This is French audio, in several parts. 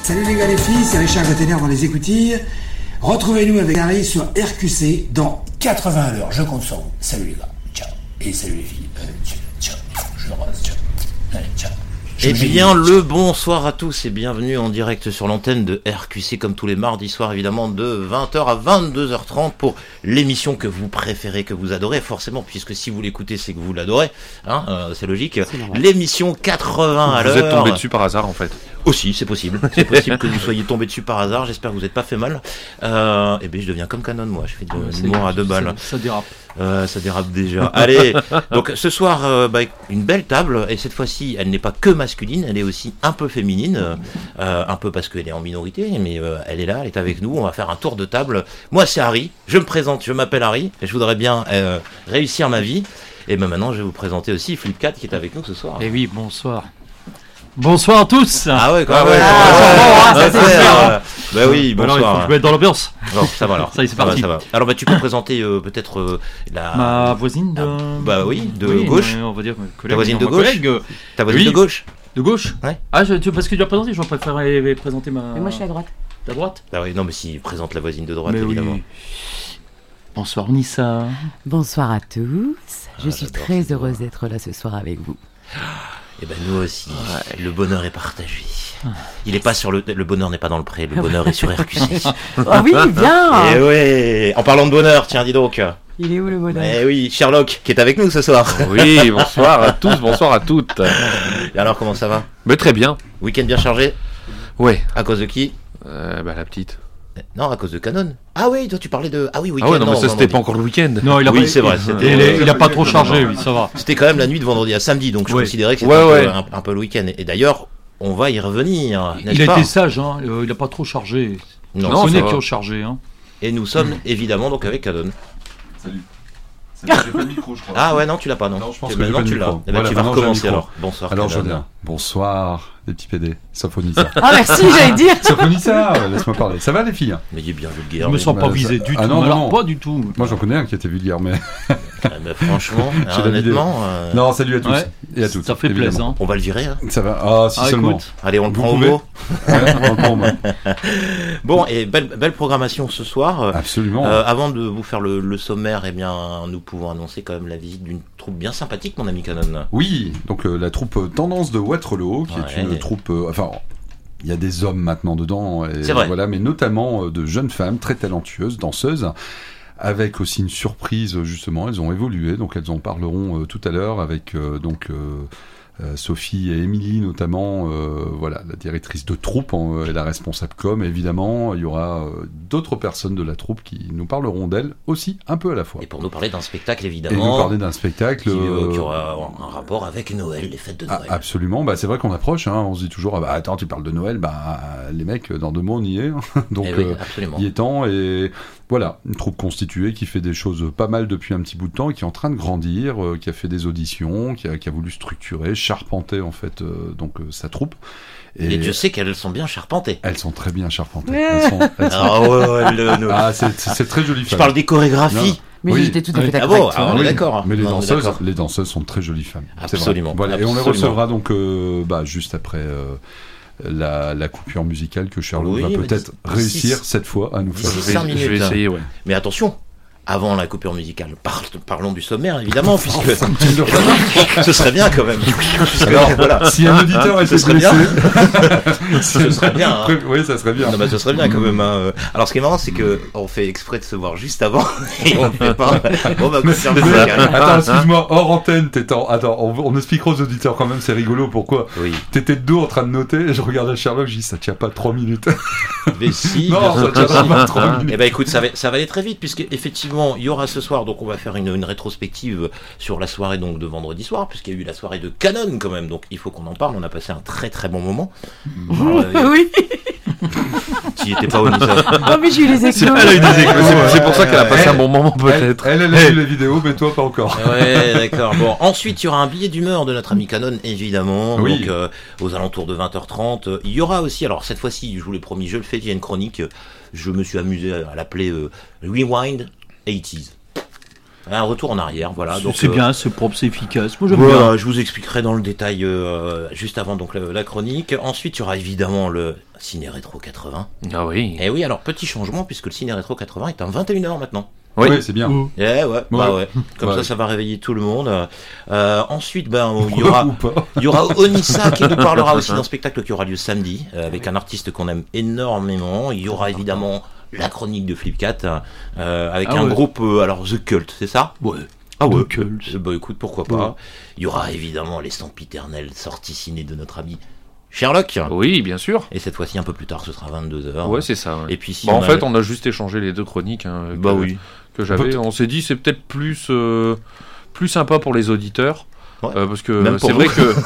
Salut les gars les filles, c'est Richard Gottener dans les écoutilles. Retrouvez-nous avec Harry sur RQC dans 80 à l'heure. Je compte sur vous. Salut les gars, ciao. Et salut les filles, ciao. Je vous embrasse, ciao. Allez, ciao. Eh bien, le bonsoir à tous et bienvenue en direct sur l'antenne de RQC comme tous les mardis soirs, évidemment, de 20h à 22h30 pour l'émission que vous préférez, que vous adorez, forcément, puisque si vous l'écoutez, c'est que vous l'adorez, hein, c'est logique. C'est l'émission 80 à l'heure. Vous êtes tombé dessus par hasard, en fait. Aussi, c'est possible. C'est possible que vous soyez tombé dessus par hasard. J'espère que vous n'êtes pas fait mal. Eh bien, je deviens comme Canon, moi. Je fais de l'humour à 2 balles. Ça dérape. Ça dérape déjà. Allez, donc ce soir, une belle table, et cette fois-ci, elle n'est pas que masculine, elle est aussi un peu féminine, un peu parce qu'elle est en minorité, mais elle est là, elle est avec nous, on va faire un tour de table. Moi, c'est Harry, je me présente, je m'appelle Harry, et je voudrais bien réussir ma vie, et maintenant, je vais vous présenter aussi Flip4 qui est avec nous ce soir. Eh oui, bonsoir. Bonsoir à tous. Ah ouais, ça c'est bien. Bah oui, bonsoir. Alors, il faut que je me mette dans l'ambiance. Bon, ça va alors. Ça y est, c'est parti. Ça va. Alors tu peux présenter peut-être ma voisine de... de gauche. On va dire collègue. Ta voisine de gauche. Ta voisine de gauche. De gauche. Ouais. Ah, parce que tu as présenté, je préférais présenter ma... Mais moi je suis à droite. Ta droite. Ah oui, non mais si, présente la voisine de droite, mais évidemment. Oui. Bonsoir Nissa. Bonsoir à tous. Je suis très heureuse d'être là ce soir avec vous. Et ben nous aussi, le bonheur est partagé. Il est pas sur le bonheur n'est pas dans le pré, le bonheur est sur RQC. Ah oui, bien. Et ouais, en parlant de bonheur, tiens, dis donc. Il est où le bonheur? Eh oui, Sherlock qui est avec nous ce soir. Oui, bonsoir à tous, bonsoir à toutes. Et alors comment ça va? Mais très bien. Week-end bien chargé? Ouais. À cause de qui? La petite. Non, à cause de Canon. Ah oui, toi tu parlais de... Ah oui, week-end. Ah ouais, non, mais ça c'était pas encore le week-end. Non, il a oui, pas... c'est vrai. Il a pas trop chargé, oui, ça va. C'était quand même la nuit de vendredi à samedi, donc je considérais que c'était un peu le week-end. Et d'ailleurs, on va y revenir, n'est-ce pas? Il a été sage, hein. Il a pas trop chargé. Non, c'est qui ont chargé, hein. Et nous sommes évidemment donc avec Canon. Salut. J'ai pas le micro, je crois. Ah ouais, non, tu l'as pas, non. Non, je pense que maintenant tu l'as. Voilà, tu vas maintenant, recommencer alors. Bonsoir. Alors, je Canon. viens. Bonsoir, les petits PD. Sophonica. Ah merci, j'allais dire. Sophonica, laisse-moi parler. Ça va, les filles? Mais il est bien vulgaire. Je me sens pas visé du tout. Ah non, alors, pas du tout. Moi, j'en connais un qui était vulgaire, mais. Mais franchement, J'ai la vidéo. honnêtement. Non, salut à tous. Ouais. Et à toutes. Ça fait plaisir. Hein. On va le virer, hein. Ça va. Ah, si seulement. Écoute. Allez, on le Vous prend au pouvez. mot. Ouais, on le prend, moi. Bon, et belle programmation ce soir. Absolument. Avant de vous faire le sommaire, eh bien, nous pouvons annoncer quand même la visite d'une troupe bien sympathique, mon ami Canon. Oui, donc la troupe Tendance de Waterloo, qui est une troupe. Enfin, il y a des hommes maintenant dedans, et c'est vrai. Voilà, mais notamment de jeunes femmes très talentueuses, danseuses, avec aussi une surprise justement. Elles ont évolué, donc elles en parleront tout à l'heure avec Sophie et Émilie notamment, voilà, la directrice de troupe et la responsable com. Et évidemment, il y aura d'autres personnes de la troupe qui nous parleront d'elles aussi un peu à la fois. Et pour nous parler d'un spectacle, Et évidemment. nous parler d'un spectacle qui aura un rapport avec Noël, les fêtes de Noël. Absolument, bah, c'est vrai qu'on approche, hein, on se dit toujours, ah bah, attends, tu parles de Noël, bah, les mecs, dans 2 mois on y est, donc oui, absolument. il est temps, et voilà, une troupe constituée qui fait des choses pas mal depuis un petit bout de temps, et qui est en train de grandir, qui a fait des auditions, qui a voulu structurer, charpenter en fait sa troupe. Et Dieu sait qu'elles sont bien charpentées. Elles sont très bien charpentées. Ah ouais, ah, c'est très joli. Je parle des chorégraphies. Mais oui. j'étais tout à fait d'accord. Ah bon, avec toi. on est d'accord. Mais Non, les danseuses sont très jolies femmes. Absolument. Voilà. Absolument. Et on les recevra donc juste après la coupure musicale que Sherlock va peut-être réussir cette fois à nous faire. 5 minutes. Je vais essayer, ouais. Mais attention, avant la coupure musicale, parlons du sommaire évidemment, puisque ce serait bien quand même. Alors, voilà, si un auditeur était blessé, ce serait bien. Hein. Oui, ça serait bien. Non, bah, ce serait bien quand même. Hein. Alors, ce qui est marrant, c'est que on fait exprès de se voir juste avant et on ne fait pas. Bon, bah, attends, excuse-moi, hors antenne, attends, on expliquera aux auditeurs quand même, c'est rigolo. Pourquoi? Oui. T'étais de dos en train de noter, et je regardais Sherlock, je dis ça tient pas 3 minutes. Mais si. Non, ça tient pas 3 minutes. Eh ben, écoute, ça va aller très vite, puisque effectivement, il y aura ce soir, donc on va faire une rétrospective sur la soirée donc de vendredi soir, puisqu'il y a eu la soirée de Canon quand même, donc il faut qu'on en parle. On a passé un très très bon moment. Oui. Tu étais pas au Nissa. Oh mais j'ai eu les échos. Elle a eu des échos, c'est pour ça qu'elle a passé un bon moment peut-être. Elle a vu la vidéo, mais toi pas encore. Ouais, d'accord. Bon, ensuite, il y aura un billet d'humeur de notre ami Canon, évidemment. Oui. Donc, aux alentours de 20h30. Il y aura aussi, alors cette fois-ci, je vous l'ai promis, je le fais, il y a une chronique. Je me suis amusé à l'appeler Rewind 80s. Un retour en arrière, voilà. Donc, c'est bien, c'est propre, c'est efficace. Moi, j'aime bien. voilà, je vous expliquerai dans le détail juste avant donc la chronique. Ensuite, il y aura évidemment le Ciné Rétro 80. Ah oui. Et oui, alors petit changement puisque le Ciné Rétro 80 est à 21h maintenant. Oui. Ouais, c'est bien. Eh ouais, bah ouais. Comme Ouais. ça va réveiller tout le monde. Ensuite, il y Ou aura pas. Onissa qui nous parlera aussi d'un spectacle qui aura lieu samedi avec un artiste qu'on aime énormément. Il y aura évidemment la chronique de Flipcat avec un groupe, alors The Cult, c'est ça? Ouais. Ah ouais. The Cult. Bah écoute, pourquoi pas. Il y aura évidemment les sempiternelles sorties ciné de notre ami Sherlock. Oui, bien sûr. Et cette fois-ci un peu plus tard, ce sera 22h. Ouais, c'est ça. Ouais. Et puis si Bah, on en a fait, le- on a juste échangé les deux chroniques Bah oui. que j'avais. On s'est dit c'est peut-être plus sympa pour les auditeurs. Ouais. Parce que Même pour c'est vrai nous. que.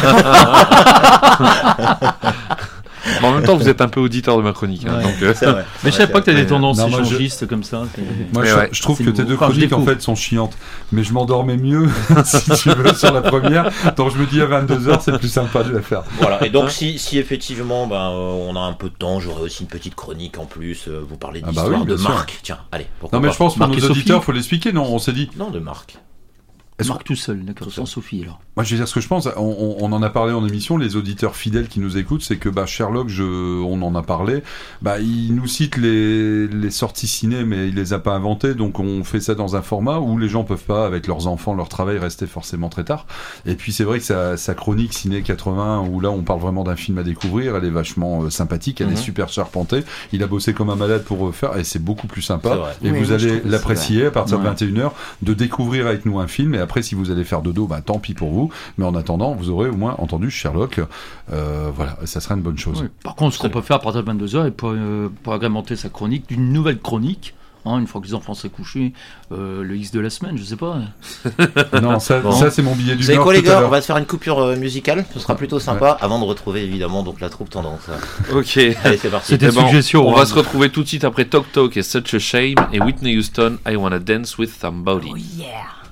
Mais en même temps, vous êtes un peu auditeur de ma chronique. Hein, Ouais. donc, C'est vrai. Mais je savais pas que t'as des tendances Non, moi, échangistes comme ça. Moi, Mais je, ouais, je trouve c'est que tes nouveau. deux Enfin, je chroniques en découvre. fait sont chiantes, mais je m'endormais mieux si tu veux sur la première. Donc je me dis à 22h c'est plus sympa de la faire. Voilà, et donc si effectivement on a un peu de temps, j'aurai aussi une petite chronique en plus, vous parlez Ah bah d'histoire oui, de bien sûr. Marc. Tiens, allez, pourquoi Non mais pas. je pense pour Marc nos et Sophie. auditeurs, faut l'expliquer. Non, on s'est dit. Non, de Marc. Marc tout seul, d'accord, sans Sophie alors. Moi, je vais dire ce que je pense. On en a parlé en émission. Les auditeurs fidèles qui nous écoutent, c'est que Sherlock, on en a parlé. Il nous cite les sorties ciné, mais il les a pas inventées. Donc, on fait ça dans un format où les gens peuvent pas, avec leurs enfants, leur travail, rester forcément très tard. Et puis, c'est vrai que sa chronique ciné 80, où là, on parle vraiment d'un film à découvrir. Elle est vachement sympathique. Elle est super charpentée. Il a bossé comme un malade pour faire, et c'est beaucoup plus C'est sympa. vrai. Et Oui, vous moi, je allez trouve aussi, l'apprécier à partir de Ouais. 21h, de découvrir avec nous un film. Et après, si vous allez faire dodo, tant pis pour vous. Mais en attendant, vous aurez au moins entendu Sherlock. Voilà, ça sera une bonne chose. Oui. Par contre, ce qu'on peut faire à partir de 22h, et pour agrémenter sa chronique d'une nouvelle chronique, une fois que les enfants seraient couchés, le X de la semaine, je sais pas. Non, ça, Bon. ça c'est mon billet Vous du savez Nord quoi les tout à gars, on l'heure. va se faire une coupure musicale, ce sera plutôt sympa, avant de retrouver évidemment donc la troupe tendance. ok. Allez, c'est parti. C'était Eh ben, suggestion. on va se retrouver tout de suite après Talk Talk et Such a Shame et Whitney Houston, I Wanna Dance with Somebody. Oh yeah.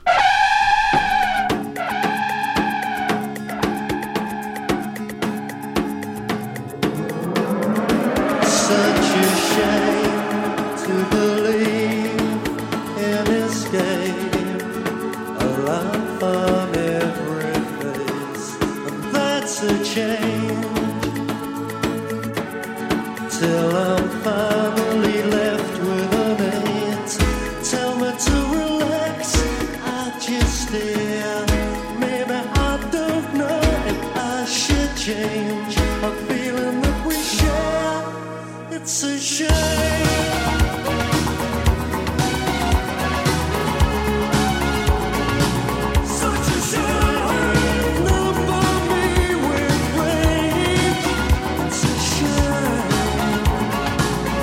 Such a shame to believe in escape, a laugh on every face, and that's a change. Till I'm finally left with an eight. Tell me to relax, I just stare. Maybe I don't know if I should change. A feeling that we share. It's a shame. Such a shame. Not for me with rage. It's a shame.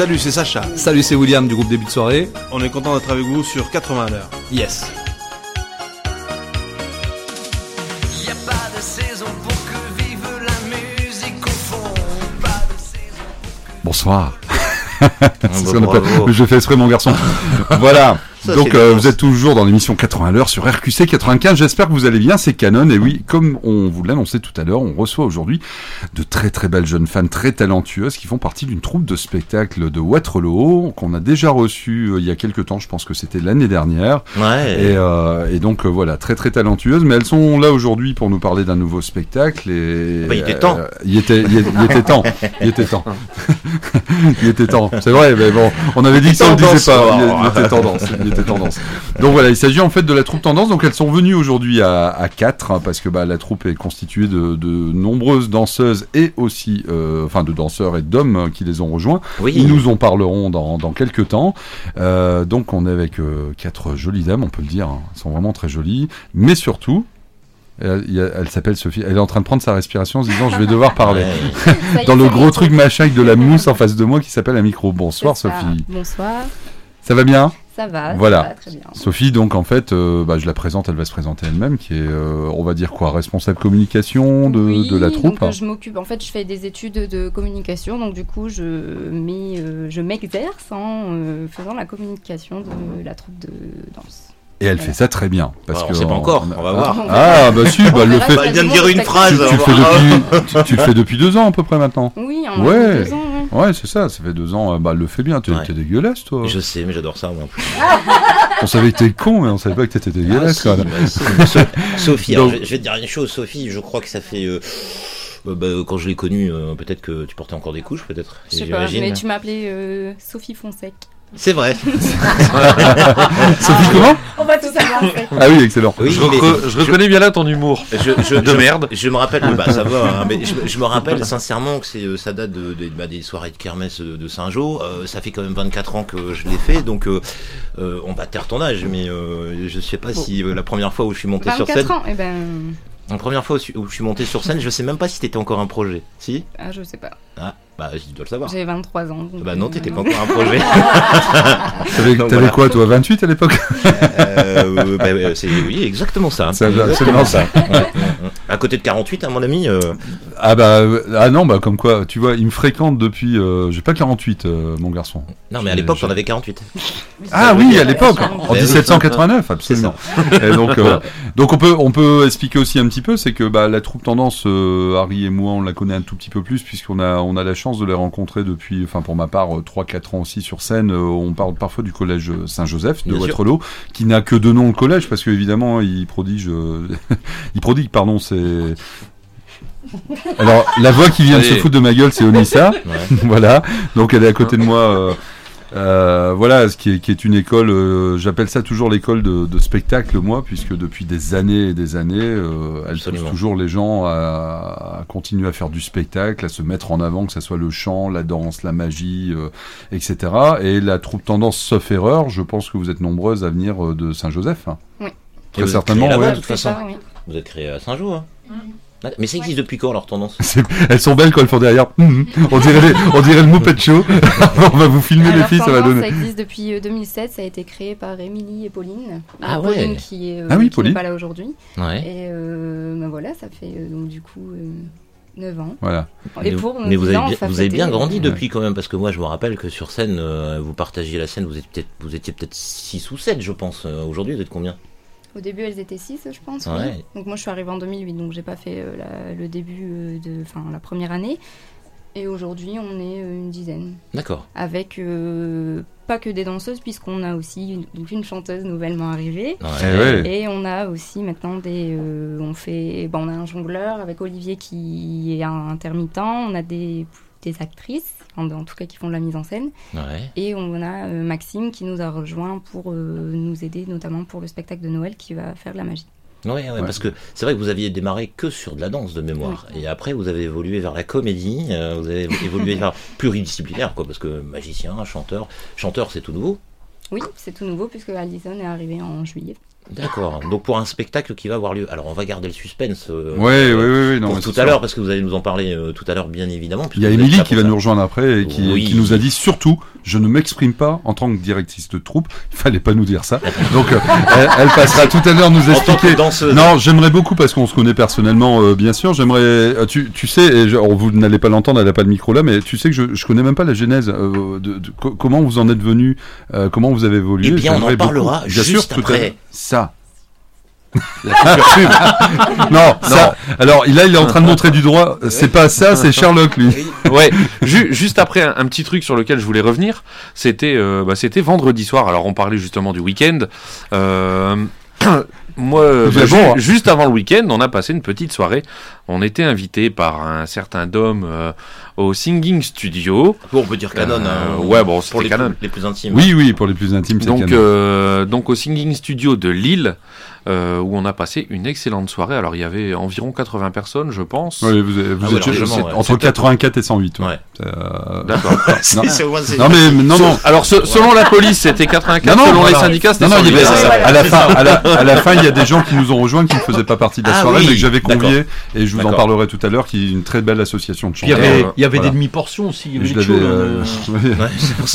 Salut, c'est Sacha. Salut, c'est William du groupe Début de soirée. On est content d'être avec vous sur 80 à l'heure. Yes. Y a pas de saison pour que vive la musique au fond. Pas de saison. Bonsoir. C'est ce bah, qu'on appelle- bravo. Je fais exprès mon garçon. Voilà. Ça, Donc c'est bien. vous êtes toujours dans l'émission 80 à l'heure sur RQC 95. J'espère que vous allez bien, c'est Canon. Et oui, comme on vous l'annonçait tout à l'heure, on reçoit aujourd'hui de très très belles jeunes femmes très talentueuses qui font partie d'une troupe de spectacle de Waterloo qu'on a déjà reçu il y a quelques temps. Je pense que c'était l'année dernière. Ouais. Et donc voilà, très très talentueuses. Mais elles sont là aujourd'hui pour nous parler d'un nouveau spectacle. Et Bah, il était temps. Il était temps. Il était temps. Il était temps. C'est vrai, mais bon, on avait dit que ça on le disait pas. Il était tendance. Il était tendance. Donc voilà, il s'agit en fait de la troupe Tendance. Donc elles sont venues aujourd'hui à 4 parce que la troupe est constituée de nombreuses danseuses et aussi, de danseurs et d'hommes qui les ont rejoints. Oui. Ils nous en parleront dans quelques temps. Donc on est avec 4 jolies dames, on peut le dire. Hein. Elles sont vraiment très jolies, mais surtout. Elle s'appelle Sophie. Elle est en train de prendre sa respiration en se disant je vais devoir parler. Ouais. Dans le gros truc machin avec de la mousse en face de moi qui s'appelle un micro. Bonsoir C'est ça. Sophie. Bonsoir, Ça va bien? ça va, Voilà. ça va très bien. Sophie, donc en fait, je la présente, elle va se présenter elle-même, qui est, on va dire quoi, responsable communication de la troupe. Donc, je m'occupe, en fait, je fais des études de communication, donc du coup, je m'exerce en faisant la communication de la troupe de danse. Et elle fait ça très bien. Parce Alors, que on sait pas encore, on va voir. Ah, bah si, elle le fait. Bah, elle vient de dire une phrase. Tu le fais depuis 2 ans à peu près maintenant. Oui, en Ouais. 2 ans, oui. Ouais, c'est ça, ça fait 2 ans. Elle le fait bien. T'es dégueulasse, toi. Je sais, mais j'adore ça, moi. On savait que t'étais con, mais on savait pas que t'étais dégueulasse, Ah, quand si, même. bah, si. Sophie, alors, Donc- je vais te dire une chose, Sophie, je crois que ça fait. Quand je l'ai connue, peut-être que tu portais encore des couches, peut-être. Je sais pas, mais tu m'as appelée Sophie Fonsec. C'est vrai. Sophie, comment? On va tout savoir. Ah oui, excellent. Oui, Je reconnais bien là ton humour. De merde. Je me rappelle, bah ça va, hein, mais je me rappelle sincèrement que ça date des soirées de kermesse de Saint-Jean. Ça fait quand même 24 ans que je l'ai fait, donc on va taire ton âge, mais je sais pas si la première fois où je suis monté sur scène. 24 ans, eh ben. La première fois où je suis monté sur scène, je sais même pas si t'étais encore un projet. Si? Ah, je sais pas. Ah, bah tu dois le savoir. J'ai 23 ans. donc, Bah non, t'étais pas non. encore un projet. T'avais Voilà. quoi, toi, 28 à l'époque? Oui, exactement ça. C'est Exactement absolument ça. Ouais. À côté de 48, hein, mon ami. Ah non, comme quoi, tu vois, il me fréquente depuis, j'ai pas 48, mon garçon. Non, mais à l'époque, t'en avais 48. Ah oui, à l'époque, en Ouais, 1789, absolument. Et donc on peut expliquer aussi un petit peu, c'est que la troupe Tendance, Harry et moi, on la connaît un tout petit peu plus puisqu'on a la chance de les rencontrer depuis, enfin pour ma part, 3-4 ans aussi sur scène. On parle parfois du collège Saint-Joseph de Bien sûr. Waterloo, qui n'a que 2 noms le collège parce que évidemment il prodigue, pardon, c'est. Alors, la voix qui vient de se foutre de ma gueule, c'est Onissa. Voilà. Donc, elle est à côté de moi. Voilà, ce qui est une école, j'appelle ça toujours l'école de spectacle, moi, puisque depuis des années et des années, elle pousse Absolument. toujours les gens à continuer à faire du spectacle, à se mettre en avant, que ce soit le chant, la danse, la magie, etc. Et la troupe Tendance, sauf erreur, je pense que vous êtes nombreuses à venir de Saint-Joseph. Hein. Oui. Très Et vous êtes certainement, créé là-bas, ouais. de toute C'est façon. ça, oui. Vous êtes créé à Saint-Jean, hein. Mais ça existe depuis quand, leur tendance? Elles sont belles quand elles font derrière. On dirait le Muppet Show. On va vous filmer les Alors, filles, ça va Tendance, donner. ça existe depuis 2007, ça a été créé par Émilie et Pauline. Ah Donc, ouais. Pauline qui est Ah oui, qui Pauline. n'est pas là aujourd'hui. Ouais. Et voilà, ça fait donc du coup 9 ans. Voilà. Et pour Mais vous 10 ans, avez, ça vous avez fêtait, bien grandi depuis quand même, parce que moi je me rappelle que sur scène, vous partagiez la scène, vous étiez peut-être 6 ou 7, je pense. Aujourd'hui, vous êtes combien? Au début, elles étaient 6, je pense. Oui. Ouais. Donc moi, je suis arrivée en 2008, donc j'ai pas fait le début la première année. Et aujourd'hui, on est une dizaine. D'accord. Avec pas que des danseuses, puisqu'on a aussi une chanteuse nouvellement arrivée. Ouais. Et on a aussi maintenant on a un jongleur avec Olivier qui est un intermittent. On a des actrices, en tout cas qui font de la mise en scène. Ouais. Et on a Maxime qui nous a rejoint pour nous aider, notamment pour le spectacle de Noël qui va faire de la magie. Ouais, parce que c'est vrai que vous aviez démarré que sur de la danse de mémoire. Oui. Et après, vous avez évolué vers la comédie, vous avez évolué vers pluridisciplinaire, quoi, parce que magicien, chanteur, c'est tout nouveau. Oui, c'est tout nouveau puisque Alison est arrivée en juillet. D'accord. Donc pour un spectacle qui va avoir lieu. Alors on va garder le suspense. Oui. Non, pour mais tout c'est à sûr. l'heure, parce que vous allez nous en parler tout à l'heure, bien évidemment. Il y a Émilie qui va nous rejoindre après et qui nous a dit surtout, je ne m'exprime pas en tant que directrice de troupe. Il fallait pas nous dire ça. Donc elle passera tout à l'heure nous expliquer. Non, j'aimerais beaucoup parce qu'on se connaît personnellement, bien sûr. J'aimerais, tu sais, vous n'allez pas l'entendre, elle n'a pas le micro là, mais tu sais que je connais même pas la genèse comment vous en êtes venu, comment vous avez évolué. Eh bien, on en J'aimerais parlera beaucoup. Bien juste sûr, après. Ça. La future pub. Non, ça. Alors, il est en train de montrer du doigt. C'est pas ça, c'est Sherlock, lui. Ouais. Juste après, un petit truc sur lequel je voulais revenir, c'était vendredi soir. Alors, on parlait justement du week-end. Moi, juste avant le week-end, on a passé une petite soirée. On était invité par un certain Dom au Singing Studio. On peut dire Canon. Ouais, bon, c'était Canon. Les plus intimes. Oui, pour les plus intimes, c'est Canon. Donc au Singing Studio de Lille, où on a passé une excellente soirée. Alors il y avait environ 80 personnes, je pense. Oui, vous étiez entre 84 et 108. Ouais. D'accord. non. Alors selon la police, c'était 84. Selon les syndicats, c'était 108. À la fin, il y a des gens qui nous ont rejoints qui ne faisaient pas partie de la soirée, mais que j'avais convié, et je vous en parlerai tout à l'heure, qui est une très belle association de chanteurs. Il y avait des demi-portions aussi. Il y avait c'est pour ça.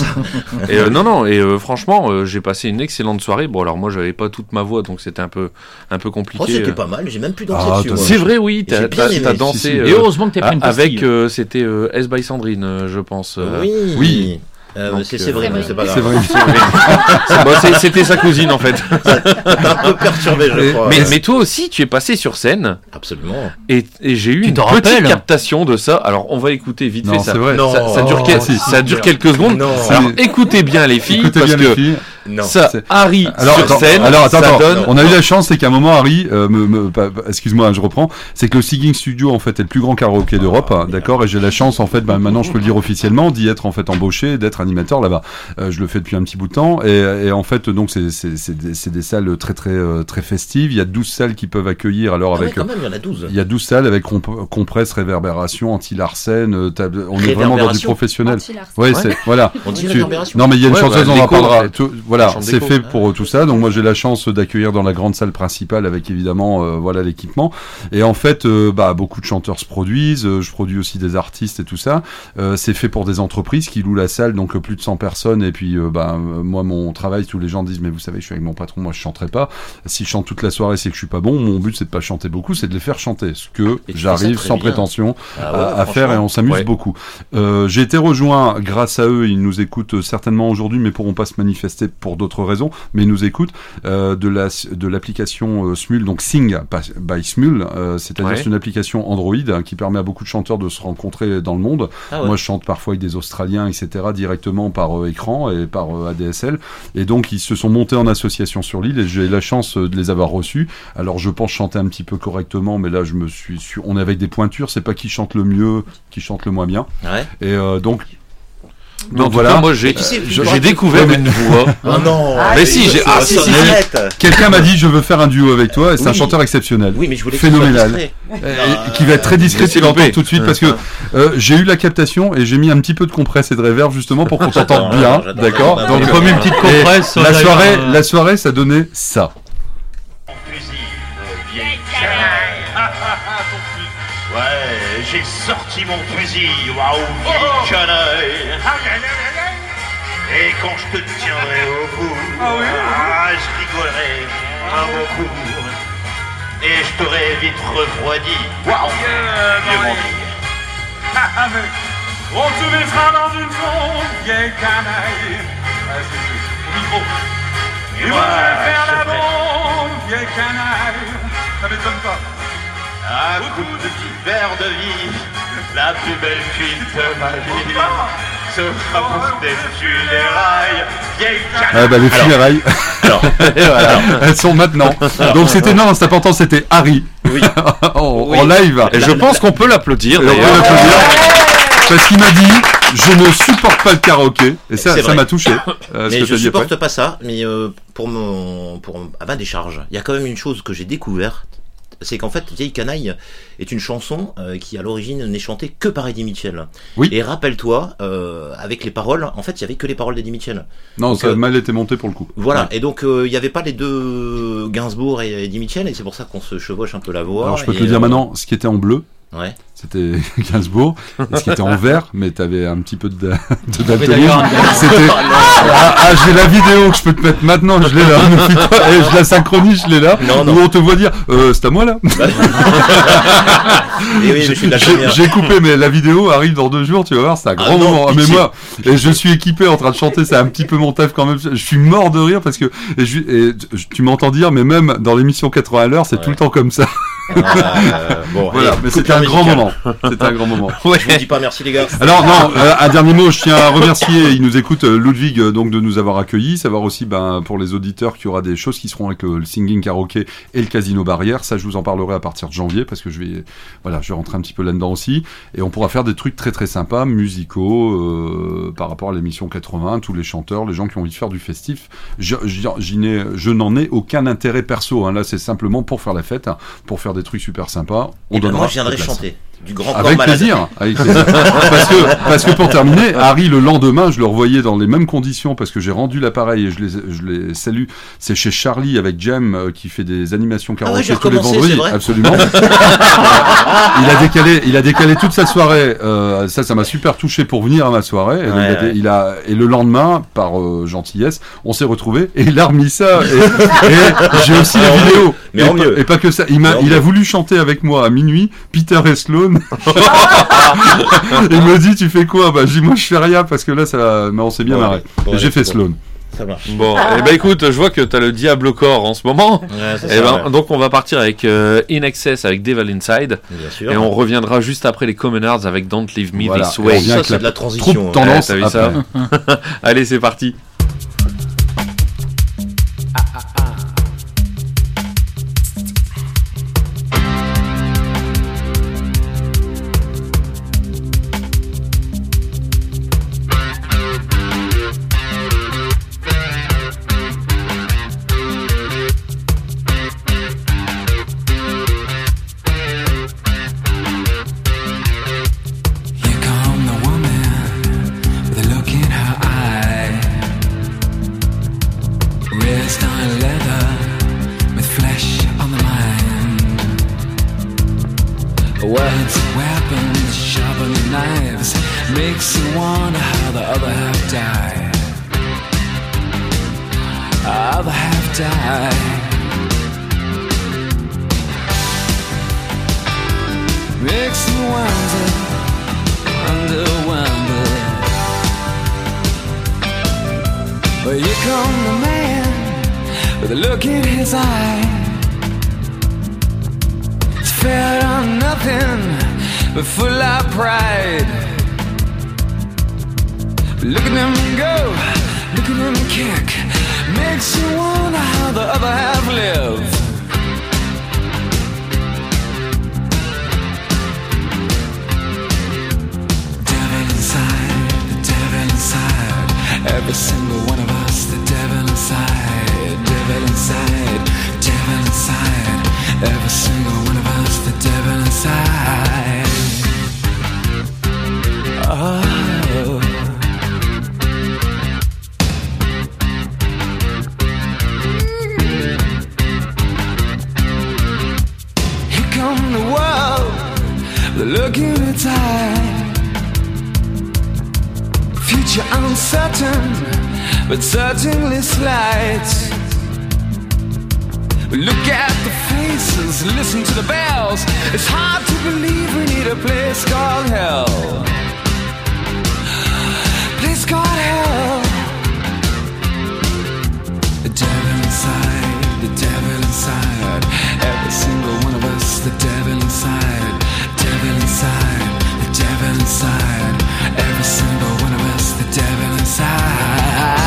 Et franchement, j'ai passé une excellente soirée. Bon, alors moi, j'avais pas toute ma voix, donc c'était un peu compliqué. Oh, c'était pas mal. J'ai même pu danser dessus. C'est vrai, oui. T'as dansé. Et heureusement que t'as pris une pastille. Avec, c'était S by Sandrine, je pense. Oui. C'est vrai, mais c'est pas grave. C'est vrai. C'était sa cousine en fait. Un peu perturbé, je crois. Mais toi aussi, tu es passé sur scène. Absolument. Et j'ai eu une petite captation de ça. Alors, on va écouter vite fait ça. C'est vrai. Ça dure quelques secondes. Alors, écoutez bien les filles, parce que ça, Harry sur scène. Alors, attends. On a eu la chance, c'est qu'à un moment, Harry, excuse-moi, je reprends. C'est que le Singing Studio, en fait, est le plus grand karaoké d'Europe, d'accord. Et j'ai la chance, en fait, maintenant, je peux le dire officiellement, d'y être en fait embauché, d'être animateur là-bas. Je le fais depuis un petit bout de temps, et en fait, donc, c'est des salles très festives. Il y a 12 salles qui peuvent accueillir. Alors avec, quand même, il y en a 12. Il y a 12 salles avec compresse, réverbération, anti-larcène. On est vraiment dans du professionnel. Ouais, c'est voilà. On dit réverbération. Non, mais il y a une chanteuse, on en parlera. Voilà, chante c'est d'écho. fait pour tout ça. Donc moi j'ai la chance d'accueillir dans la grande salle principale avec évidemment voilà l'équipement. Et en fait beaucoup de chanteurs se produisent. Je produis aussi des artistes et tout ça. C'est fait pour des entreprises qui louent la salle, donc plus de 100 personnes. Et puis moi mon travail, tous les gens disent mais vous savez je suis avec mon patron, moi je chanterai pas. Si je chante toute la soirée c'est que je suis pas bon. Mon but c'est de pas chanter beaucoup, c'est de les faire chanter. Ce que j'arrive sans prétention à faire et on s'amuse beaucoup. J'ai été rejoint grâce à eux. Ils nous écoutent certainement aujourd'hui mais pourront pas se manifester pour d'autres raisons, mais ils nous écoutent de l'application Smule, donc Sing by Smule, c'est-à-dire c'est une application Android qui permet à beaucoup de chanteurs de se rencontrer dans le monde. Moi je chante parfois avec des Australiens, etc., directement par écran et par ADSL, et donc ils se sont montés en association sur l'île et j'ai la chance de les avoir reçus. Alors je pense chanter un petit peu correctement, mais là on est avec des pointures, c'est pas qui chante le mieux, qui chante le moins bien. Et donc voilà. Cas, moi j'ai découvert une voix. Oh non. Mais si, quelqu'un m'a dit je veux faire un duo avec toi et c'est un chanteur exceptionnel. Oui, mais je voulais phénoménal. Qui va être très discret, tu l'entends tout de suite parce que j'ai eu la captation et j'ai mis un petit peu de compresse et de reverb justement pour qu'on t'entende bien, d'accord. Donc j'ai pas mis une petite compresse. La soirée ça donnait ça. Ouais, j'ai sorti mon fusil, waouh, vieille canaille. Et quand je te tiendrai au bout, je rigolerai un bon coup. Et je t'aurai vite refroidi, waouh, vieux mon dieu. On te mettra dans une sonde, vieille canaille. Au micro. Et moi je vais faire la bombe, vieille canaille. Ça m'étonne pas. Un coup de petit verre de vie, la plus belle cuite de ma vie. Ce sera pour tes funérailles, vieille canaille. Les funérailles, elles sont maintenant. Donc c'était important, c'était Harry. En live. Et je pense qu'on peut l'applaudir. Parce qu'il m'a dit, je ne supporte pas le karaoké, et ça m'a touché. Mais je supporte pas ça, mais pour à ma décharge, il y a quand même une chose que j'ai découverte. c'est qu'en fait, Vieille Canaille est une chanson qui à l'origine n'est chantée que par Eddie Mitchell. Oui. Et rappelle-toi, avec les paroles, en fait, il y avait que les paroles d'Eddie Mitchell. Non, donc, ça a mal été monté pour le coup. Voilà. Ouais. Et donc il n'y avait pas les deux Gainsbourg et Eddie Mitchell, et c'est pour ça qu'on se chevauche un peu la voix. Alors je peux te le dire maintenant, ce qui était en bleu. Ouais. C'était Gainsbourg, et ce qui était en vert, mais t'avais un petit peu de d'ailleurs daltonisme. C'était j'ai la vidéo que je peux te mettre maintenant, je l'ai là, et je la synchronise, je l'ai là, où on te voit dire c'est à moi là. Et oui, je suis de la première. J'ai coupé, mais la vidéo arrive dans 2 jours, tu vas voir, c'est un grand moment. Mais moi, et je suis équipé en train de chanter, c'est un petit peu mon taf quand même. Je suis mort de rire parce que tu m'entends dire, mais même dans l'émission 80 à l'heure, c'est tout le temps comme ça. Bon, voilà, allez, mais c'était un grand moment. C'était un grand moment. Ouais. Je vous dis pas merci les gars. Alors non, un dernier mot, je tiens à remercier, il nous écoute, Ludwig, donc de nous avoir accueillis, savoir aussi pour les auditeurs qu'il y aura des choses qui seront avec le Singing Karaoke et le Casino Barrière, ça je vous en parlerai à partir de janvier parce que je vais rentrer un petit peu là-dedans aussi, et on pourra faire des trucs très très sympas, musicaux, par rapport à l'émission 80, tous les chanteurs, les gens qui ont envie de faire du festif, je n'en ai aucun intérêt perso, hein. Là c'est simplement pour faire la fête, hein, pour faire des trucs super sympas. Moi je viendrai chanter du grand corps avec malade. plaisir, avec plaisir. parce que pour terminer, Harry le lendemain, je le revoyais dans les mêmes conditions parce que j'ai rendu l'appareil et je les salue. C'est chez Charlie avec Jem qui fait des animations karaoké tous les vendredis. Absolument. il a décalé toute sa soirée. Ça m'a super touché pour venir à ma soirée. Et, et le lendemain, par gentillesse, on s'est retrouvés et il a remis ça. Et j'ai aussi la vidéo. Et pas que ça. Il a voulu chanter avec moi à minuit. Peter et Sloan. Il me dit tu fais quoi? Je dis moi je fais rien parce que là ça, mais on s'est bien marré. J'ai fait Sloan. Ça marche. Bon, écoute, je vois que t'as le diable au corps en ce moment. Ouais, donc on va partir avec In Excess avec Devil Inside. Bien sûr. Et on reviendra juste après les Commonards avec Don't Leave Me This Way. Ça c'est de la transition. Tendance. T'as vu ça? Allez, c'est parti. But certainly slight. Look at the faces, listen to the bells. It's hard to believe we need a place called hell. Place called hell. The devil inside, the devil inside. Every single one of us, the devil inside. Devil inside, the devil inside. Every single one of us, the devil inside.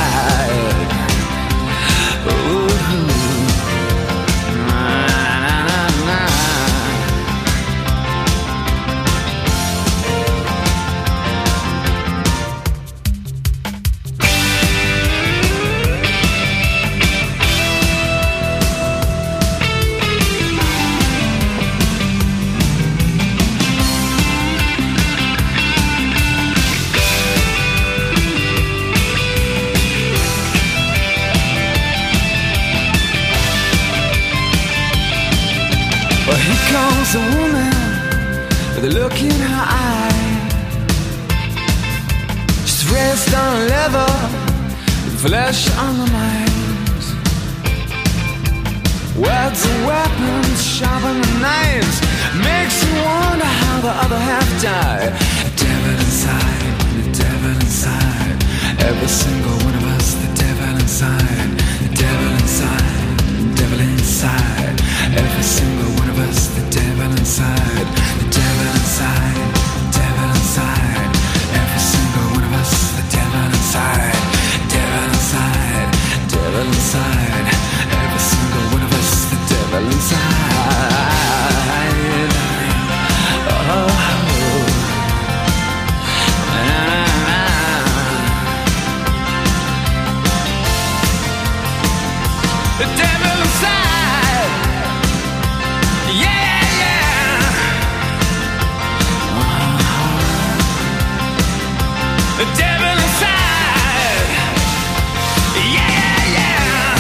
look in her eye. She's raised on leather, flesh on the mind. Words are weapons, sharper than knives. Makes you wonder how the other half died. The devil inside, the devil inside. Every single one of us, the devil inside. The devil inside, the devil inside. Every single one of us, the devil inside. The devil inside, the devil inside. Every single one of us, the devil inside. Devil inside, devil inside. Every single one of us, the devil inside. Oh. The devil inside, yeah, yeah. The devil inside, yeah, yeah.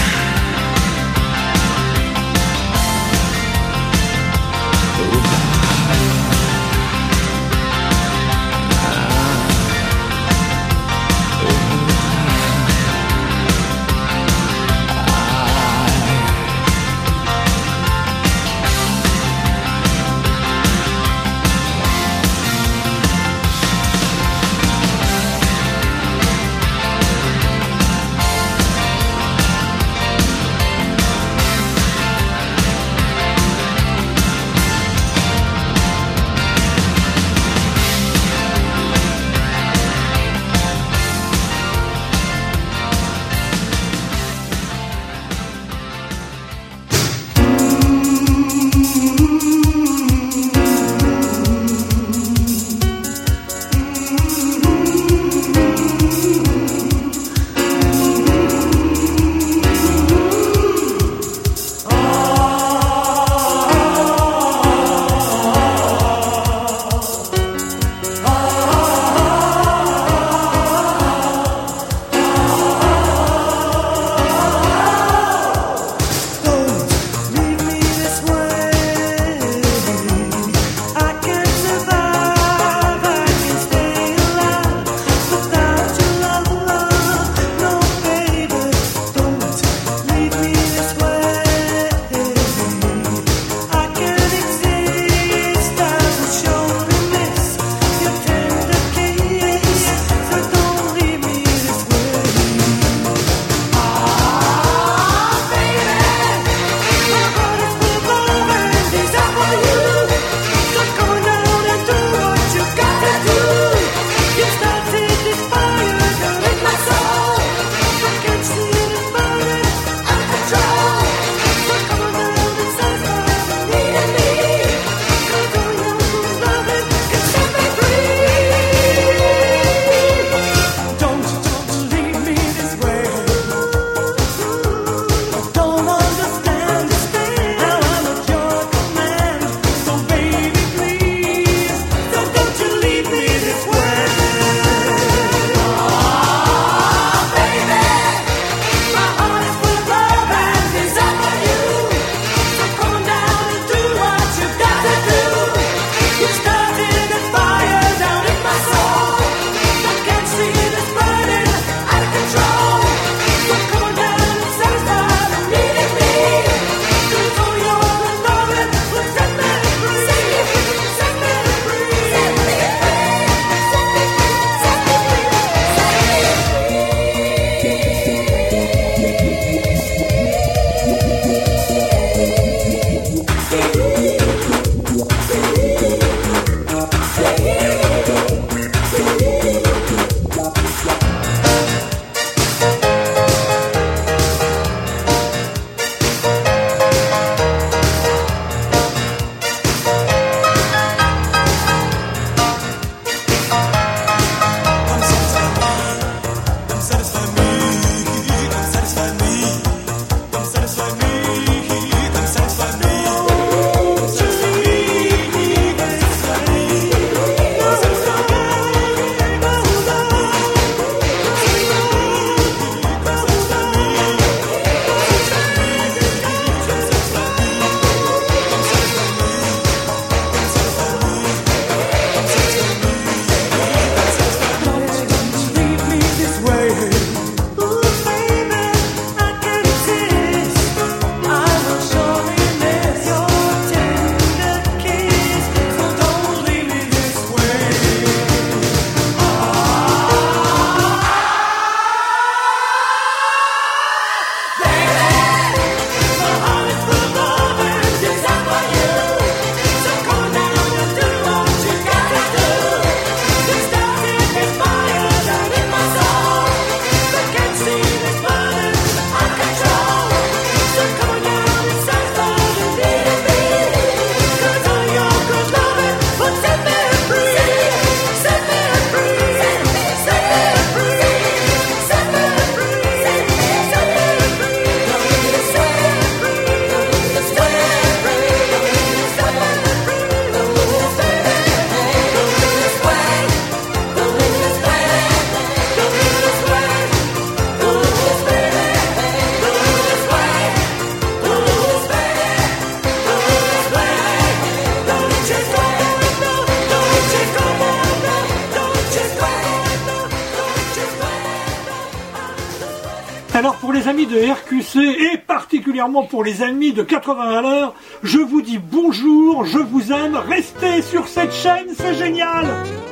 Alors pour les amis de RQC et particulièrement pour les amis de 80 à l'heure, je vous dis bonjour, je vous aime, restez sur cette chaîne, c'est génial.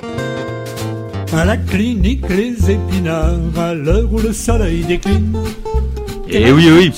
À la clinique les épinards, à l'heure où le soleil décline. Eh oui.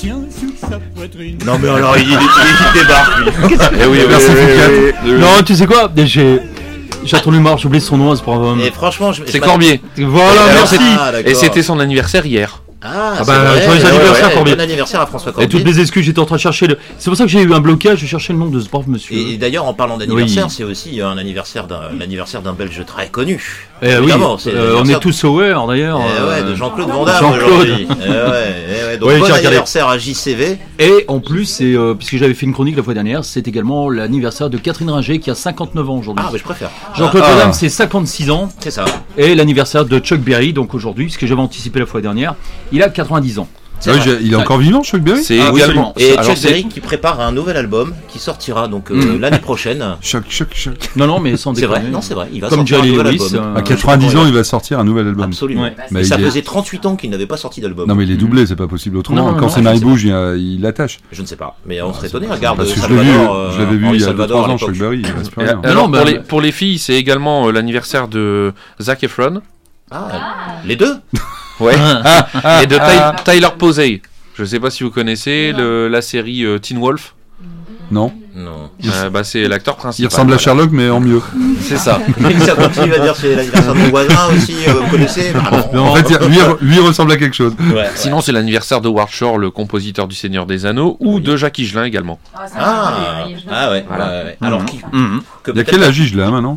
Non mais alors il débarque lui. Eh oui, merci. Non, tu sais quoi, j'ai attendu mort, j'ai oublié son nom, c'est pour Et franchement, c'est Corbier. Voilà, merci. Et c'était son anniversaire hier. Ah bah, joyeux anniversaire, Corbier. Bon anniversaire à François Corbier. Et toutes mes excuses, j'étais en train de chercher c'est pour ça que j'ai eu un blocage, je cherchais le nom de ce brave monsieur. Et d'ailleurs, en parlant d'anniversaire, c'est aussi l'anniversaire d'un Belge très connu. Oui, on est tous aware d'ailleurs. De Jean-Claude Van Damme aujourd'hui. Donc bon anniversaire à JCV. Et en plus, puisque j'avais fait une chronique la fois dernière, c'est également l'anniversaire de Catherine Ringer qui a 59 ans aujourd'hui. Ah, mais je préfère. Jean-Claude Van Damme, c'est 56 ans. C'est ça. Et l'anniversaire de Chuck Berry, donc aujourd'hui, puisque j'avais anticipé la fois dernière, il a 90 ans. Il est encore vivant, Chuck Berry. C'est également. Et Chuck Berry qui prépare un nouvel album qui sortira donc l'année prochaine. Chuck. Non, mais sans déconner. C'est vrai, non, c'est vrai. Il va comme sortir Jerry un nouvel Lewis. album. À 90 ans, il va sortir un nouvel album. Absolument. Ouais. Mais ça faisait 38 ans qu'il n'avait pas sorti d'album. Non, mais il est doublé, c'est pas possible autrement. Non, Quand c'est Marie Bouge, il l'attache. Je ne sais pas, mais on serait étonné. Regarde, Parce que Salvador. je l'avais vu il y a 2-3 ans, Chuck Chuck Berry. il reste plus rien. Alors, pour les filles, c'est également l'anniversaire de Zac Efron. Les deux. Ouais. Et de Tyler Posey. Je sais pas si vous connaissez la série Teen Wolf. Non. C'est l'acteur principal. Il ressemble à Sherlock, mais en mieux. C'est ça. Et ça continue à dire c'est l'anniversaire de mon voisin aussi, vous connaissez. En fait, lui ressemble à quelque chose. Sinon, c'est l'anniversaire de Howard Shore, le compositeur du Seigneur des Anneaux, ou de Jacques Higelin également. Ouais. Alors, il y a quel âge Higelin maintenant?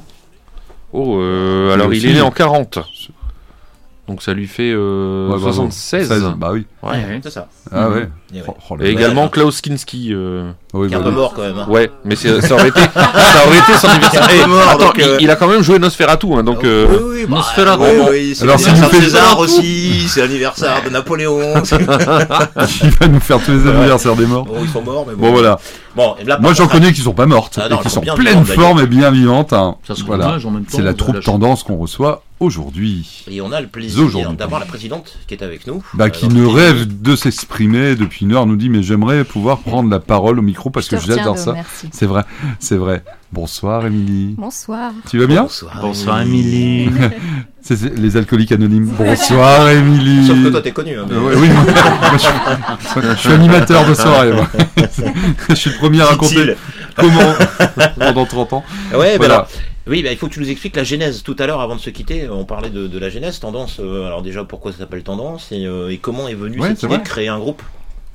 Alors il est né en 40. Donc ça lui fait 76. 16, bah oui. Ouais, c'est ça. Ah ouais. Et également Klaus Kinski. Qui est un peu mort quand même. Hein. Ouais, mais ça aurait été son anniversaire. Attends, il a quand même joué Nosferatu, hein, donc. Oui, Nosferatu. Oui, c'est l'anniversaire de César aussi, c'est l'anniversaire de Napoléon. Il va nous faire tous les anniversaires des morts. Bon, ils sont morts, mais bon voilà. Bon, là, moi j'en connais qui sont pas mortes et qui sont pleine forme et bien vivantes. Voilà. C'est la troupe Tendance qu'on reçoit aujourd'hui. Et on a le plaisir d'avoir la présidente qui est avec nous. Qui ne rêve de s'exprimer depuis une heure, nous dit mais j'aimerais pouvoir prendre la parole au micro parce que j'adore ça. C'est vrai. Bonsoir Émilie. Bonsoir. Tu vas bien? Bonsoir Émilie. C'est les alcooliques anonymes. Bonsoir Émilie. Sauf que toi t'es connu. Hein, mais... Oui, moi, je suis animateur de soirée. Moi. Je suis le premier à raconter comment pendant 30 ans. Ouais, voilà. Alors, oui, il faut que tu nous expliques la genèse. Tout à l'heure, avant de se quitter, on parlait de la genèse, Tendance. Alors déjà, pourquoi ça s'appelle Tendance et comment est venue cette idée de créer un groupe?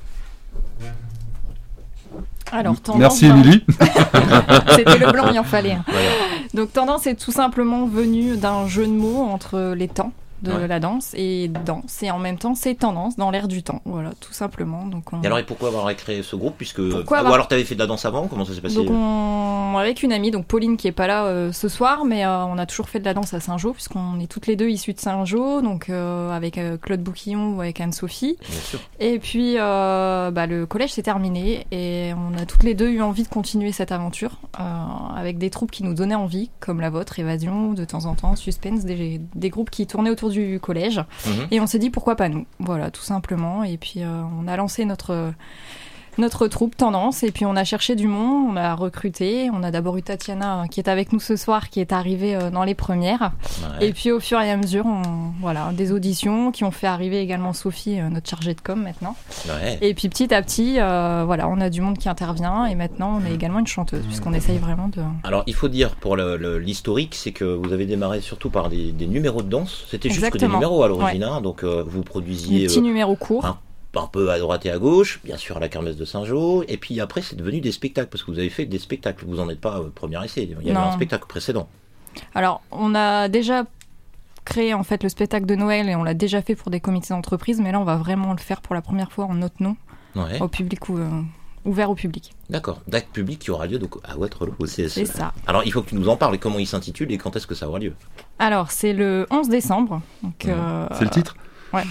Alors, Tendance, merci Émilie. C'était le blanc, il en fallait. Donc Tendance est tout simplement venu d'un jeu de mots entre les temps de la danse et danse, et en même temps c'est tendance dans l'air du temps, voilà, tout simplement. Donc et alors, et pourquoi avoir créé ce groupe, puisque ou alors t'avais fait de la danse avant, comment ça s'est passé? Donc avec une amie, donc Pauline qui est pas là ce soir, mais on a toujours fait de la danse à Saint-Jean, puisqu'on est toutes les deux issues de Saint-Jean, donc avec Claude Bouquillon ou avec Anne-Sophie. Et puis le collège s'est terminé et on a toutes les deux eu envie de continuer cette aventure avec des troupes qui nous donnaient envie, comme la vôtre, Évasion, de temps en temps, Suspense, des groupes qui tournaient autour du collège. Et on s'est dit pourquoi pas nous, voilà, tout simplement. Et puis on a lancé notre troupe Tendance, et puis on a cherché du monde, on a recruté, on a d'abord eu Tatiana qui est avec nous ce soir, qui est arrivée dans les premières, et puis au fur et à mesure des auditions qui ont fait arriver également Sophie, notre chargée de com maintenant, et puis petit à petit on a du monde qui intervient, et maintenant on a également une chanteuse, puisqu'on essaye vraiment de... Alors il faut dire pour l'historique, c'est que vous avez démarré surtout par des numéros de danse, c'était juste que des numéros à l'origine, donc vous produisiez des petits numéros courts, un peu à droite et à gauche, bien sûr à la kermesse de Saint-Jean, et puis après c'est devenu des spectacles, parce que vous avez fait des spectacles, vous n'en êtes pas premier essai, il y avait un spectacle précédent. Alors on a déjà créé en fait le spectacle de Noël, et on l'a déjà fait pour des comités d'entreprise, mais là on va vraiment le faire pour la première fois en notre nom, au public, ouvert au public. D'accord, d'acte public qui aura lieu donc à Waterloo au CSE. C'est ça. Alors il faut que tu nous en parles, comment il s'intitule et quand est-ce que ça aura lieu? Alors c'est le 11 décembre. Donc, c'est le titre? Ouais.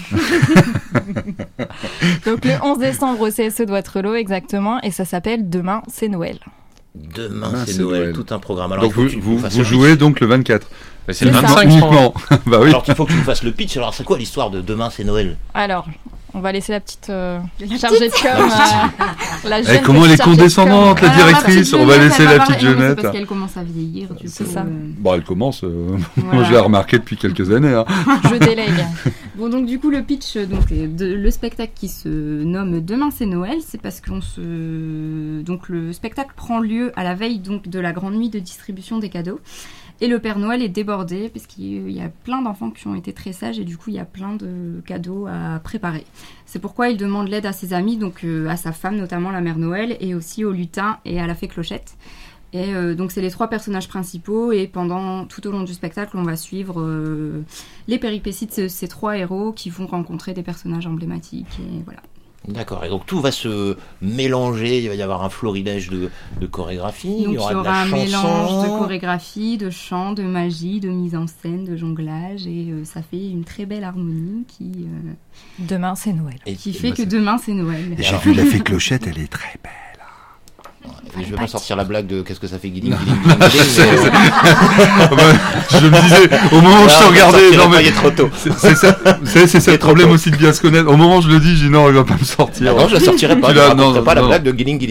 Donc le 11 décembre au CSE de Waterloo, exactement, et ça s'appelle Demain c'est Noël. Demain c'est Noël, tout un programme. Alors, donc vous jouez donc le 24. C'est le 25 uniquement. Bah oui. Alors il faut que tu nous fasses le pitch. Alors c'est quoi l'histoire de Demain c'est Noël? Alors On va laisser la petite chargée de com. La jeune comment elle est chargée de condescendante, com. la directrice. On va laisser la petite Jeunette. Jeunette. Parce qu'elle commence à vieillir. C'est ça. Bon, elle commence. Moi, Voilà. je l'ai remarqué depuis quelques années. Hein. Je délègue. Bon, donc du coup, le pitch, donc le spectacle qui se nomme Demain c'est Noël, c'est parce donc le spectacle prend lieu à la veille donc de la grande nuit de distribution des cadeaux. Et le Père Noël est débordé parce qu'il y a plein d'enfants qui ont été très sages et du coup il y a plein de cadeaux à préparer. C'est pourquoi il demande l'aide à ses amis, donc à sa femme notamment la Mère Noël et aussi au lutin et à la fée Clochette. Et donc c'est les 3 personnages principaux et tout au long du spectacle on va suivre les péripéties de ces 3 héros qui vont rencontrer des personnages emblématiques et voilà. D'accord, et donc tout va se mélanger, il va y avoir un florilège de chorégraphie, Donc il y aura de la un chanson. mélange de chorégraphie, de chant, de magie, de mise en scène, de jonglage et ça fait une très belle harmonie qui Demain c'est Noël. qui fait que demain c'est Noël. J'ai vu la fée Clochette, elle est très belle. Je vais pas sortir la blague de qu'est-ce que ça fait guiling, Je me disais, au moment où je te regardais, non mais il est trop tôt. c'est ça le problème aussi de bien se connaître. Au moment où je le dis, j'ai dit non, il va pas me sortir. Non, je la sortirai pas. Je ne pas la blague de guiling.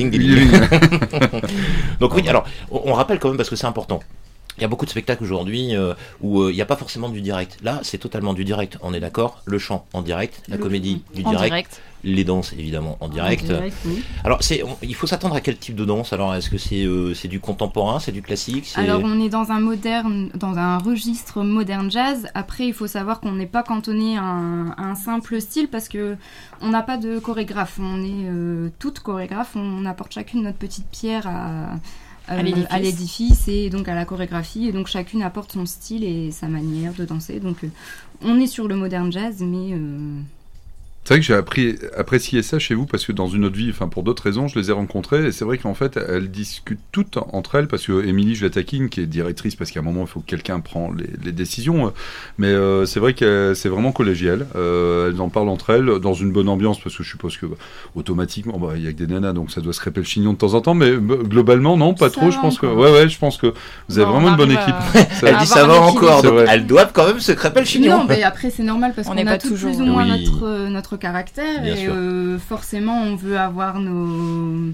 Donc oui, alors on rappelle quand même parce que c'est important. Il y a beaucoup de spectacles aujourd'hui où il n'y a pas forcément du direct. Là, c'est totalement du direct, on est d'accord. Le chant en direct, la comédie du direct, les danses évidemment en direct. Oui. Alors, il faut s'attendre à quel type de danse? Alors, est-ce que c'est du contemporain, c'est du classique? Alors, on est dans un registre moderne jazz. Après, il faut savoir qu'on n'est pas cantonné à un simple style parce que on n'a pas de chorégraphe. On est toutes chorégraphes. On apporte chacune notre petite pierre à l'édifice et donc à la chorégraphie et donc chacune apporte son style et sa manière de danser donc on est sur le modern jazz mais C'est vrai que j'ai apprécié ça chez vous parce que dans une autre vie, enfin pour d'autres raisons, je les ai rencontrées et c'est vrai qu'en fait elles discutent toutes entre elles parce que Émilie, je la taquine, qui est directrice parce qu'à un moment il faut que quelqu'un prenne les décisions, mais c'est vrai que c'est vraiment collégial. Elles en parlent entre elles dans une bonne ambiance parce que je suppose que automatiquement, il y a que des nanas donc ça doit se crêper le chignon de temps en temps, mais globalement non, pas ça trop. Je pense que je pense que vous avez vraiment une bonne équipe. Elle dit ça va encore, donc elles doivent quand même se crêper le chignon. non mais après c'est normal parce On qu'on n'est a pas tout toujours- plus ou moins Oui. notre caractère Bien et sûr. forcément on veut avoir nos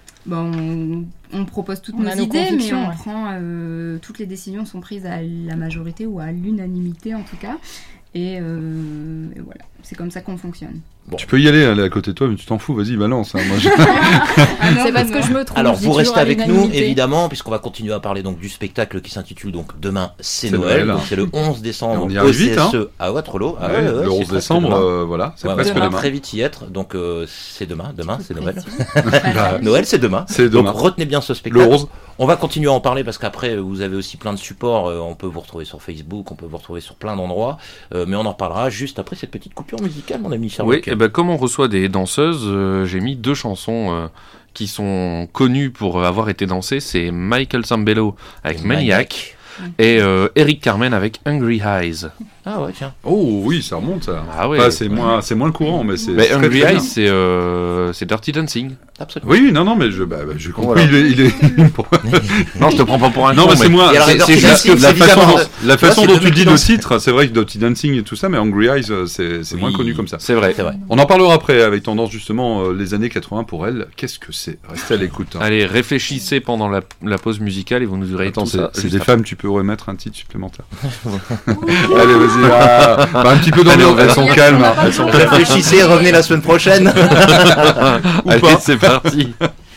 on propose toutes On nos a nos idées mais convictions, on ouais. prend toutes les décisions sont prises à la majorité ou à l'unanimité en tout cas et voilà c'est comme ça qu'on fonctionne. Bon. Tu peux y aller, elle est à côté de toi, mais tu t'en fous, vas-y, balance. Hein, moi, C'est parce que je me trompe. Alors je dis vous restez toujours à avec nous l'unanimité. évidemment puisqu'on va continuer à parler donc du spectacle qui s'intitule donc Demain c'est C'est Noël. Noël. Donc, c'est le 11 décembre On y au arrive vite, CSE hein. à Waterloo. Ah Ouais, ouais, le c'est 11 presque décembre, demain. voilà, c'est Ouais, presque on va demain. très vite y être, donc c'est demain. Demain c'est Noël. Bah, Noël c'est demain. c'est demain. Donc retenez bien ce spectacle. Le 11. On va continuer à en parler parce qu'après vous avez aussi plein de supports. On peut vous retrouver sur Facebook, on peut vous retrouver sur plein d'endroits, mais on en reparlera juste après cette petite coupure musicale, mon ami Sherlock. Oui, et ben comme on reçoit des danseuses, j'ai mis 2 chansons qui sont connues pour avoir été dansées. C'est Michael Sambello avec Maniac et Eric Carmen avec Hungry Eyes. Ah ouais, tiens. Oh oui, ça remonte ça. Ah ouais. Enfin, c'est moins le courant, mais c'est. Mais très, Hungry très Eyes, bien. c'est Dirty Dancing. Absolument. Oui, non, mais j'ai compris. Voilà. Il est. Non, je te prends pas pour un Non, con, mais c'est moins. Et alors, C'est Dirty juste Dancing, la c'est bizarre. la façon c'est dont deux tu mecs dis qui le dansent. titre. C'est vrai que Dirty Dancing et tout ça, mais Hungry Eyes, c'est moins connu comme ça. C'est vrai. C'est vrai. On en parlera après, avec tendance justement les années 80 pour elle. Qu'est-ce que c'est? Restez à l'écoute. Hein. Allez, réfléchissez pendant la pause musicale et vous nous aurez Attends, tout ça. c'est juste des après. femmes, tu peux remettre un titre supplémentaire. Allez, vas-y. Un petit peu d'ambiance, elles sont calmes. Hein. Elles sont calmes. Réfléchissez, revenez la semaine prochaine. Allez, pas. c'est parti.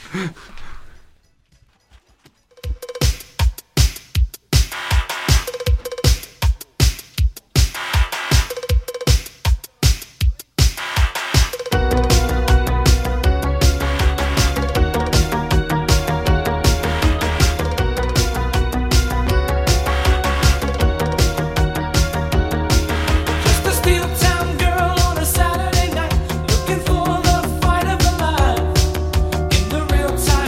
Just a steel town girl on a Saturday night, looking for the fight of her life. In the real time.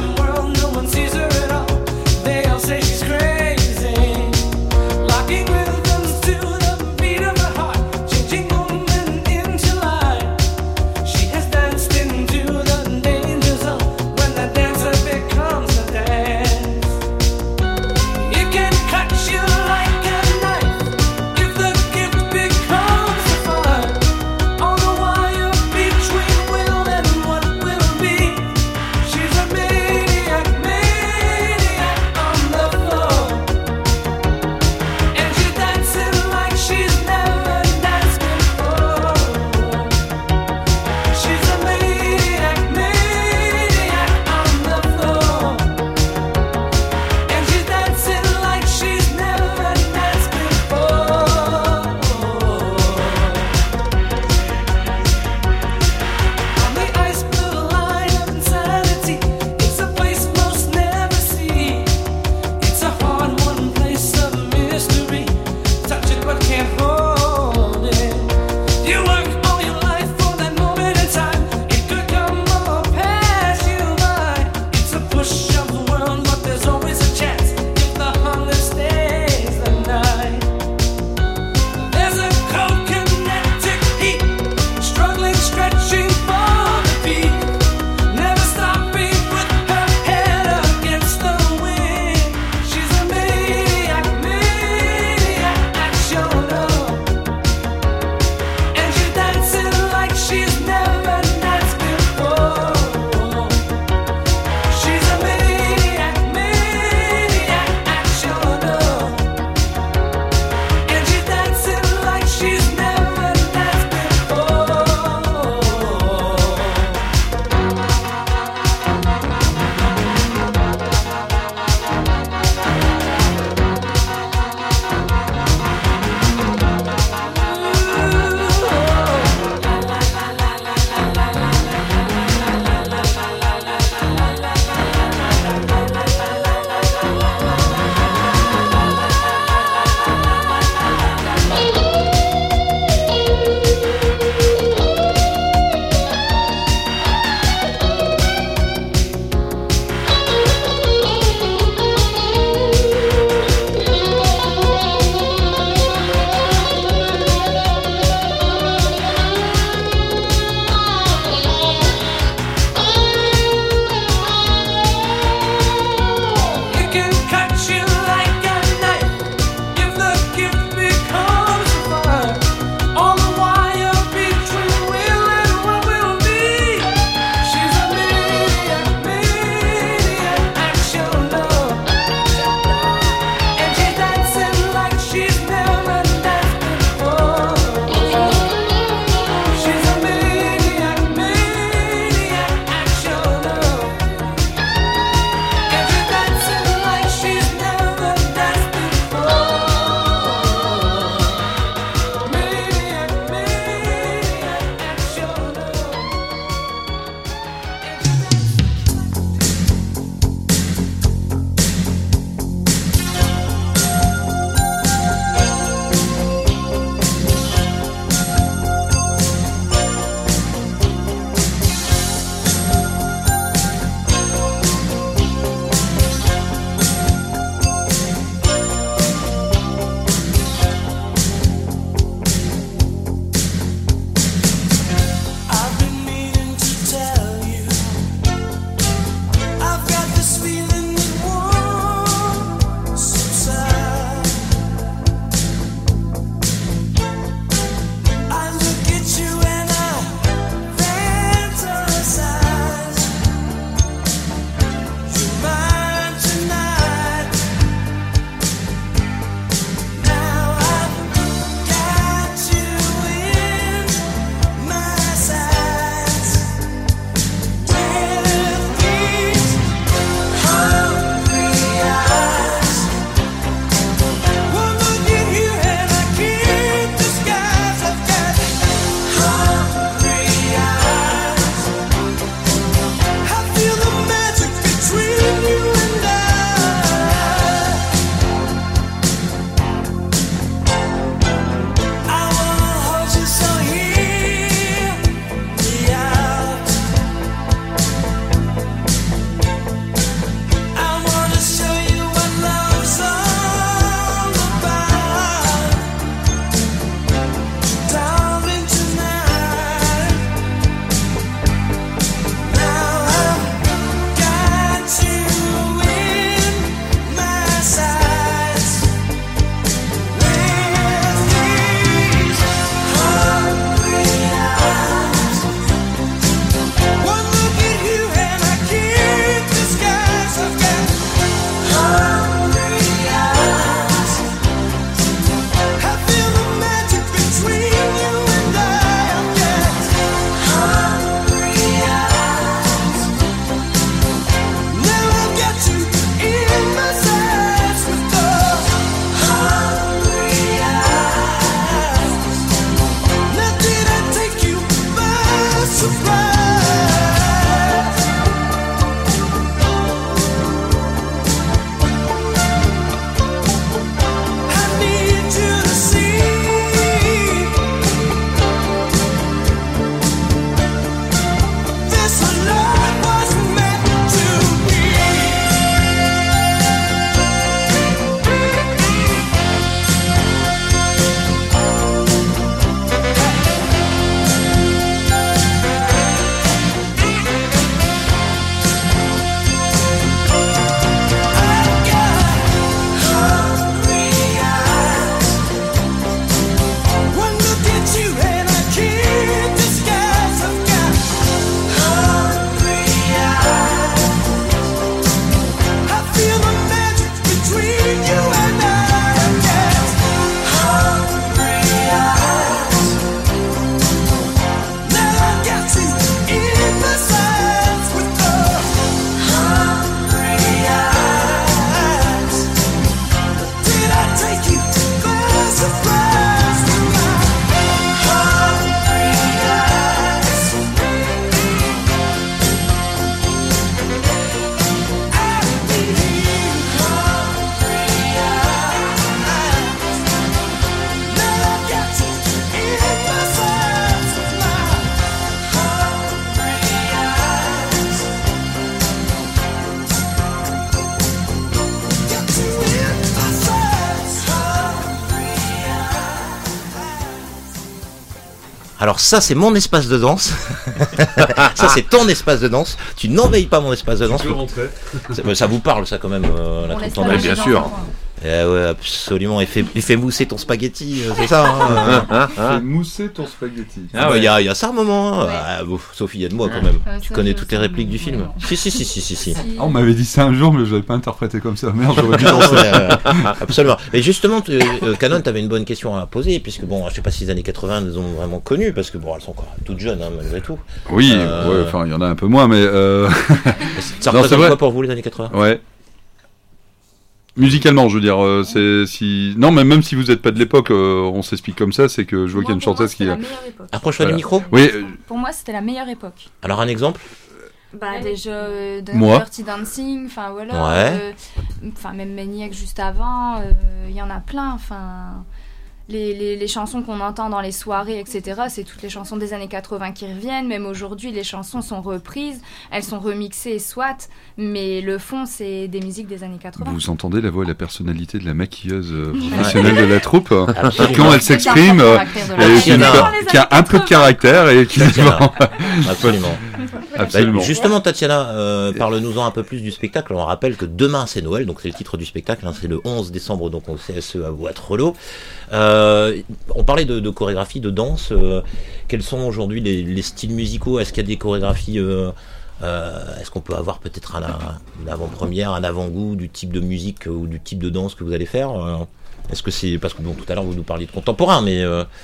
Alors ça, c'est mon espace de danse. Ça, c'est ton espace de danse. Tu n'envahis pas mon espace de danse. Tu peux rentrer. Ça vous parle, ça, quand même, la troupe tendance. Bien sûr. Ouais, absolument. Il fait mousser ton spaghetti, c'est ça. Hein. Fais mousser ton spaghetti. Il y a ça un moment. Hein. Ah, Sophie, aide-moi quand même. Tu connais toutes les répliques du film. Si. Ah, on m'avait dit ça un jour, mais je l'avais pas interprété comme ça. Merde, j'aurais dû danser. Absolument. Et justement, Canon, t'avais une bonne question à poser, puisque bon, je sais pas si les années 80 nous ont vraiment connues, parce que bon, elles sont encore toutes jeunes, hein, malgré tout. Oui, ouais, enfin, il y en a un peu moins, mais. Ça représente quoi pour vous les années 80? Ouais. Musicalement, je veux dire, non, mais même si vous n'êtes pas de l'époque, on s'explique comme ça, c'est que je vois qu'il y a une chanteuse qui. Approche-toi du micro. Oui. Pour moi, c'était la meilleure époque. Alors un exemple. Des jeux de Moi. Dirty Dancing, enfin voilà. Ouais. Enfin même Maniac juste avant, il y en a plein. Enfin les chansons qu'on entend dans les soirées, etc. C'est toutes les chansons des années 80 qui reviennent. Même aujourd'hui, les chansons sont reprises, elles sont remixées, soit, mais le fond, c'est des musiques des années 80. Vous entendez la voix et la personnalité de la maquilleuse professionnelle de la troupe. Absolument. Quand elle s'exprime, qui a un peu de caractère et qui. Absolument. Absolument. Justement, Tatiana, parle-nous-en un peu plus du spectacle. On rappelle que demain c'est Noël, donc c'est le titre du spectacle, hein, c'est le 11 décembre, donc au CSE à Waterloo. On parlait de chorégraphie, de danse. Quels sont aujourd'hui les styles musicaux? Est-ce qu'il y a des chorégraphies est-ce qu'on peut avoir peut-être une avant-première, un avant-goût du type de musique ou du type de danse que vous allez faire? Est-ce que c'est parce que bon, tout à l'heure vous nous parliez de contemporain, mais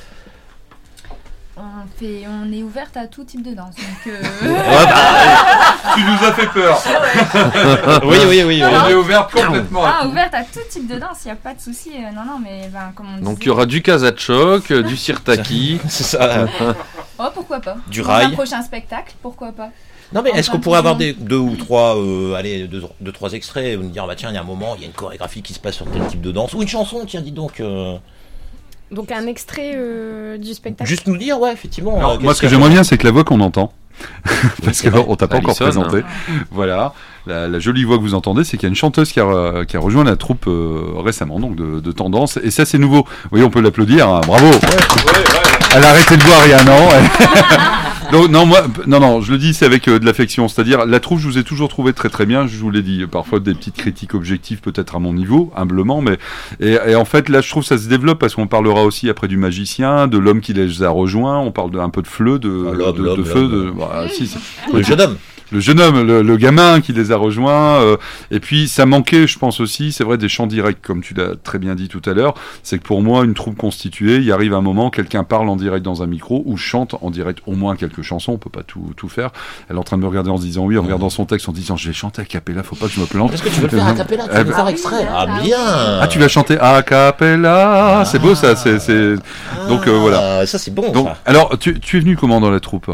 On est ouverte à tout type de danse. Donc Tu nous as fait peur. Oui. On est ouverte complètement. Ouverte à tout type de danse, il n'y a pas de souci. Non, mais comme on disait. Donc il y aura du Kazachok, du sirtaki. C'est ça. Oh, pourquoi pas. Du Dans rail. un prochain spectacle, pourquoi pas. Non, mais est-ce qu'on pourrait avoir deux ou trois, deux, trois extraits et nous dire, tiens, il y a un moment, il y a une chorégraphie qui se passe sur tel type de danse, ou une chanson, tiens, dis donc. Donc un extrait du spectacle. Juste nous dire, ouais, effectivement. Alors, moi, ce que j'aimerais bien, c'est que la voix qu'on entend, parce qu'on t'a pas encore Alison, présenté. hein. Voilà, la jolie voix que vous entendez, c'est qu'il y a une chanteuse qui a rejoint la troupe récemment, donc de Tendance, et ça c'est nouveau. Oui, on peut l'applaudir, hein. Bravo. Elle a arrêté de boire il y a un an. Donc non, je le dis, c'est avec de l'affection, c'est-à-dire la troupe, je vous ai toujours trouvé très très bien, je vous l'ai dit, parfois des petites critiques objectives peut-être à mon niveau, humblement, mais et en fait là je trouve que ça se développe parce qu'on parlera aussi après du magicien, de l'homme qui les a rejoints, on parle un peu de fleu, de feu, Le jeune homme. Le jeune homme, le gamin qui les a rejoints, et puis ça manquait, je pense aussi, c'est vrai, des chants directs, comme tu l'as très bien dit tout à l'heure, c'est que pour moi, une troupe constituée, il arrive un moment, quelqu'un parle en direct dans un micro, ou chante en direct au moins quelques chansons, on peut pas tout faire, elle est en train de me regarder en se disant oui, en regardant son texte, en disant je vais chanter a cappella, faut pas que je me plante. Est-ce que tu veux le faire a cappella? Tu veux le faire extrait? Ah bien. Ah, tu vas chanter a cappella, c'est beau ça, c'est... Donc voilà. Ça c'est bon. Donc, ça. alors, tu es venu comment dans la troupe?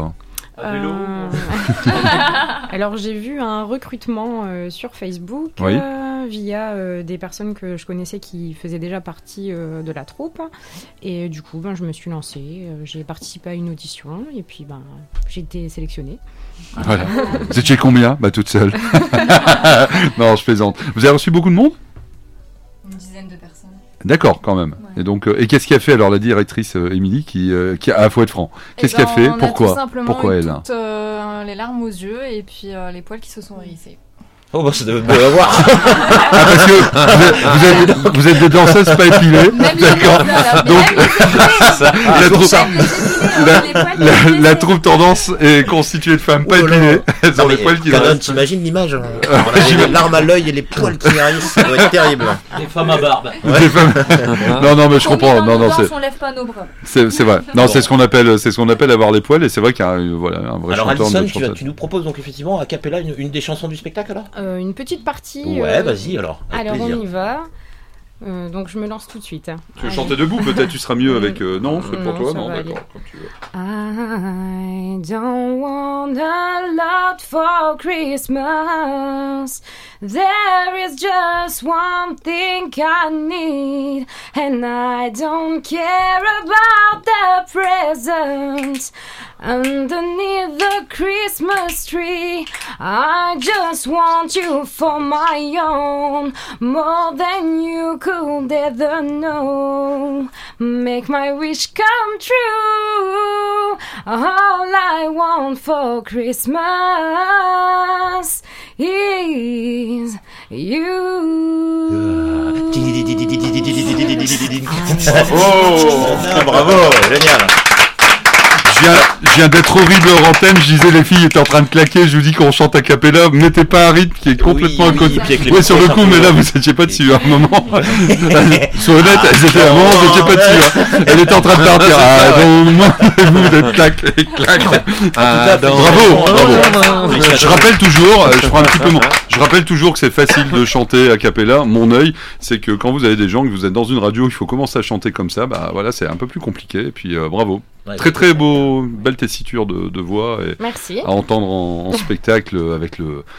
Alors j'ai vu un recrutement sur Facebook via des personnes que je connaissais qui faisaient déjà partie de la troupe, et du coup je me suis lancée, j'ai participé à une audition et puis j'ai été sélectionnée. Voilà. Vous étiez combien? Toute seule. Non, je plaisante. Vous avez reçu beaucoup de monde? Une dizaine de personnes. D'accord, quand même. Ouais. Et donc, qu'est-ce qu'a fait alors la directrice Émilie qui a faut être franc? Qu'est-ce qu'elle a fait? Pourquoi? Pourquoi elle? Toutes les larmes aux yeux et puis les poils qui se sont hérissés. Oh bah ça devait bien avoir. Ah, parce que vous êtes des danseuses pas épilées. D'accord. Donc la troupe Tendance est constituée de femmes pas épilées. Elles ont les poils qui hérissent. T'imagines l'image? On a les larmes à l'œil et les poils qui hérissent, ça doit être terrible. Des femmes à barbe. Ouais. Non mais je comprends. Non on lève pas nos bras. C'est vrai. Non, c'est ce qu'on appelle avoir les poils, et c'est vrai qu'il y a un vrai chanteur. Alors Alison, tu nous proposes donc effectivement a cappella une des chansons du spectacle alors? Une petite partie. Ouais, vas-y alors. Alors plaisir. On y va. Donc je me lance tout de suite. Tu veux chanter debout peut-être? Tu seras mieux avec. Non, c'est pour toi. Non, d'accord. Comme tu veux. I don't want a lot for Christmas. There is just one thing I need, and I don't care about the presents underneath the Christmas tree. I just want you for my own, more than you could ever know. make my wish come true. All I want for Christmas is you. Bravo, génial. Je viens d'être horrible hors antenne, je disais les filles étaient en train de claquer, je vous dis qu'on chante a cappella, mettez pas un rythme qui est complètement à côté. Oui, sur le coup, mais là vous étiez pas dessus à un moment. Sur le net, elles étaient à un moment, vous étiez pas dessus. Hein. Elle était en train de partir. Ah, donc, vous êtes clac. Bravo. Je rappelle toujours, je prends un petit peu je rappelle toujours que c'est facile de chanter a cappella. Mon œil, c'est que quand vous avez des gens, que vous êtes dans une radio, il faut commencer à chanter comme ça, bah voilà, c'est un peu plus compliqué. Et puis bravo. Ouais, très beau, belle tessiture de voix et merci. À entendre en spectacle avec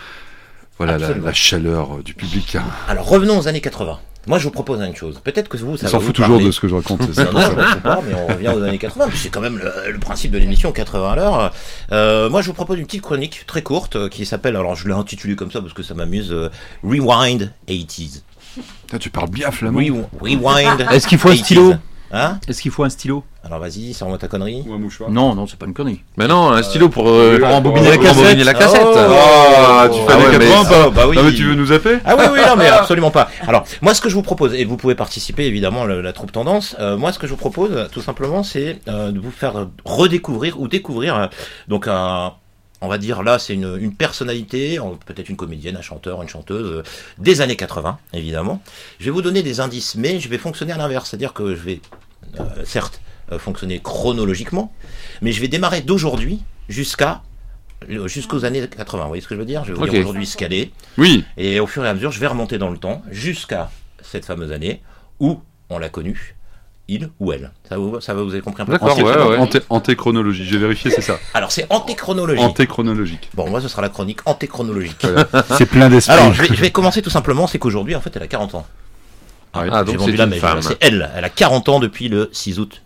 la chaleur du public. Alors revenons aux années 80. Moi je vous propose une chose. Peut-être que vous, ça on s'en fout toujours de ce que je raconte. C'est ça. Non, je ne sais pas, mais on revient aux années 80. C'est quand même le principe de l'émission 80 à l'heure. Moi je vous propose une petite chronique très courte qui s'appelle, alors je l'ai intitulée comme ça parce que ça m'amuse, Rewind 80s. Tu parles bien flamand. Rewind. Est-ce qu'il faut un stylo? Hein? Est-ce qu'il faut un stylo? Alors vas-y, sors-moi ta connerie. Ou un mouchoir. Non, c'est pas une connerie. Mais non, un stylo pour embobiner la cassette. Tu fais des 80 pas? Bah oui. Non mais tu veux nous appeler? Ah oui, non mais absolument pas. Alors, moi ce que je vous propose, et vous pouvez participer évidemment la troupe tendance, moi ce que je vous propose tout simplement c'est de vous faire redécouvrir ou découvrir donc on va dire là c'est une personnalité, peut-être une comédienne, un chanteur, une chanteuse des années 80 évidemment. Je vais vous donner des indices mais je vais fonctionner à l'inverse, c'est-à-dire que je vais certes fonctionner chronologiquement, mais je vais démarrer d'aujourd'hui jusqu'aux années 80. Vous voyez ce que je veux dire? Je vais vous dire aujourd'hui ce qu'elle est. Oui. Et au fur et à mesure, je vais remonter dans le temps jusqu'à cette fameuse année où on l'a connue, il ou elle. Ça va, vous avez compris un peu? D'accord, antéchronologie. J'ai vérifié, c'est ça. Alors c'est antéchronologique. Antéchronologique. Bon, moi ce sera la chronique antéchronologique. C'est plein d'esprit. Alors je vais commencer tout simplement, c'est qu'aujourd'hui en fait elle a 40 ans. Donc j'ai vendu c'est la une mèche, femme. c'est elle. Elle a 40 ans depuis le 6 août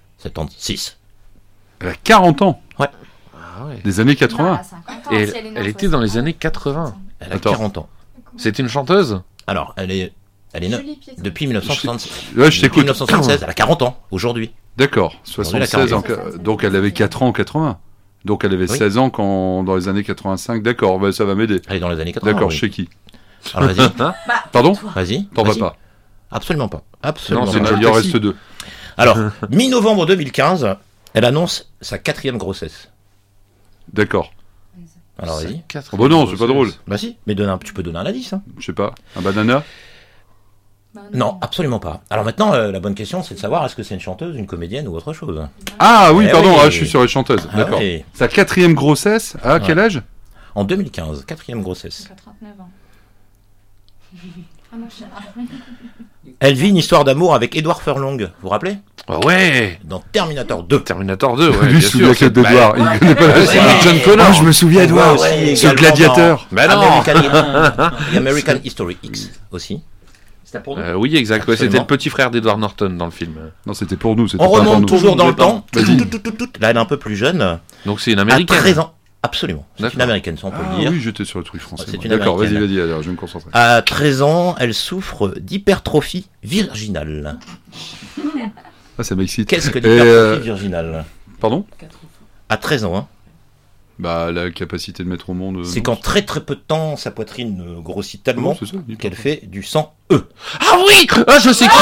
1976. Elle a 40 ans. Ouais. Des années 80. Et elle était dans les années 80. Elle a 40 ans. C'est une chanteuse? Alors, elle est depuis 1976. Ouais, je t'écoute. 1976, elle a 40 ans aujourd'hui. D'accord, 76 ans. Donc elle avait 4 ans en 80. Donc elle avait 16 ans dans les années 85. D'accord, ça va m'aider. Elle est dans les années 80. D'accord, oui. chez qui? Alors vas-y. Pardon? Vas-y. T'en vas pas? Absolument pas. Absolument non, pas. Il en reste 2. Alors, mi-novembre 2015, elle annonce sa 4e grossesse. D'accord. Alors vas-y. Bon non, c'est pas drôle. Bah si, mais tu peux donner un indice. Hein. Je sais pas. Un banana? Non, absolument pas. Alors maintenant, la bonne question, c'est de savoir est-ce que c'est une chanteuse, une comédienne ou autre chose. Ah oui, pardon, oui. je suis sur les chanteuses. D'accord. Oui. Sa 4e grossesse, à quel âge? En 2015, 4e grossesse. 39 ans. Elle vit une histoire d'amour avec Edward Furlong, vous vous rappelez? Ouais. Dans Terminator 2. Terminator 2, ouais. Lui, je me souviens que d'Edward. Il connaît pas la c'est John Connor. Je me souviens d'Edward. Ce gladiateur. Mais non. American History X aussi. C'était pour nous. Oui, exact. Ouais, Absolument. c'était le petit frère d'Edward Norton dans le film. Non, c'était pour nous. On remonte toujours dans le temps. Vas-y. Là, elle est un peu plus jeune. Donc c'est une À américaine. 13 ans. Absolument. C'est D'accord. une américaine, ça on peut le dire. Oui, j'étais sur le truc français. C'est moi. une D'accord, vas-y, américaine. alors je vais me concentrer. À 13 ans, elle souffre d'hypertrophie virginale. Ah, ça m'excite. Qu'est-ce que l'hypertrophie virginale? Pardon? À 13 ans, hein. Bah, la capacité de mettre au monde. C'est qu'en très très peu de temps, sa poitrine grossit tellement c'est ça, qu'elle fait du sang E. Ah oui. Ah, je sais qui.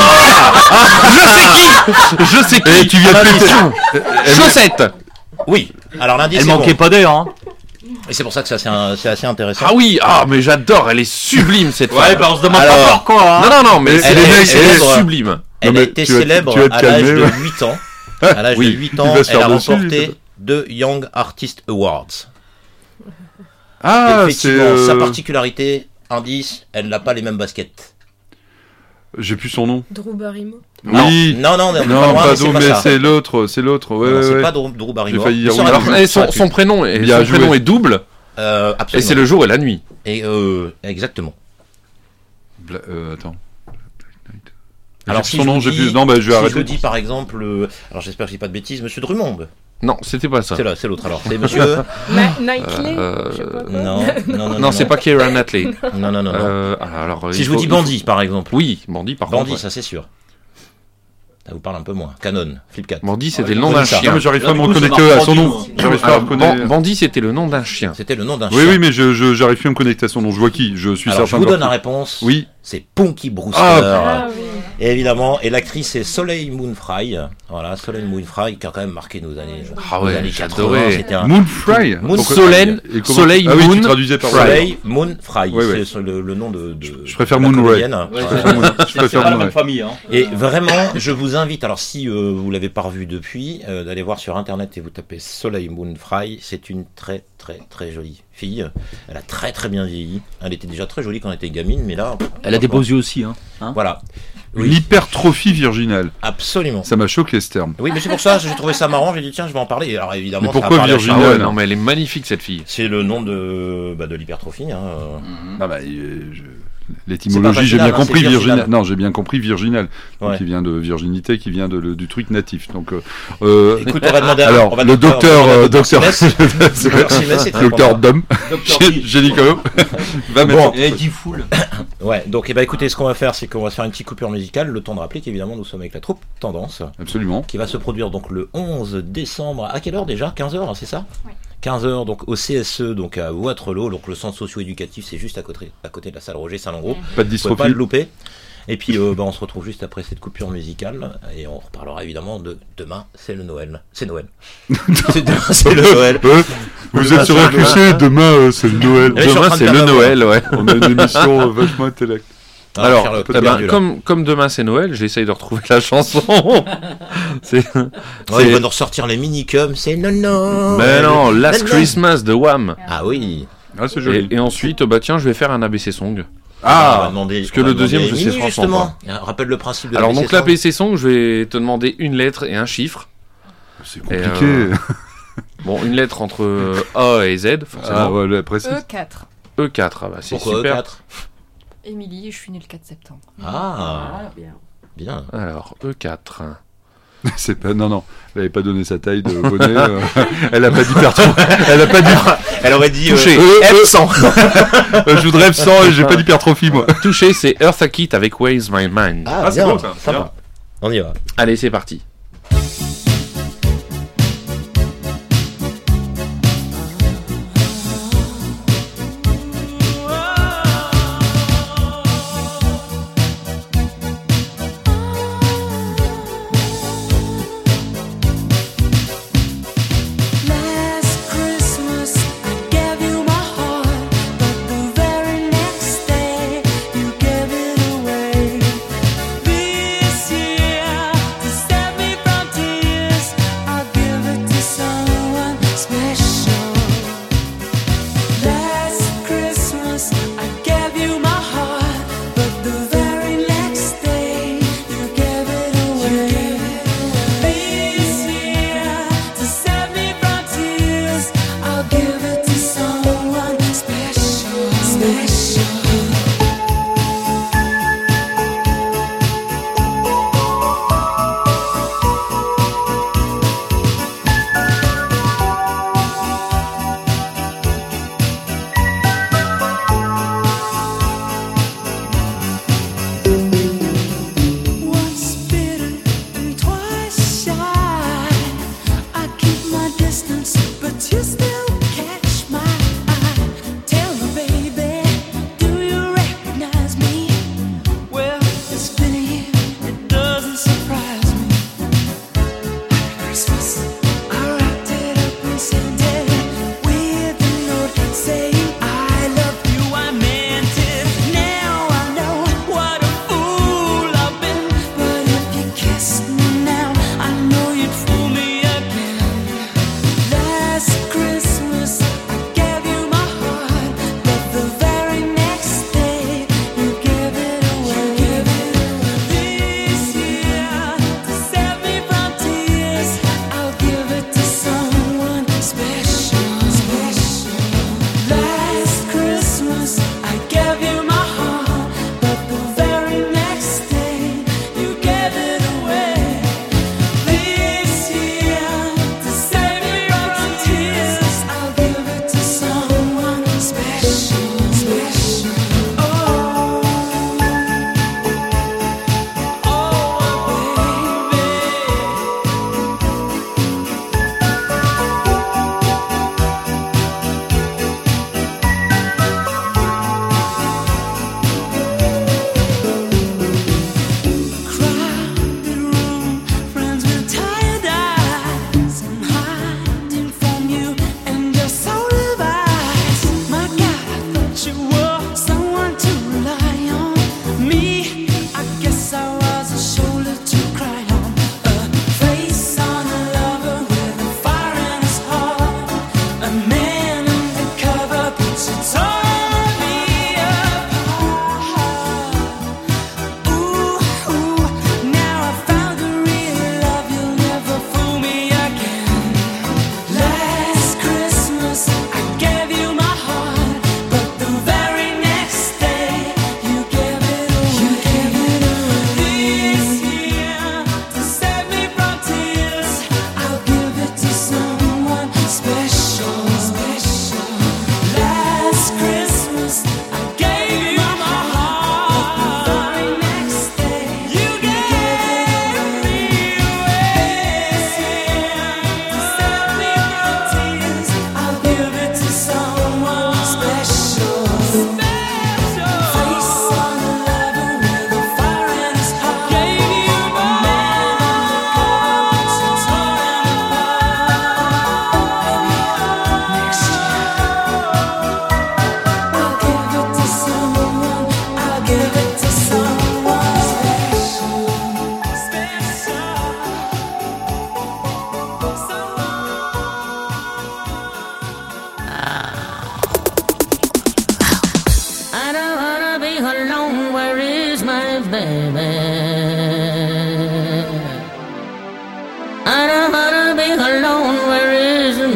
Je sais qui. Et tu viens de péter. Chaussette. Oui. Alors l'indice. Elle c'est manquait bon. pas d'air, hein. Et c'est pour ça que c'est assez intéressant. Ah oui. Ah, mais j'adore. Elle est sublime cette femme. Ouais, bah on se demande Alors, pas pourquoi, hein. Non, mais Elle elle est est célèbre. sublime. Elle Non, a mais été tu vas te célèbre à l'âge calmer, de ouais. 8 ans. À l'âge Oui, de 8 il ans, va se elle faire a dessus, remporté lui. 2 Young Artist Awards. Ah, Effectivement, c'est. sa particularité, indice, elle n'a pas les mêmes baskets. J'ai plus son nom. Drew Barrymore. Oui. Non, on est pas Non, loin, pas mais c'est Drew, pas mais ça. c'est l'autre. Ouais, Non, c'est ouais. pas Drew Barrymore. J'ai failli dire Mais ça oui. aurait Alors, pu. et son prénom Bien joué. est double. Et Absolument. c'est le jour et la nuit. Et exactement. Attends. Alors J'ai si son je nom, vous j'ai dis, plus. Non, bah je vais si arrêter. je dis par exemple, alors j'espère que je dis pas de bêtises, Monsieur Drummond. Non, c'était pas ça. C'est là, c'est l'autre. Alors c'est Monsieur. Knightley. Je sais pas quoi. Non, c'est pas Keira Knightley. Non. Alors, Si je vous dis Bandit, par exemple. Oui, Bandit, par Bandit, contre. ça c'est sûr. Ça vous parle un peu moins. Canon, Flip 4. Bandy, c'était le nom d'un chien. Non, mais j'arrive pas à me connecter à son nom. J'arrive pas à reconnaître. Bandy, c'était le nom d'un chien. C'était le nom d'un Oui, chien. oui, mais j'arrive plus à me connecter à son nom. Je vois qui. Je suis Alors, certain. je vous donne la réponse. Oui. C'est Punky Brewster. Ah, Et évidemment, et l'actrice c'est Soleil Moon Frye. Voilà, Soleil Moon Frye qui a quand même marqué nos années. Ah nos ouais, années j'adorais. 80. C'était un Moon Fry. Moon Soleil, Et comment- Soleil Ah oui, tu Moon traduisais par Soleil Moon Frye. Ouais, ouais. C'est le nom de Je préfère de la Moon Ray. comédienne. Je préfère Moon- je C'est préfère pas la Moon même Ray. famille. Hein. Et vraiment, je vous invite, alors si vous l'avez pas revu depuis, d'aller voir sur internet et vous tapez Soleil Moon Frye. C'est une très très très jolie fille. Elle a très très bien vieilli. Elle était déjà très jolie quand elle était gamine, mais là. Elle a des beaux yeux aussi. Hein. Voilà. Oui. L'hypertrophie virginale. Absolument. Ça m'a choqué ce terme. Oui, mais c'est pour ça, j'ai trouvé ça marrant, j'ai dit tiens, je vais en parler. Et alors évidemment, Mais pourquoi ça a parlé à virginale Charles. Ah ouais, non, mais elle est magnifique, cette fille. C'est le nom de l'hypertrophie. Hein. Ah bah, l'étymologie, j'ai vaginal, bien hein, compris c'est virginal. virginal. Non, j'ai bien compris virginal. Donc, Ouais. qui vient de virginité, qui vient du truc natif. Donc, Écoute, on va demander à alors, on va le demander docteur Simès, c'est très docteur important. Dom, Génico, va Bon. mettre. Et dit full. Ouais, donc écoutez, ce qu'on va faire, c'est qu'on va se faire une petite coupure musicale, le temps de rappeler qu'évidemment nous sommes avec la troupe Tendance, Absolument. qui va se produire donc le 11 décembre. À quelle heure déjà 15h, c'est ça 15h donc au CSE, donc à Waterloo, donc le centre socio-éducatif, c'est juste à côté de la salle Roger Salengro. Pas de Vous pouvez pas dystrophie. le louper. Et puis on se retrouve juste après cette coupure musicale et on reparlera évidemment de demain, c'est le Noël. C'est Noël. c'est le Noël. Vous êtes sur RQC, demain c'est le Noël. Mais je suis en Demain, train de c'est perdre le ma voix. Noël, ouais. On a une émission vachement intellect. Alors, Sherlock, eh ben, perdu, là. comme demain c'est Noël, j'essaye de retrouver la chanson. c'est, Ouais, il va nous ressortir les minicums, c'est non. Mais non, Last Christmas de Wham. Ah oui. Ah, c'est joli. Et ensuite, bah tiens, je vais faire un ABC Song. On va demander- parce que on va le deuxième, demander je sais Mimi, franchement justement. Rappelle le principe de Alors l'ABC donc l'ABC Song, je vais te demander une lettre et un chiffre. C'est Et, compliqué. Bon, une lettre entre A et Z, forcément. Ah ouais, après c'est. E4. E4, ah bah c'est Pourquoi super. E4 Émilie, je suis née le 4 septembre. Ah, bien. Alors, E4. C'est pas. Non, elle avait pas donné sa taille de bonnet. Elle a pas d'hypertrophie. Elle a pas dit. Elle aurait dit touché. F100. Je voudrais F100 et j'ai pas d'hypertrophie moi. Touché, c'est Eartha Kitt avec Where's My Mind. Ah, c'est bien, bon, ça. sympa. On y va. Allez, c'est parti. Last Christmas I gave you my heart, but the very next day you gave it away. This year to set me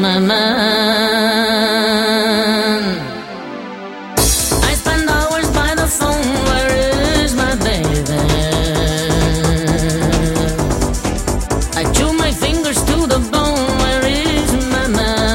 my man? I spend hours by the phone, where is my baby? I chew my fingers to the bone, where is my man?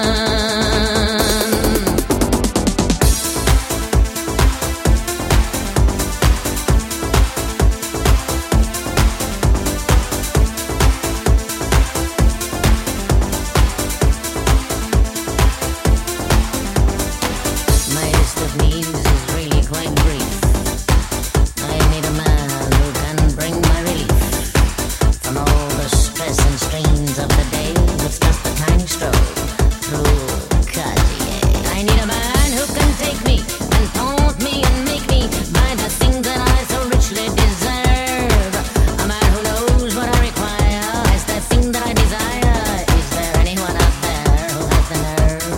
My list of needs is really quite brief. I need a man who can bring my relief from all the stress and strains of the day with just a tiny stroke through Cartier. I need a man who can take me and taunt me and make me buy the things that I so richly deserve. A man who knows what I require is the thing that I desire. Is there anyone out there who has the nerve?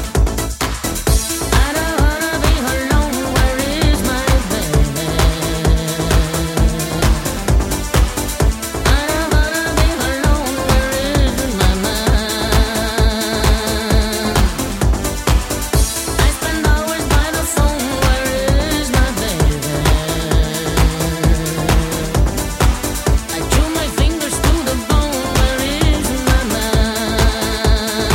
I don't wanna be alone, where is my baby? I don't wanna be alone, where is my man? I spend hours by the phone, where is my baby? I chew my fingers to the bone, where is my man?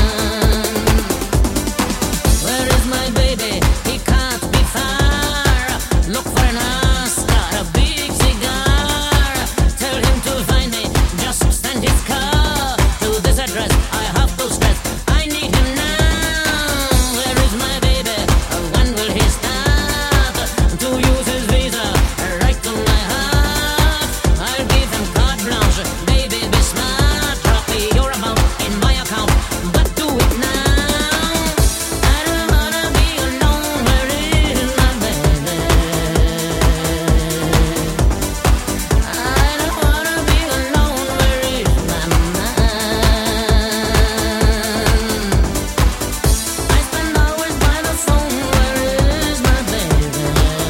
Where is my baby? He can't be far. Look for an Oscar, a big cigar. Tell him to find me, just send his car to this address. I have to stress, I need him now. Where is my baby? When will he start to use his visa right to my heart? I'll give him carte blanche, baby, be smart. Drop me your amount in my account, but do it now. I don't wanna be alone, where is my baby? I don't wanna be alone, where is my man? I spend hours by the phone, where is my baby?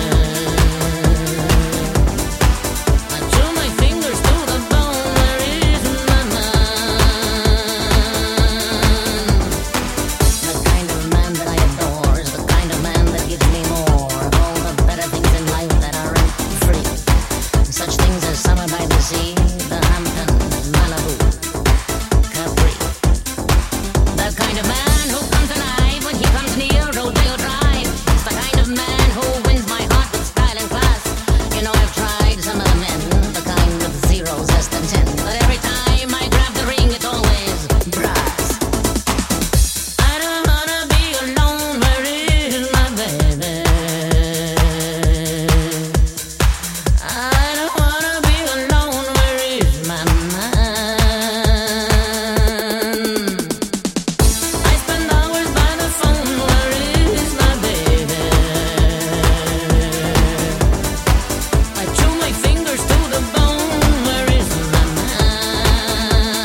I chew my fingers to the bone, where is my man? The kind of man that I adore is the kind of man that gives me more of all the better things in life that are rent-free. Such things as summer by the sea, the Hamptons, Malibu, Capri. The kind of man who comes alive when he comes near Rodeo Drive. It's the kind of man who wins my heart with style and class. You know, I've tried some other men, the kind with zeros less than 10. But every time I grab the ring, it's always brass. I don't wanna be alone, where is my baby? I don't wanna be alone, where is my man? I spend hours by the phone, where is my baby? I chew my fingers to the bone, where is my man?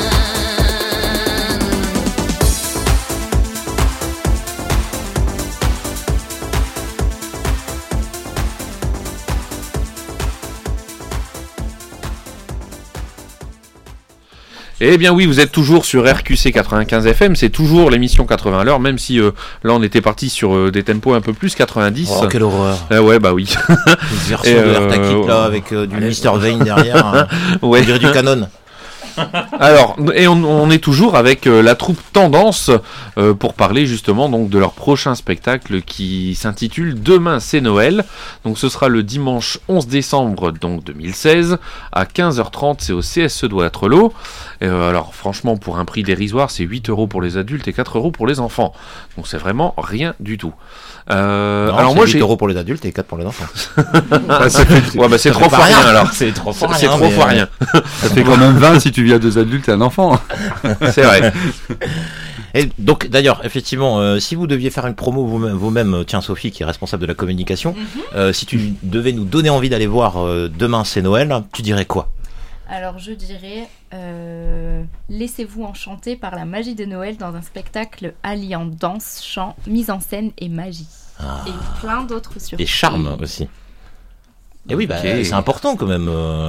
Eh bien oui, vous êtes toujours sur RQC 95 FM, c'est toujours l'émission 80 à l'heure, même si là on était parti sur des tempos un peu plus 90. Oh, quelle horreur. Ouais, bah oui. Une version de Airtakit là avec du Mr. Vane derrière. Hein. Ouais. On dirait du canon. Alors, et on est toujours avec la troupe Tendance pour parler justement donc de leur prochain spectacle qui s'intitule Demain c'est Noël. Donc ce sera le dimanche 11 décembre donc 2016 à 15h30, c'est au CSE de Waterloo. Alors franchement, pour un prix dérisoire, c'est 8 € pour les adultes et 4 € pour les enfants. Donc c'est vraiment rien du tout. Non, alors moi, 8 € pour les adultes et 4 pour les enfants. C'est 3 fois rien alors. C'est 3 fois rien. C'est 3 fois rien. Ça fait quand même 20 si tu vis à 2 adultes et un enfant. C'est vrai. Et donc d'ailleurs, effectivement, si vous deviez faire une promo vous-même, tiens Sophie qui est responsable de la communication, si tu devais nous donner envie d'aller voir Demain c'est Noël, tu dirais quoi? Alors je dirais, laissez-vous enchanter par la magie de Noël dans un spectacle alliant danse, chant, mise en scène et magie. Et plein d'autres surprises. Et charme aussi. Et oui, bah, Okay. c'est important quand même.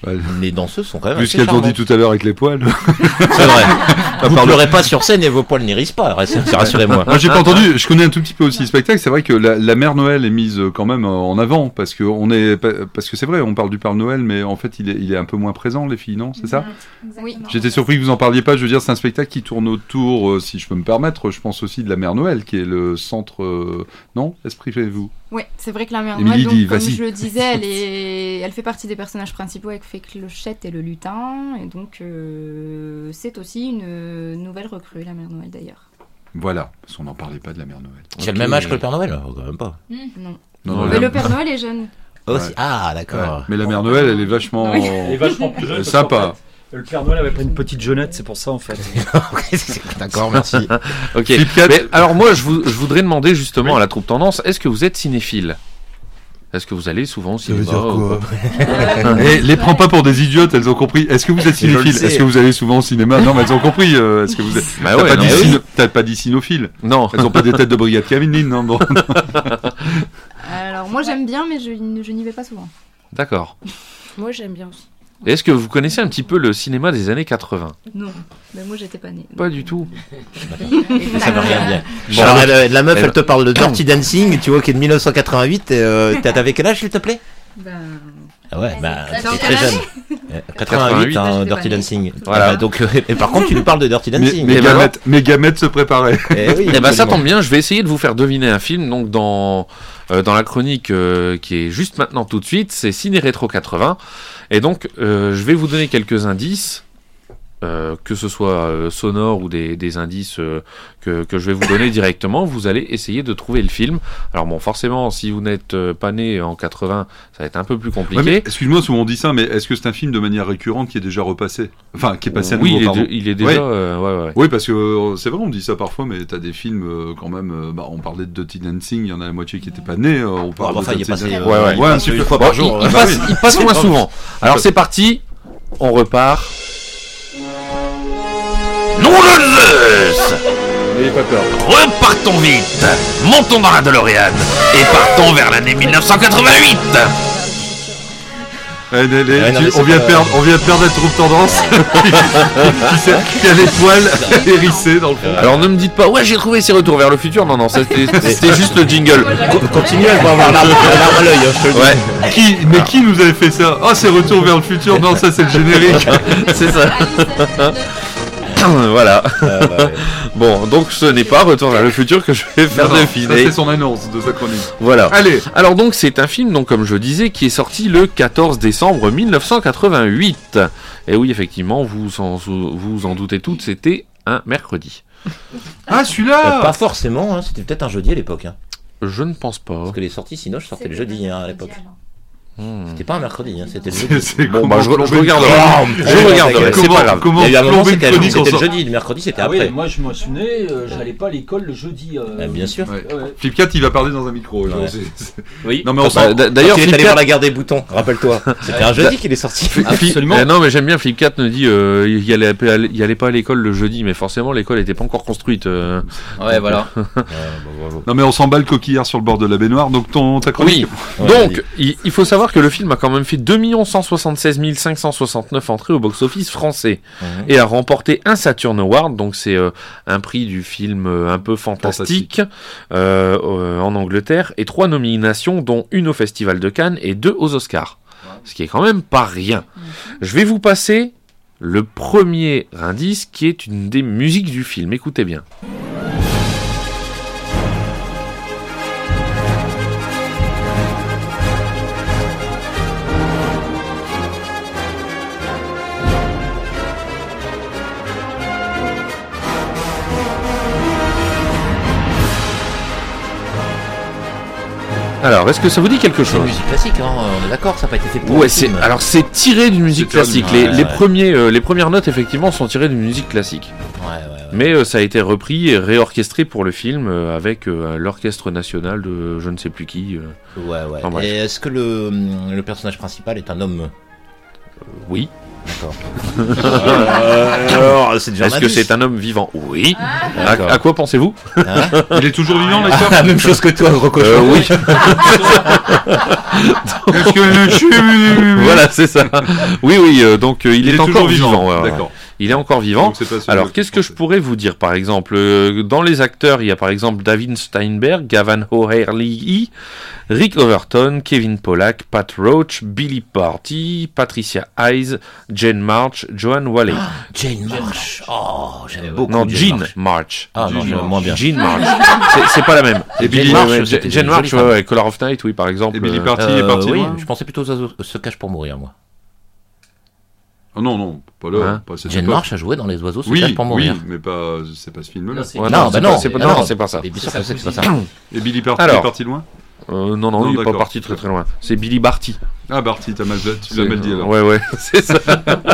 Les danseuses sont quand même Vu assez ce qu'elles t'ont dit charmantes. tout à l'heure avec les poils. C'est vrai. Vous ne pleurez pas sur scène et vos poils n'hérissent pas, rassurez-moi. Moi, j'ai pas entendu, je connais un tout petit peu aussi le spectacle. C'est vrai que la Mère Noël est mise quand même en avant parce que c'est vrai, on parle du Père Noël, mais en fait, il est un peu moins présent, les filles, non? C'est ça? Oui. J'étais surpris que vous en parliez pas. Je veux dire, c'est un spectacle qui tourne autour, si je peux me permettre, je pense aussi de la Mère Noël, qui est le centre, non? Expliquez-vous. Oui, c'est vrai que la Mère Émilie Noël, donc, dit, comme vas-y. je le disais, elle fait partie des personnages principaux avec Fée Clochette et le lutin, et donc c'est aussi une nouvelle recrue, la Mère Noël d'ailleurs. Voilà, parce qu'on n'en parlait pas de la Mère Noël. Qui a le même âge que le Père Noël? Quand même pas. Non. Non, Mais le Père Noël est jeune. Aussi. Ouais. Ah, d'accord. Ouais. Mais la Mère Noël, elle est vachement, Oui. Elle est vachement plus jeune. parce sympa. qu'en fait, le Père Noël avait pas une petite jeunette, c'est pour ça en fait. D'accord, merci. Ok. Flipcat. Mais alors moi, je voudrais demander justement à la troupe tendance, est-ce que vous êtes cinéphile? Est-ce que vous allez souvent au cinéma ou pas? Et les prends pas pour des idiotes, elles ont compris. Est-ce que vous êtes cinéphile? Est-ce que vous allez souvent au cinéma? Non, mais elles ont compris. Est-ce que vous êtes... Bah ouais, non, mais oui. T'as pas dit cynophile? Non. Elles ont pas des têtes de brigade Cameline, non, bon. Alors moi j'aime bien, mais je n'y vais pas souvent. D'accord. Moi, j'aime bien aussi. Et est-ce que vous connaissez un petit peu le cinéma des années 80? Non, mais moi j'étais pas née. Pas du tout. Ça veut rien dire. Bon, Alors, donc- la meuf, elle te parle de Dirty Dancing, tu vois, qui est de 1988. T'avais quel âge, s'il te plaît? Ben... Ah ouais, bah, Dans t'es quelle très jeune. année 88, hein, J'étais Dirty pas née. Dancing. Voilà. Ah bah, donc, et par contre, tu lui parles de Dirty Dancing. Mes gamètes se préparaient. Eh oui, Eh ben ça absolument. tombe bien, je vais essayer de vous faire deviner un film. Donc dans la chronique qui est juste maintenant tout de suite, c'est Ciné Rétro 80. Et donc je vais vous donner quelques indices, que ce soit sonores ou des indices que je vais vous donner directement. Vous allez essayer de trouver le film. Alors bon, forcément, si vous n'êtes pas né en 80, ça va être un peu plus compliqué. Ouais, mais excuse-moi si on dit ça, mais est-ce que c'est un film de manière récurrente qui est déjà repassé? Enfin, qui est passé à nouveau, Oui, pardon. il est déjà... ouais. Oui, parce que c'est vrai, on dit ça parfois, mais t'as des films quand même. On parlait de Dirty Dancing, il y en a la moitié qui n'étaient pas nés. On parle enfin, de il est Dirty passé, Dancing. ouais, un petit peu. une fois par jour. Il passe moins souvent. Alors c'est parti, on repart. Nom de Zeus! N'ayez pas peur. Repartons vite! Montons dans la DeLorean et partons vers l'année 1988! Ouais, non, mais on vient de perdre la troupe tendance. qui a les poils hérissés dans le fond. Alors ne me dites pas, ouais j'ai trouvé ces retours vers le futur. Non, c'était juste le jingle. Continue à avoir l'arme à l'œil, hein, je te le dis. Ouais. Qui nous avait fait ça? Oh, c'est Retour vers le futur. Non, ça c'est le générique. C'est ça. Voilà. Ouais. Bon, donc ce n'est pas Retour vers le futur que je vais faire Non, ça deviner. c'est son annonce de sa chronique. Voilà. Allez. Alors donc c'est un film, donc comme je disais, qui est sorti le 14 décembre 1988. Et oui, effectivement, vous en doutez toutes, c'était un mercredi. Ah, celui-là. Pas forcément, hein, c'était peut-être un jeudi à l'époque. Hein. Je ne pense pas. Parce que les sorties Cinoche sortaient le jeudi hein, à l'époque. C'était pas un mercredi, hein, c'était le C'est jeudi. Bon, bah je plomber regarderai. Je regarderai, c'est pas grave. Comment Il y a eu un moment, plomber une c'était chronique en le sort- jeudi, le mercredi c'était Ah après. oui, moi je me souvenais, j'allais pas à l'école le jeudi. Bien sûr. Ouais. Ouais. Flipcat, il va parler dans un micro. genre, Ouais. Oui. Non, mais on Bah, s'en... D'ailleurs, il est allé Flipcat... voir la guerre des boutons, rappelle-toi. C'était un jeudi qu'il est sorti. Absolument. Non, mais j'aime bien Flipcat me dit il allait pas à l'école le jeudi, mais forcément l'école était pas encore construite. Ouais, voilà. Non, mais on s'emballe coquillard sur le bord de la baignoire. Donc ta chronique. Oui. Donc il faut savoir que le film a quand même fait 2 176 569 entrées au box-office français et a remporté un Saturn Award, donc c'est un prix du film un peu fantastique. En Angleterre, et 3 nominations, dont une au Festival de Cannes et 2 aux Oscars. Ce qui est quand même pas rien. Je vais vous passer le premier indice qui est une des musiques du film. Écoutez bien. Alors, est-ce que ça vous dit quelque C'est une chose? musique classique, hein, on est d'accord, ça n'a pas été fait pour Ouais, le film. alors c'est tiré d'une musique C'est tiré classique. d'une- Les premières notes, effectivement, sont tirées d'une musique classique. Ouais. Mais ça a été repris et réorchestré pour le film avec l'orchestre national de je ne sais plus qui. Ouais. Enfin, bref. Et est-ce que le personnage principal est un homme? Oui. D'accord. Alors, c'est déjà un Est-ce que indice. c'est un homme vivant? Oui. D'accord. À quoi pensez-vous? Hein Il est toujours vivant, l'acteur? La même chose que toi, Rocochon. Oui. Est-ce que Voilà, c'est ça. Oui, donc il est toujours encore vivant. vivant. D'accord. Il est encore vivant. Donc, c'est pas celui-là Alors, que qu'est-ce que je pourrais vous dire, par exemple dans les acteurs, il y a par exemple David Steinberg, Gavan O'Hare-Lee, Rick Overton, Kevin Pollack, Pat Roach, Billy Party, Patricia Hayes, Jane March, Joanne Whalley. Jane March. Oh, j'aime beaucoup. Non, Jane Jean March. Ah non, j'aime moins bien. Jean March. C'est pas la même. Et Billy Jane March, ouais, c'était Jane une March, jolie femme. ouais, Color of Night, oui, par exemple. Et Billy Party est parti oui, loin. je pensais plutôt aux oiseaux se cachent pour mourir, moi. Oh non, pas là. Hein Pas cette Jane époque. March a joué dans Les oiseaux se Oui, cachent pour mourir. oui, mais c'est pas ce film-là. Là, c'est- Ouais, Non, bah non, c'est pas, non, non, c'est pas ça. Et bien sûr que c'est pas ça. Et Billy Party Alors. est parti loin? Non, Non, il est pas d'accord. parti très très loin. C'est Billy Barty. Ah, Barty, tu l'as mal dit alors. Ouais, c'est ça.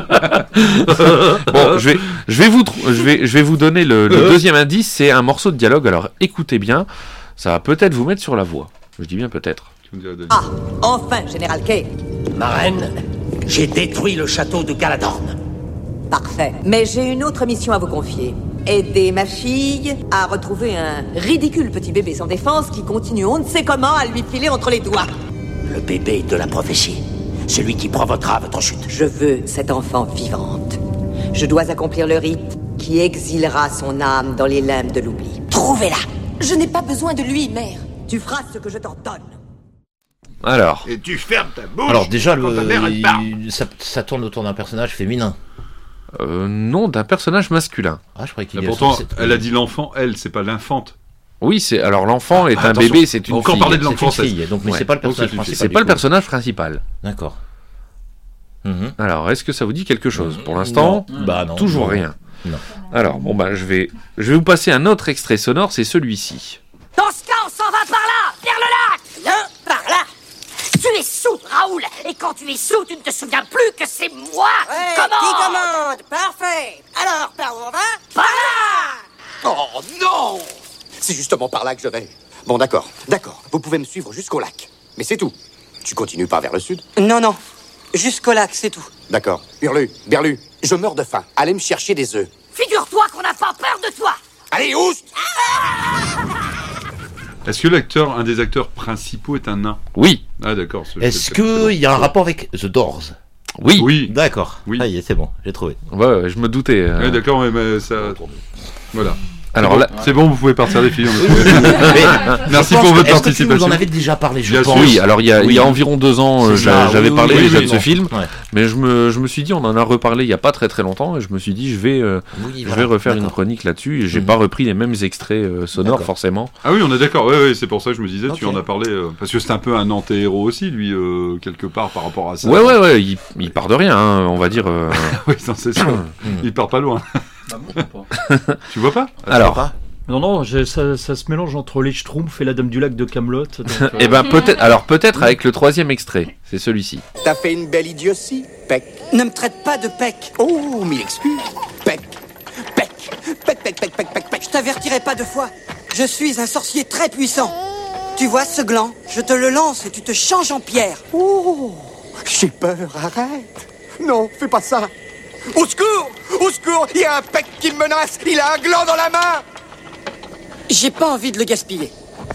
Bon, je vais vous donner le deuxième indice, c'est un morceau de dialogue. Alors écoutez bien, ça va peut-être vous mettre sur la voie. Je dis bien peut-être. Ah, enfin, Général Kay. Ma reine, j'ai détruit le château de Galadorn. Parfait. Mais j'ai une autre mission à vous confier. Aider ma fille à retrouver un ridicule petit bébé sans défense qui continue on ne sait comment à lui filer entre les doigts. Le bébé de la prophétie. Celui qui provoquera votre chute. Je veux cette enfant vivante. Je dois accomplir le rite qui exilera son âme dans les limbes de l'oubli. Trouvez-la. Je n'ai pas besoin de lui, mère. Tu feras ce que je t'ordonne. Alors. Et tu fermes ta bouche. Alors déjà, quand ta mère, elle parle. ça tourne autour d'un personnage féminin. Non, d'un personnage masculin. Ah, je croyais qu'il Et y pourtant, elle a dit l'enfant, c'est pas l'infante. Oui, alors l'enfant est un attention, bébé, c'est une on va encore fille. parler de C'est l'enfant, une ça. fille, donc, mais Ouais. c'est pas le Donc, personnage c'est une fille. principal. C'est pas du le coup. personnage principal. D'accord. Alors, est-ce que ça vous dit quelque chose? Pour l'instant, Bah non. toujours non. rien. Non. Alors, bon bah je vais vous passer un autre extrait sonore, c'est celui-ci. Dans ce cas, on s'en va par là, vers le lac. Là, par là. Tu es sous, Raoul. Et quand tu es sous, tu ne te souviens plus que c'est moi. Commande. Qui commande? Parfait. Alors, par où on va? Par là. Oh non! C'est justement par là que je vais. Bon, d'accord. Vous pouvez me suivre jusqu'au lac. Mais c'est tout. Tu continues pas vers le sud? Non. Jusqu'au lac, c'est tout. D'accord. Berlu, je meurs de faim. Allez me chercher des œufs. Figure-toi qu'on n'a pas peur de toi. Allez, oust! Est-ce que un des acteurs principaux est un nain? Oui. Ah, d'accord. Est-ce qu'il y a un rapport avec The Doors? Oui. D'accord. Oui. Ça y est, c'est bon, j'ai trouvé. Ouais, je me doutais. Ouais, d'accord, mais ça. Voilà. Alors c'est là- bon, c'est bon, vous pouvez partir les filles. Merci Je pour pense votre que- est-ce que participation. tu nous en avais déjà parlé, je Bien pense. sûr. Oui, alors il y a Oui. environ 2 ans, C'est ça, j'avais oui, parlé oui, déjà oui, de ce bon. film, Ouais. mais je me suis dit, on en a reparlé il y a pas très très longtemps, et je me suis dit, je vais voilà, refaire une d'accord. chronique là-dessus, et j'ai pas repris les mêmes extraits sonores D'accord. forcément. Ah oui, on est d'accord. Ouais, c'est pour ça que je me disais, tu Ok. en as parlé parce que c'est un peu un anti-héros aussi, lui, quelque part par rapport à ça. Ouais, il part de rien, hein, on va dire. Oui, non, c'est sûr. Il part pas loin. Tu vois pas? Alors, Non, ça se mélange entre les Schtroumpfs et la Dame du Lac de Camelot. eh ben peut-être avec le 3e extrait, c'est celui-ci. T'as fait une belle idiotie, Peck. Ne me traite pas de Peck. Oh, mille excuses. Peck. Je t'avertirai pas 2 fois. Je suis un sorcier très puissant. Tu vois ce gland? Je te le lance et tu te changes en pierre. Oh, j'ai peur, arrête. Non, fais pas ça. Au secours! Au secours! Il y a un Peck qui me menace. Il a un gland dans la main. J'ai pas envie de le gaspiller.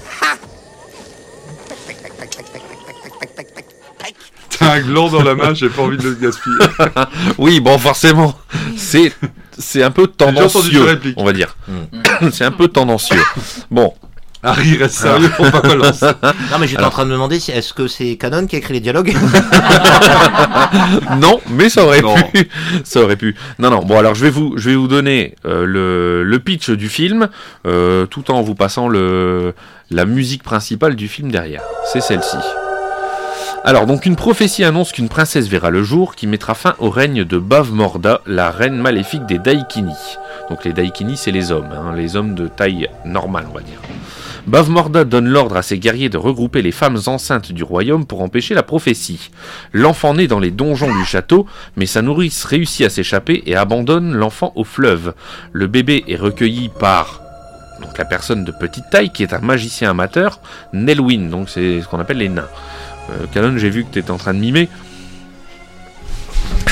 T'as un gland dans la main, j'ai pas envie de le gaspiller. Oui, bon, forcément, c'est un peu entendu deux tendancieux, répliques. on va dire. C'est un peu tendancieux. Bon. Harry, reste sérieux pour pas balancer. Non, mais j'étais en train de me demander si est-ce que c'est Canon qui a écrit les dialogues. Non, mais ça aurait pu. Ça aurait pu. Non. Bon, alors je vais vous donner le pitch du film, tout en vous passant la musique principale du film derrière. C'est celle-ci. Alors, donc, une prophétie annonce qu'une princesse verra le jour qui mettra fin au règne de Bavmorda, la reine maléfique des Daikini. Donc, les Daikini, c'est les hommes, les hommes de taille normale, on va dire. Bavmorda donne l'ordre à ses guerriers de regrouper les femmes enceintes du royaume pour empêcher la prophétie. L'enfant naît dans les donjons du château, mais sa nourrice réussit à s'échapper et abandonne l'enfant au fleuve. Le bébé est recueilli par donc la personne de petite taille qui est un magicien amateur, Nelwyn, donc c'est ce qu'on appelle les nains. Canon, j'ai vu que tu étais en train de mimer.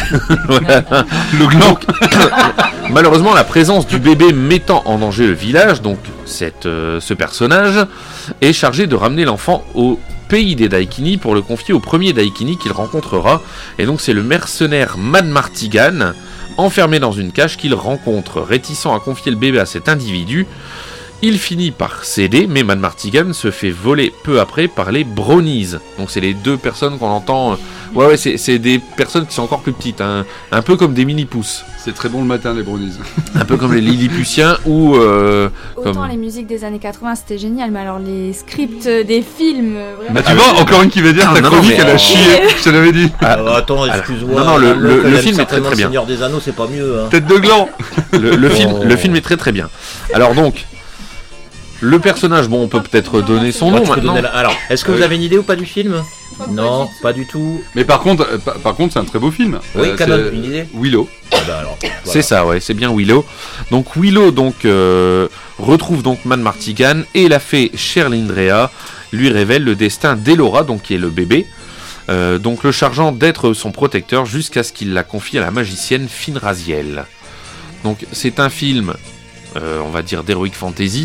Voilà. Le gland. Malheureusement, la présence du bébé mettant en danger le village, donc ce personnage, est chargé de ramener l'enfant au pays des Daikini pour le confier au premier Daikini qu'il rencontrera. Et donc c'est le mercenaire Mad Martigan, enfermé dans une cage, qu'il rencontre. Réticent à confier le bébé à cet individu, il finit par céder, mais Mad Martigan se fait voler peu après par les Brownies. Donc c'est les deux personnes qu'on entend. Ouais, c'est des personnes qui sont encore plus petites, hein, un peu comme des mini-pousses. C'est très bon le matin, les Brownies. Un peu comme les Lilliputiens ou... Autant comme... les musiques des années 80 c'était génial, mais alors les scripts des films... Vraiment... Bah tu vois, encore une qui veut dire ta chronique, elle a chié, je te l'avais dit. Attends, excuse-moi. Non, le film est très très bien. Seigneur des Anneaux, c'est pas mieux. Hein. Tête de gland. Le film est très très bien. Alors donc... Le personnage, bon, on peut peut-être donner son nom maintenant. Alors, est-ce que vous avez une idée ou pas du film? Non, pas du tout. Mais par contre, c'est un très beau film. Oui, Canon, une idée? Willow. Alors, voilà. C'est ça, ouais, c'est bien Willow. Donc Willow retrouve donc Man Martigan et la fée Cherlindrea lui révèle le destin d'Elora, donc qui est le bébé. Donc le chargeant d'être son protecteur jusqu'à ce qu'il la confie à la magicienne Finraziel. Donc c'est un film, on va dire d'heroic fantasy.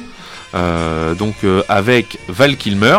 Avec Val Kilmer,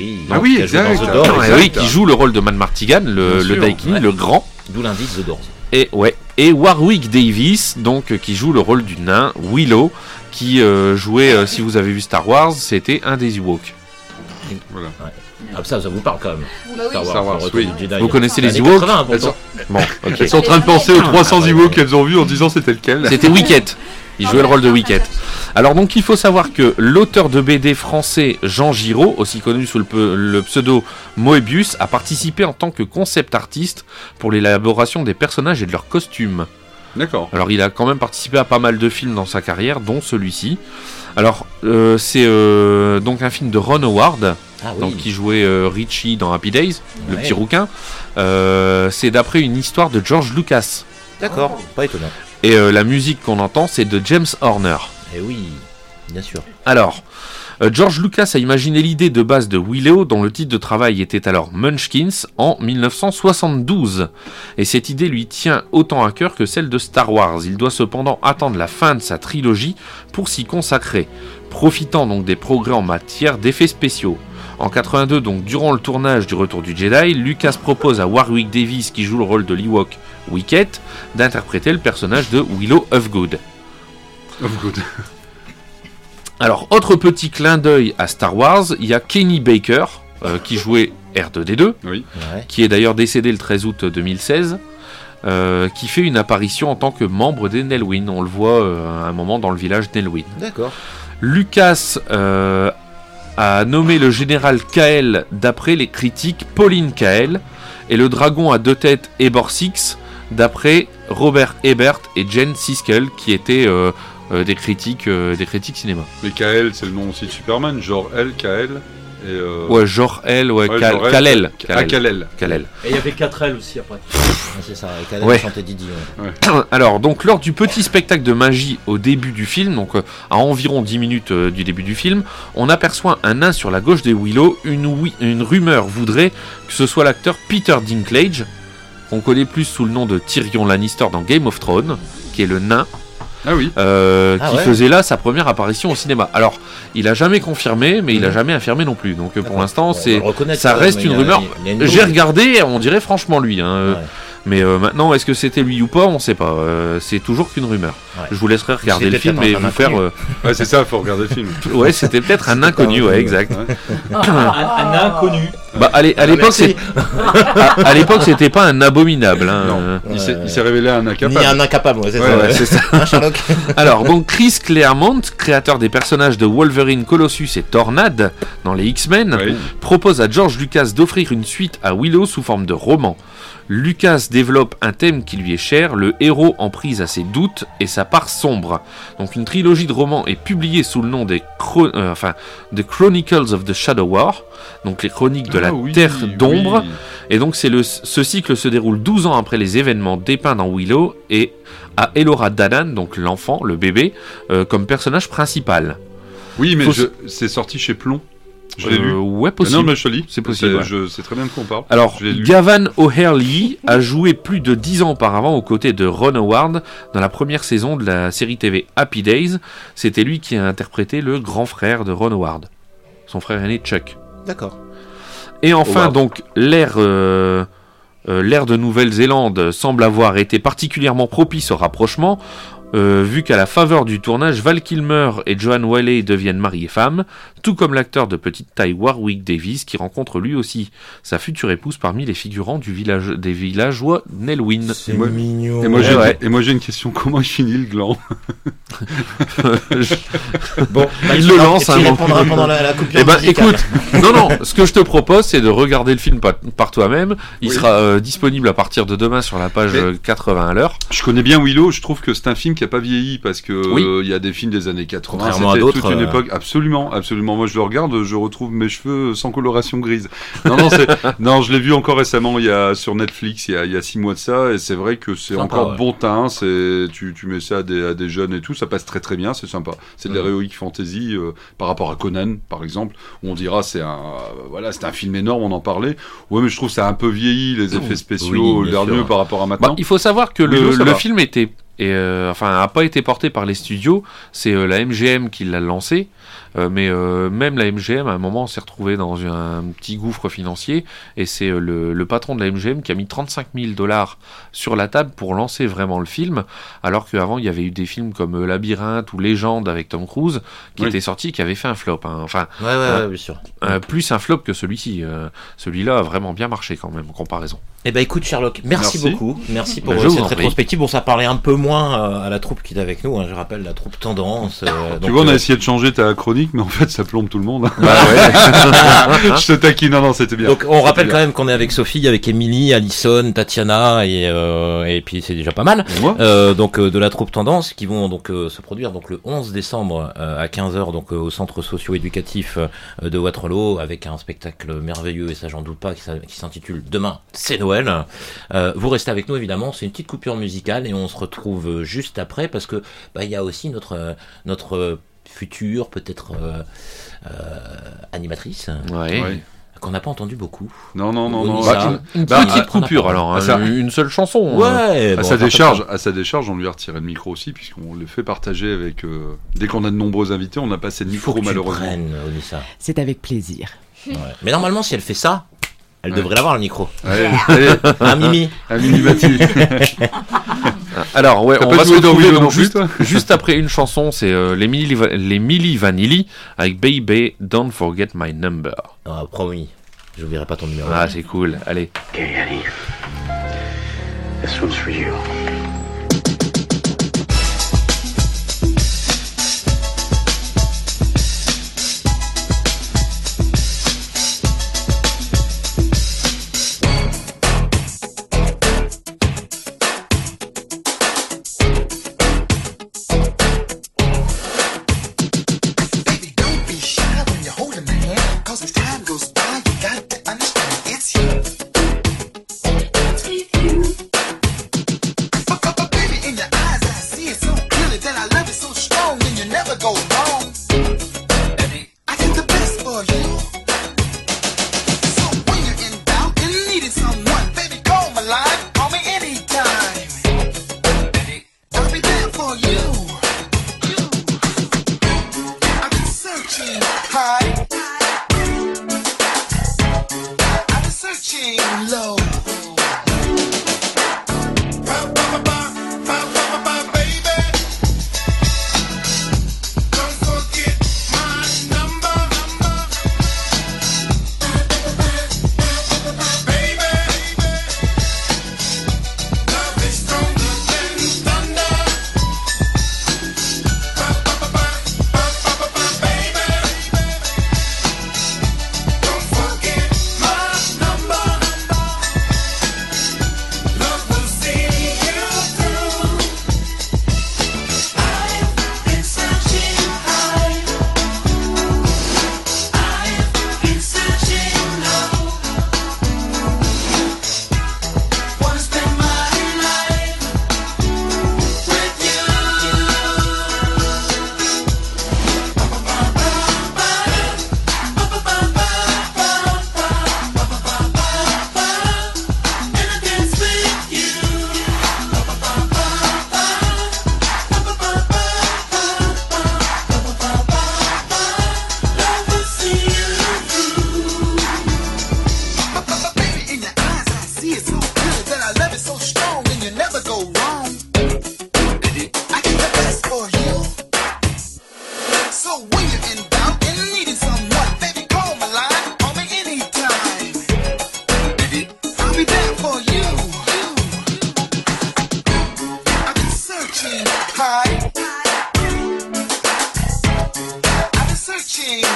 qui joue le rôle de Man Martigan, le Daikini, le grand, d'où l'indice The Doors. Et Warwick Davis, donc qui joue le rôle du nain Willow, qui jouait, si vous avez vu Star Wars, c'était un des Ewoks. Voilà. Ouais. Ah, ça vous parle quand même. Star Wars, oui. Vous connaissez les Ewoks? Elles sont en train de penser aux 300 Ewoks qu'elles ont vus en disant c'était lequel. C'était Wicket. Il jouait le rôle de Wicket. Alors donc il faut savoir que l'auteur de BD français Jean Giraud, aussi connu sous le pseudo Moebius, a participé en tant que concept artiste pour l'élaboration des personnages et de leurs costumes. D'accord. Alors il a quand même participé à pas mal de films dans sa carrière, dont celui-ci. Alors c'est donc un film de Ron Howard, donc, qui jouait Richie dans Happy Days, le petit rouquin. C'est d'après une histoire de George Lucas. D'accord, pas étonnant. Et la musique qu'on entend, c'est de James Horner. Eh oui, bien sûr. Alors, George Lucas a imaginé l'idée de base de Willow, dont le titre de travail était alors Munchkins, en 1972. Et cette idée lui tient autant à cœur que celle de Star Wars. Il doit cependant attendre la fin de sa trilogie pour s'y consacrer, profitant donc des progrès en matière d'effets spéciaux. En 82, donc durant le tournage du Retour du Jedi, Lucas propose à Warwick Davis, qui joue le rôle de l'Ewok Wicket, d'interpréter le personnage de Willow Ufgood. Alors, autre petit clin d'œil à Star Wars, il y a Kenny Baker, qui jouait R2D2, qui est d'ailleurs décédé le 13 août 2016, qui fait une apparition en tant que membre des Nelwyn. On le voit à un moment dans le village Nelwyn. D'accord. Lucas a nommé le général Kael d'après les critiques Pauline Kael, et le dragon à deux têtes Ebor Six d'après Robert Ebert et Jen Siskel, qui étaient des critiques cinéma. Mais Kael, c'est le nom aussi de Superman, genre L, Kael. Ouais, Jor-El, Kal-El. Kal-El. Et il y avait 4L aussi après. C'est ça, Kal-El chantait Didi. Alors, donc, lors du petit spectacle de magie au début du film, donc à environ 10 minutes du début du film, on aperçoit un nain sur la gauche de Willow. Une rumeur voudrait que ce soit l'acteur Peter Dinklage, qu'on connaît plus sous le nom de Tyrion Lannister dans Game of Thrones, qui est le nain. Qui faisait là sa première apparition au cinéma. Alors, il a jamais confirmé, mais il a jamais affirmé non plus. Donc pour l'instant, ça reste une rumeur. J'ai regardé, on dirait franchement lui. Mais maintenant, est-ce que c'était lui ou pas, on sait pas. C'est toujours qu'une rumeur. Je vous laisserai regarder le film et vous faire. Ouais, c'est ça, faut regarder le film. Ouais, c'était peut-être un inconnu, exact. Un inconnu. Bah, à l'époque, c'était pas un abominable. Non, il s'est révélé un incapable. Ni un incapable, c'est ça. Sherlock. Alors, donc Chris Claremont, créateur des personnages de Wolverine, Colossus et Tornade dans les X-Men, propose à George Lucas d'offrir une suite à Willow sous forme de roman. Lucas développe un thème qui lui est cher, le héros en prise à ses doutes et sa part sombre. Donc une trilogie de romans est publiée sous le nom des The Chronicles of the Shadow War, donc les chroniques de la Terre d'ombre. Et donc ce cycle se déroule 12 ans après les événements dépeints dans Willow et à Elora Danan, donc l'enfant, le bébé, comme personnage principal. Oui, mais c'est sorti chez Plomb. Je l'ai lu. Ouais, possible. Non, mais je te lis. C'est possible. Ouais. Je sais très bien de quoi on parle. Alors, Gavan O'Herlihy a joué plus de 10 ans auparavant aux côtés de Ron Howard dans la première saison de la série TV Happy Days. C'était lui qui a interprété le grand frère de Ron Howard, son frère aîné Chuck. D'accord. Et enfin, donc, l'ère de Nouvelle-Zélande semble avoir été particulièrement propice au rapprochement. Vu qu'à la faveur du tournage, Val Kilmer et Joanne Whalley deviennent mari et femme, tout comme l'acteur de petite taille Warwick Davis, qui rencontre lui aussi sa future épouse parmi les figurants des villageois Nelwyn. C'est mignon. Et moi j'ai une question, comment il finit le gland? Bon, il le lance un moment pendant la coupure. Eh ben écoute, non, ce que je te propose, c'est de regarder le film par toi-même. Il sera disponible à partir de demain sur la page 80 à l'heure. Je connais bien Willow, je trouve que c'est un film qui a pas vieilli parce que il y a des films des années 80, c'était toute une époque. Absolument. Moi je le regarde, je retrouve mes cheveux sans coloration grise. Non, je l'ai vu encore récemment sur Netflix il y a 6 mois de ça, et c'est vrai que c'est sympa, encore bon teint. Tu mets ça à des jeunes et tout, ça passe très très bien, c'est sympa. C'est de l'heroic fantasy par rapport à Conan par exemple, où on dira c'est un film énorme, on en parlait. Ouais, mais je trouve ça a un peu vieilli, les effets spéciaux derniers par rapport à maintenant. Il faut savoir que le film a pas été porté par les studios, c'est la MGM qui l'a lancé, mais même la MGM à un moment s'est retrouvée dans un petit gouffre financier, et c'est le patron de la MGM qui a mis $35,000 sur la table pour lancer vraiment le film, alors qu'avant il y avait eu des films comme Labyrinthe ou Légende avec Tom Cruise qui étaient sortis, qui avaient fait un flop, hein. bien sûr. Plus un flop que celui-ci. Celui-là a vraiment bien marché quand même en comparaison. Eh ben écoute Sherlock, merci beaucoup, merci pour cette rétrospective. Bon, ça parlait un peu moins à la troupe qui est avec nous, hein. Je rappelle la troupe Tendance. Tu vois, on a essayé de changer ta chronique, mais en fait ça plombe tout le monde. Je te taquine, non, c'était bien. Donc on rappelle quand même qu'on est avec Sophie, avec Émilie, Alison, Tatiana et puis c'est déjà pas mal. Donc de la troupe Tendance qui vont donc se produire donc le 11 décembre à 15h donc au centre socio-éducatif de Waterloo avec un spectacle merveilleux, et ça j'en doute pas, qui s'intitule Demain c'est Noël. Vous restez avec nous évidemment, c'est une petite coupure musicale et on se retrouve juste après parce que il y a aussi notre future peut-être animatrice qu'on n'a pas entendu beaucoup. Non. Une petite coupure alors, une seule chanson. Ouais. À sa décharge, on lui a retiré le micro aussi, puisqu'on le fait partager avec. Dès qu'on a de nombreux invités, on n'a pas assez de micro malheureusement. C'est avec plaisir. Ouais. Mais normalement, si elle fait ça, elle devrait l'avoir le micro. Allez. Mimi. Mimi Bati. Alors on va se retrouver donc juste après une chanson, c'est les Milli Vanilli avec Baby Don't Forget My Number. Ah, promis, j'oublierai pas ton numéro. Ah, c'est cool, allez. Okay, Eddie. This one's for you.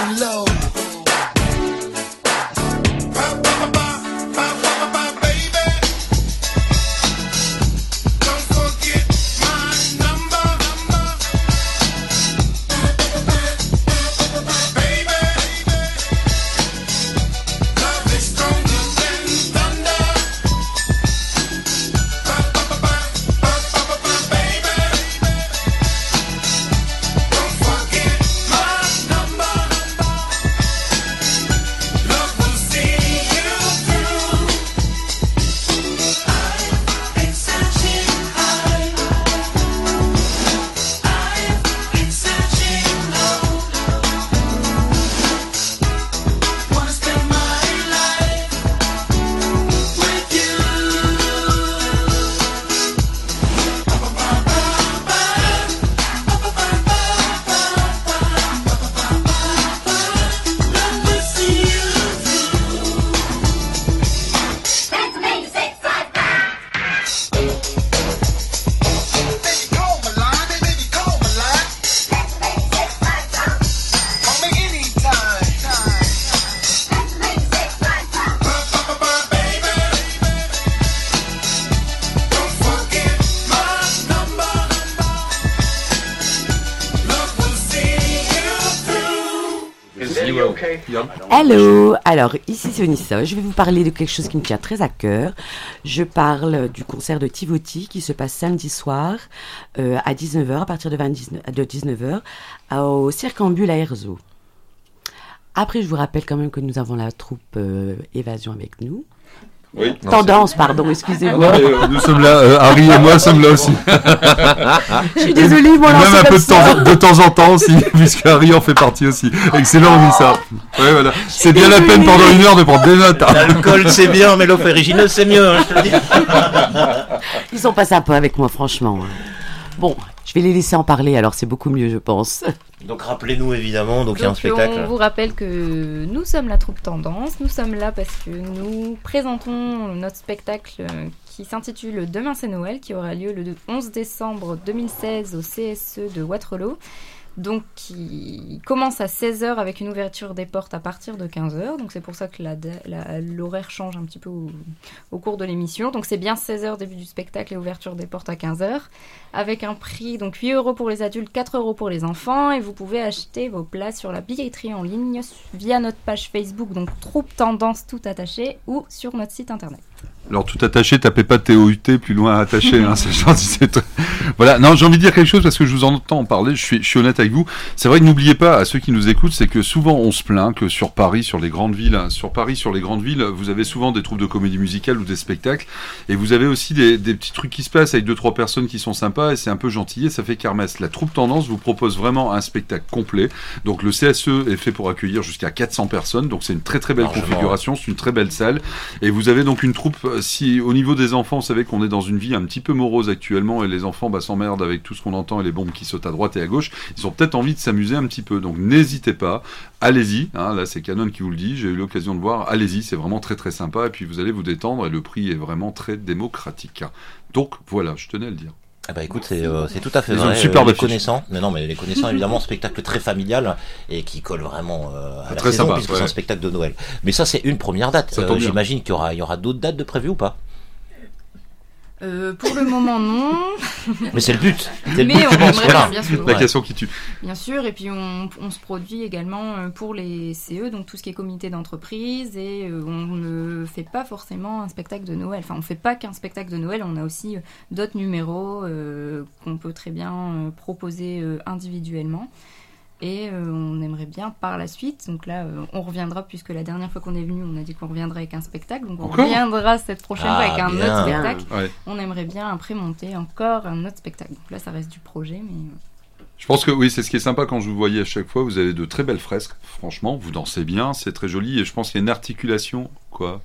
getting low. Hello, alors ici c'est Vanessa, je vais vous parler de quelque chose qui me tient très à cœur. Je parle du concert de Tivoti qui se passe samedi soir à 19h, à partir de 19h, au Circambule à Erzo. Après je vous rappelle quand même que nous avons la troupe Évasion avec nous. Oui. Tendance, pardon, excusez-moi. Nous sommes là, Harry et moi sommes là aussi. Je suis désolée, moi, même un peu de temps en temps aussi, puisque Harry en fait partie aussi. Excellent, on dit ça. Ouais, voilà. C'est bien la peine pendant une heure de prendre des notes. L'alcool c'est bien, mais l'eau ferrugineuse c'est mieux, hein, je te le dis. Ils sont pas sympas avec moi, franchement. Bon, je vais les laisser en parler, alors c'est beaucoup mieux, je pense. Donc rappelez-nous évidemment, donc il y a un spectacle. On vous rappelle que nous sommes la troupe Tendance, nous sommes là parce que nous présentons notre spectacle qui s'intitule Demain c'est Noël, qui aura lieu le 11 décembre 2016 au CSE de Waterloo. Donc qui commence à 16h avec une ouverture des portes à partir de 15h. Donc c'est pour ça que l'horaire change un petit peu au cours de l'émission. Donc c'est bien 16h début du spectacle et ouverture des portes à 15h. Avec un prix donc 8 € pour les adultes, 4 € pour les enfants. Et vous pouvez acheter vos places sur la billetterie en ligne via notre page Facebook, donc Troupe Tendance tout attaché, ou sur notre site internet. Alors tout attaché, tapez pas TOUT plus loin attaché, hein, c'est gentil, voilà. Non, j'ai envie de dire quelque chose parce que je vous entends en parler, je suis honnête avec vous. C'est vrai que n'oubliez pas, à ceux qui nous écoutent, c'est que souvent on se plaint que sur Paris, sur les grandes villes, vous avez souvent des troupes de comédie musicale ou des spectacles, et vous avez aussi des petits trucs qui se passent avec 2-3 personnes qui sont sympas, et c'est un peu gentil, et ça fait kermesse. La troupe Tendance vous propose vraiment un spectacle complet, donc le CSE est fait pour accueillir jusqu'à 400 personnes, donc c'est une très très belle configuration, c'est une très belle salle, et vous avez donc une troupe. Si au niveau des enfants, vous savez qu'on est dans une vie un petit peu morose actuellement et les enfants s'emmerdent avec tout ce qu'on entend et les bombes qui sautent à droite et à gauche, ils ont peut-être envie de s'amuser un petit peu. Donc n'hésitez pas, allez-y, hein, là c'est Canon qui vous le dit, j'ai eu l'occasion de voir, allez-y, c'est vraiment très très sympa et puis vous allez vous détendre et le prix est vraiment très démocratique. Donc voilà, je tenais à le dire. Ah bah écoute, c'est tout à fait ils vrai. ont une superbe les connaissants, mais les connaissants évidemment, spectacle très familial et qui colle vraiment à la très saison sympa, puisque c'est un spectacle de Noël. Mais ça c'est une première date. J'imagine qu'il y aura d'autres dates de prévues ou pas? Pour le moment, non. Mais c'est le but. Mais on aimerait bien sûr. La question qui tue. Bien sûr, et puis on se produit également pour les CE, donc tout ce qui est comité d'entreprise, et on ne fait pas forcément un spectacle de Noël. Enfin, on ne fait pas qu'un spectacle de Noël, on a aussi d'autres numéros qu'on peut très bien proposer individuellement. Et on aimerait bien par la suite, donc là on reviendra, puisque la dernière fois qu'on est venu on a dit qu'on reviendrait avec un spectacle, donc on reviendra cette prochaine fois avec un autre spectacle. Ouais. On aimerait bien après monter encore un autre spectacle, donc là ça reste du projet, mais... Je pense que oui, c'est ce qui est sympa quand je vous voyais à chaque fois, vous avez de très belles fresques, franchement, vous dansez bien, c'est très joli, et je pense qu'il y a une articulation, quoi.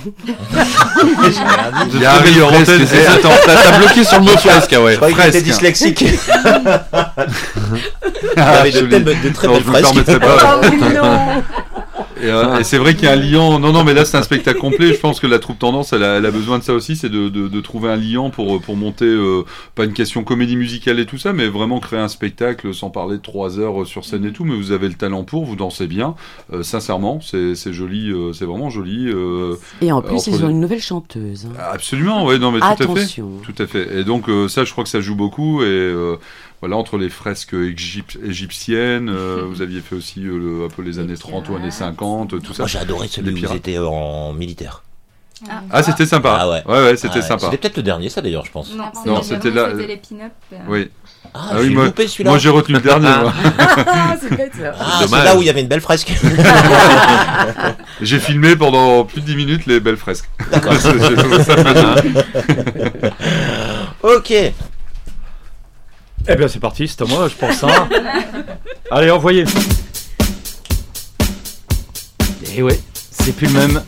Il y a Harry en antenne, attends, t'as bloqué sur le mot fresque, ouais. Je croyais que t'étais dyslexique. Il y avait de très belles fresques. Et c'est vrai qu'il y a un liant. Non, mais là c'est un spectacle complet. Je pense que la troupe Tendance, elle a besoin de ça aussi, c'est de trouver un liant pour monter, pas une question comédie musicale et tout ça, mais vraiment créer un spectacle sans parler de 3 heures sur scène et tout. Mais vous avez le talent pour, vous dansez bien. Sincèrement, c'est joli, c'est vraiment joli. Et en plus, ils ont une nouvelle chanteuse. Hein. Absolument, ouais, non mais Attention. tout à fait. Et donc ça, je crois que ça joue beaucoup et. Voilà, entre les fresques égyptiennes, vous aviez fait aussi un peu les années 30 ou années 50, tout ça. Moi j'ai adoré celui où vous étiez en militaire. Ah, c'était sympa. Ah ouais. Ouais, c'était sympa. C'était peut-être le dernier, ça d'ailleurs, je pense. Non, c'était là. C'était les pin-up. Oui. Ah, oui, moi j'ai retenu le dernier. Moi. C'est bête ça. Ah, c'est là où il y avait une belle fresque. J'ai filmé pendant plus de 10 minutes les belles fresques. D'accord. Ok. Eh bien c'est parti, c'est à moi, je pense. Hein. Allez, envoyez. Et ouais, c'est plus le même.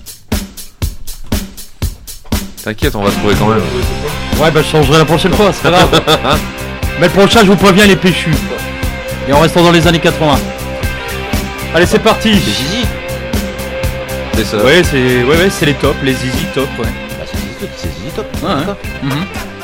T'inquiète, on va trouver quand même. Ouais, bah je changerai la prochaine fois, c'est pas grave. Mais le prochain, je vous préviens, les péchus. Et en restant dans les années 80. Allez, c'est parti. C'est Zizi. C'est ça. Ouais, c'est les tops, les Zizi top, ouais. Ah, c'est Zizi top. Ouais.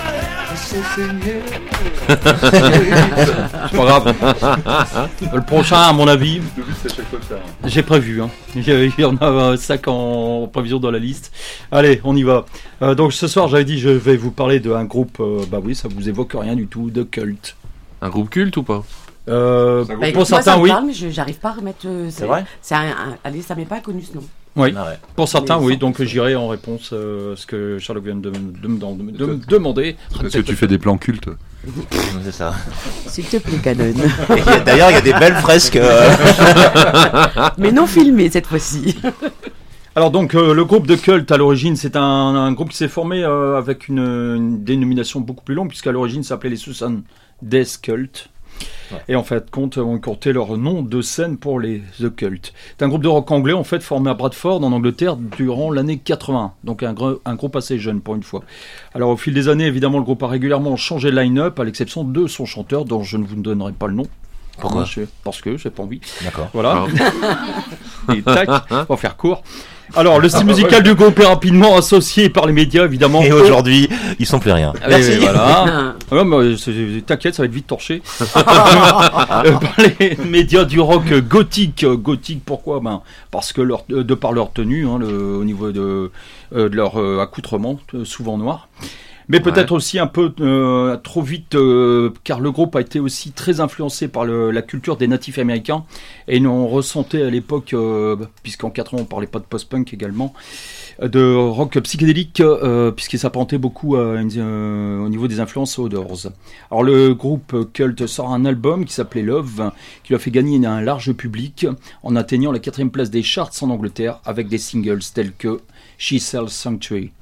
C'est pas grave. Le prochain, à mon avis, j'ai prévu. Hein. Il y en a 5 en prévision dans la liste. Allez, on y va. Donc ce soir, j'avais dit, je vais vous parler d'un groupe. Bah oui, ça vous évoque rien du tout, de culte. Un groupe culte ou pas? Pour certains, oui. Mais j'arrive pas à remettre. C'est vrai. Allez, ça m'est pas connu ce nom. Oui, Ah ouais. pour certains, oui. Donc j'irai en réponse à ce que Sherlock vient de me demander. Parce que tu fais des plans cultes. C'est ça. S'il te plaît, Canon. D'ailleurs, il y a des belles fresques. Mais non filmées cette fois-ci. Alors donc le groupe de culte à l'origine, c'est un groupe qui s'est formé avec une dénomination beaucoup plus longue, puisqu'à l'origine ça s'appelait les Susan Death Cult. Ouais. Et en fait, ont écourté leur nom de scène pour les The Cult. C'est un groupe de rock anglais en fait formé à Bradford en Angleterre durant l'année 80. Donc un groupe assez jeune pour une fois. Alors au fil des années, évidemment, le groupe a régulièrement changé de line-up à l'exception de son chanteur dont je ne vous donnerai pas le nom. Pourquoi ? Parce que j'ai pas envie. D'accord. Voilà. Et tac, on va faire court. Alors, le style musical du groupe est rapidement associé par les médias, évidemment. Et aujourd'hui, ils sont plus rien. Merci. Voilà. T'inquiète, ça va être vite torché. Par les médias du rock gothique. Gothique, pourquoi ? Parce que de par leur tenue, hein, au niveau de leur accoutrement, souvent noir. Mais peut-être aussi un peu trop vite, car le groupe a été aussi très influencé par la culture des natifs américains. Et on ressentait à l'époque, puisqu'en 80 on parlait pas de post-punk également, de rock psychédélique, puisqu'il s'apparentait beaucoup au niveau des influences aux Doors. Alors le groupe Cult sort un album qui s'appelait Love, qui lui a fait gagner un large public en atteignant la 4e place des charts en Angleterre, avec des singles tels que She Sells Sanctuary.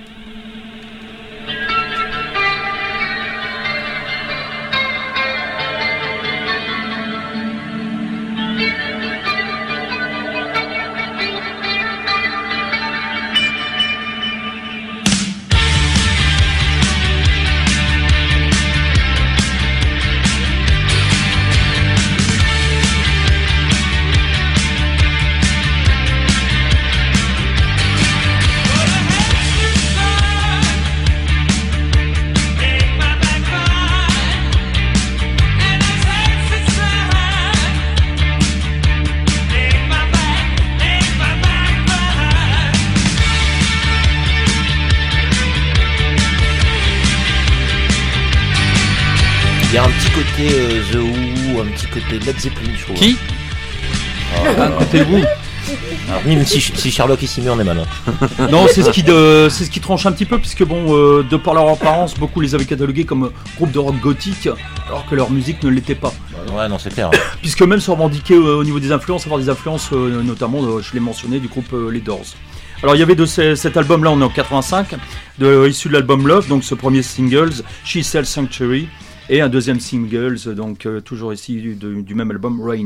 Il y a un petit côté The Who, un petit côté Led Zeppelin, je trouve. Qui Un côté Who. Alors, même si Sherlock s'y met, on est malin. Non, c'est ce qui tranche un petit peu, puisque bon, de par leur apparence, beaucoup les avaient catalogués comme groupe de rock gothique, alors que leur musique ne l'était pas. Ouais, non, c'est clair. Puisque même se revendiquaient au niveau des influences, avoir des influences notamment, je l'ai mentionné, du groupe les Doors. Alors il y avait de cet album-là, on est en 85, issu de l'album Love, donc ce premier single, She Sells Sanctuary, et un deuxième single, donc toujours ici du même album, Rain.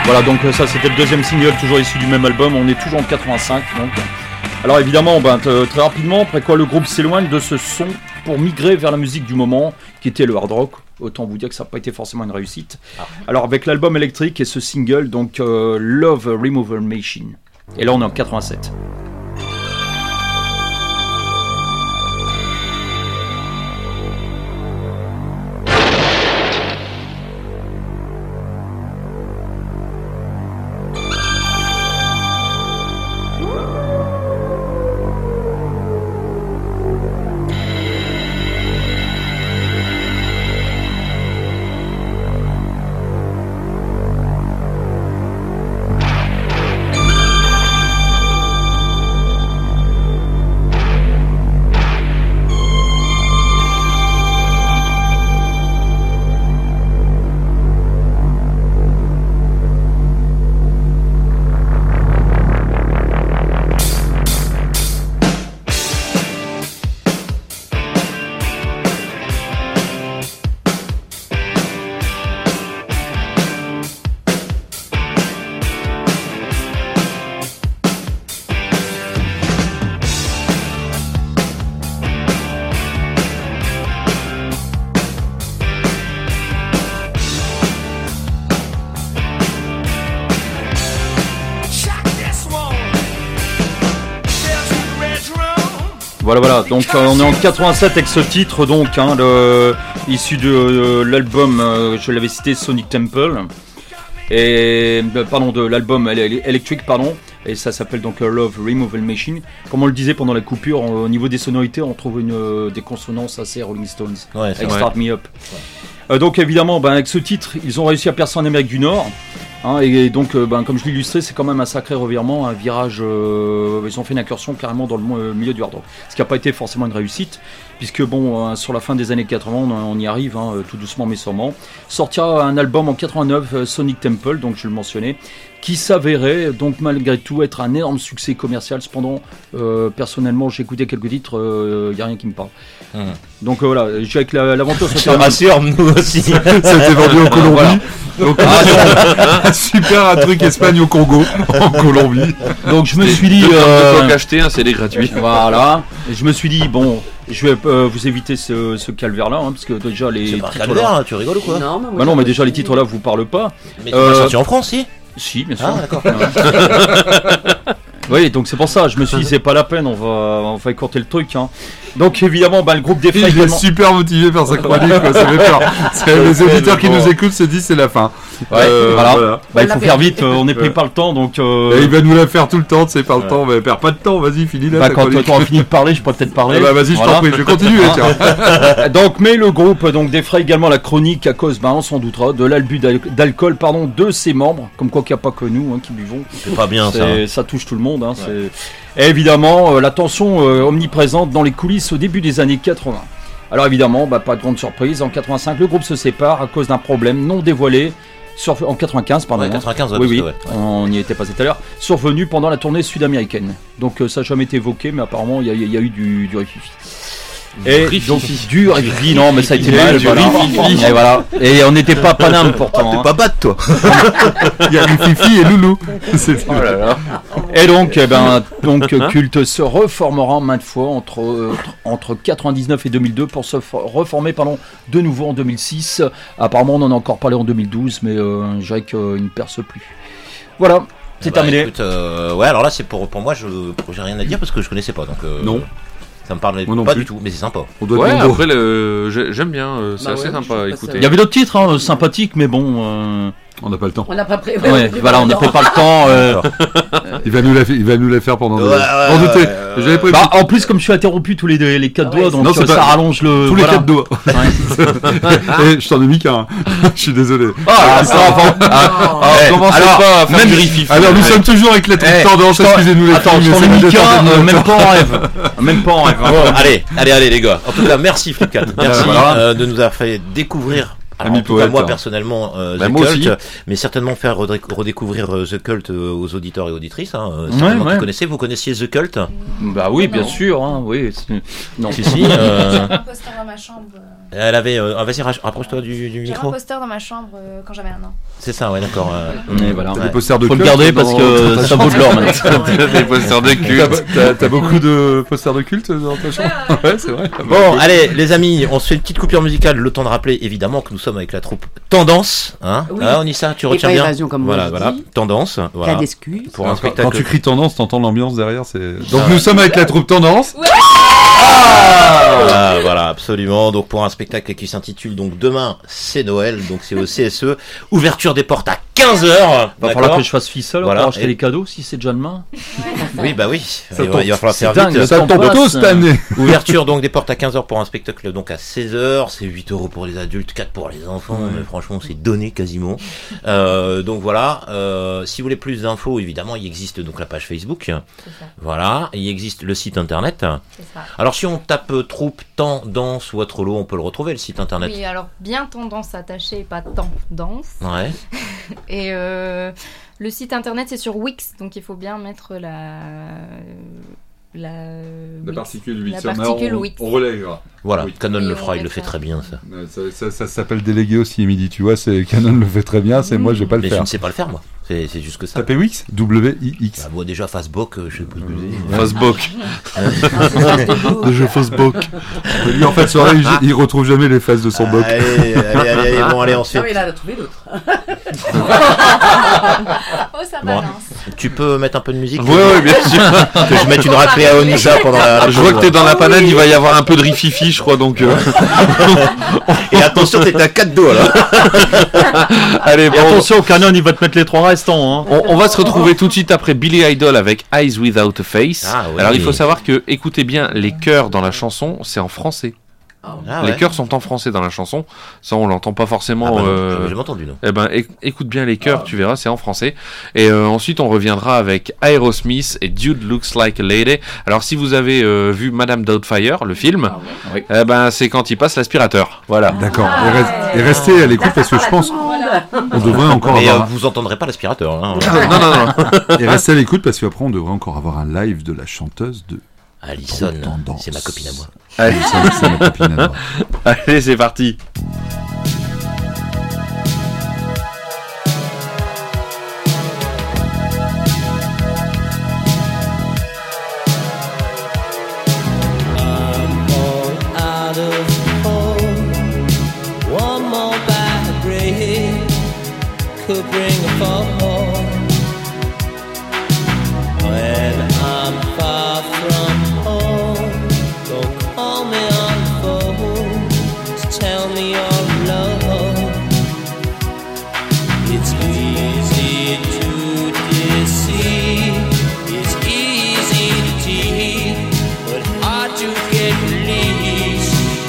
Voilà, donc ça c'était le deuxième single, toujours issu du même album. On est toujours en 85. Donc. Alors évidemment, très rapidement, après quoi le groupe s'éloigne de ce son pour migrer vers la musique du moment, qui était le hard rock. Autant vous dire que ça n'a pas été forcément une réussite. Alors avec l'album électrique et ce single, donc Love Removal Machine. Et là on est en 87. Voilà, donc on est en 87 avec ce titre, donc issu de l'album, je l'avais cité, Sonic Temple, et de l'album Electric, et ça s'appelle donc Love Removal Machine. Comme on le disait pendant la coupure, au niveau des sonorités, on trouve des consonances assez Rolling Stones, avec Start Me Up. Ouais. Donc évidemment, avec ce titre, ils ont réussi à percer en Amérique du Nord. Et donc, comme je l'ai illustré, c'est quand même un sacré revirement, un virage. Ils ont fait une incursion carrément dans le milieu du hard rock, ce qui n'a pas été forcément une réussite, puisque sur la fin des années 80, on y arrive, tout doucement mais sûrement. Sortira un album en 89, Sonic Temple, donc je le mentionnais, qui s'avérait donc malgré tout être un énorme succès commercial. Cependant, personnellement, j'ai écouté quelques titres, il n'y a rien qui me parle. Donc voilà, j'ai avec l'aventure se termine. Rassure, nous aussi. Ça a été vendu en Colombie. Voilà. Donc, super, un truc Espagne au Congo, en Colombie. Donc je me suis dit, acheter un CD gratuit. Voilà. Et je me suis dit, bon, je vais vous éviter ce calvaire-là, parce que déjà les. C'est pas un calvaire, là, tu rigoles ou quoi? Non, mais déjà les titres là vous parlent pas. Mais tu pas sorti en France, si? Si, bien sûr. Ah, d'accord. Oui, donc c'est pour ça, je me suis dit, c'est pas la peine, on va écourter le truc. Donc évidemment, le groupe des Frais. Il est super motivé par sa chronique, quoi, ça fait peur. Les auditeurs qui nous écoutent se disent c'est la fin. Voilà. Il faut faire vite, on est pris par le temps, donc. Il va nous la faire tout le temps, c'est pas le temps, mais perd pas de temps, vas-y, finis-la. Quand tu auras fini de parler, je pourrais peut-être parler. Vas-y, je t'en prie, je vais continuer, tiens. Donc, mais le groupe des Frais également la chronique à cause, on s'en doutera, de l'abus d'alcool, de ses membres, comme quoi qu'il n'y a pas que nous qui buvons. C'est pas bien ça. Ça touche tout le monde. Et évidemment, la tension omniprésente dans les coulisses au début des années 80. Alors évidemment, pas de grande surprise, en 85, le groupe se sépare à cause d'un problème non dévoilé, en 95, pardon. Ouais, 95, oui, on y était passé tout à l'heure, survenu pendant la tournée sud-américaine. Donc ça n'a jamais été évoqué, mais apparemment il y a eu du rififi. Et donc du rififi, non mais ça a été mal, et voilà. Et on n'était pas Paname pourtant. T'es pas bad toi. Il y a rififi et Loulou. Oh là là. Et donc, Culte se reformera maintes fois entre 99 et 2002 pour se reformer de nouveau en 2006. Apparemment, on en a encore parlé en 2012, mais je dirais qu'il ne perce plus. Voilà, c'est terminé. Écoute, alors là, c'est pour moi, j'ai rien à dire parce que je connaissais pas. Donc, non. Ça me parle pas du tout, mais c'est sympa. Après, j'aime bien, c'est assez sympa à écouter. Il y avait d'autres titres sympathiques, mais bon. On n'a pas le temps. On n'a pas prévu. On n'a pas le temps. Il va nous la faire pendant. J'avais prévu. En plus, comme je suis interrompu tous les 4 doigts, donc ça rallonge le. Tous les 4 doigts. Et je t'en ai mis qu'un. Je suis désolé. Commencez pas à faire du rififi. Alors, nous sommes toujours avec la tendance. Excusez-nous les filles. Je t'en ai mis qu'un, même pas en rêve. Allez, les gars. En tout cas, merci Flipcat. Merci de nous avoir fait découvrir. Alors, en tout cas, moi personnellement, The Cult, mais certainement faire redécouvrir The Cult aux auditeurs et auditrices. Vous connaissiez The Cult? Bah oui, bien sûr. Oui. Non. Si. J'ai un poster dans ma chambre. Elle avait. Vas-y, rapproche-toi du micro. J'ai un poster dans ma chambre quand j'avais 1 an. C'est ça, ouais, d'accord. Et voilà. T'as des posters de Faut le culte garder dans- parce que dans ta ça vaut de l'or maintenant. Des posters de culte. T'as beaucoup de posters de culte dans ta chambre? Ouais, c'est vrai. Bon, allez, les amis, on se fait une petite coupure musicale. Le temps de rappeler, évidemment, que nous sommes avec la troupe Tendance. Hein, Oui. ah, Onissa, tu Et retiens pas bien. Évasion, comme voilà, moi, je voilà. dis. Tendance. Voilà. Pas d'excuses. Pour un Quand spectacle. tu cries Tendance, t'entends l'ambiance derrière. Donc Ah. nous sommes avec la troupe Tendance. Voilà, absolument. Donc pour un spectacle qui s'intitule donc Demain c'est Noël, donc c'est au CSE. Ouverture des portes à 15h. Va falloir que je fasse ficelle Voilà. pour acheter Et- les cadeaux si c'est déjà demain. Oui, bah oui. Ça il va falloir c'est faire dingue, vite. ça tombe tôt cette année. Ouverture donc des portes à 15h pour un spectacle donc à 16h. C'est 8 € pour les adultes, 4 pour les enfants. Ouais. Mais franchement, c'est donné quasiment. Donc voilà. Si vous voulez plus d'infos, évidemment, il existe donc la page Facebook. Voilà. Et il existe le site internet. Alors si on tape troupe, tendance ou autre lot, on peut le retrouver le site internet. Oui, alors bien tendance attachée, pas tendance. Ouais. Et le site internet c'est sur Wix, donc il faut bien mettre la Wix. particule La particule Wix. On relèvera. Voilà, Oui. Canon Et le on fera, il le mettra. fait très bien ça. Ça s'appelle délégué aussi, Émilie. Tu vois, c'est Canon le fait très bien. C'est moi, je vais pas le Mais je faire. ne sais pas le faire moi. C'est juste que ça. Tapez Wix, W-I-X. Bah, bon, déjà Facebook, je sais pas ce que c'est. Facebook. Déjà Facebook. Lui, en fait, soirée, il retrouve jamais les faces de son boc. Allez, bon, allez, on se Ah fait. oui, là, elle a trouvé d'autres. Oh, ça Bon, balance. tu peux mettre un peu de musique Ouais, bien sûr. Que je mette une raclée à Onissa pendant la. Je vois que t'es dans la panade, il va y avoir un peu de rififi, je crois, donc. Et attention, t'es à 4 dos là. Allez, Et bon. attention, Canon, il va te mettre les 3 restants. Hein. On va se retrouver tout de suite après Billy Idol avec Eyes Without a Face. Ah, oui. Alors il faut savoir que, écoutez bien, les chœurs dans la chanson, c'est en français. Ah, Les ouais. chœurs sont en français dans la chanson. Ça, on l'entend pas forcément. Ah bah non, j'avais jamais entendu, non. Eh ben, écoute bien les chœurs, tu verras, c'est en français. Et ensuite, on reviendra avec Aerosmith et Dude Looks Like a Lady. Alors, si vous avez vu Madame Doubtfire, le film, eh ben, c'est quand il passe l'aspirateur. Voilà. D'accord. Et restez à l'écoute parce que je pense on devrait encore Mais avoir. vous entendrez pas l'aspirateur. Hein. non. Et restez à l'écoute parce qu'après on devrait encore avoir un live de la chanteuse de Alison, Tendance. c'est ma copine à moi. Allez, C'est ma copine à moi. Allez, c'est parti. Out of home, one more bad break could bring a fall. When I'm far from home, don't call me on the phone to tell me you're alone. It's easy to deceive, it's easy to tease, but hard to get released.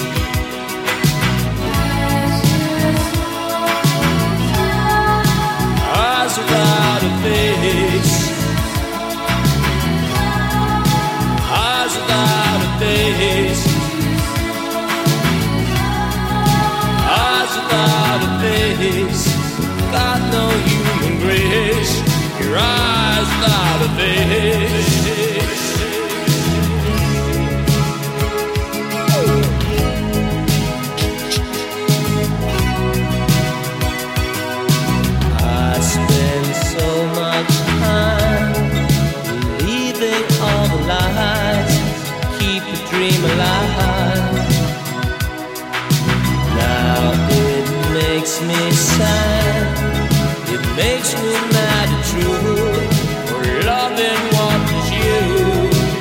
Eyes without a face, eyes without a face, eyes without a face. Got no human grace. Your eyes without a face. I spend so much time believing all the lies, keep the dream alive. Now it makes me sad, it makes me mad and true, for loving what is you.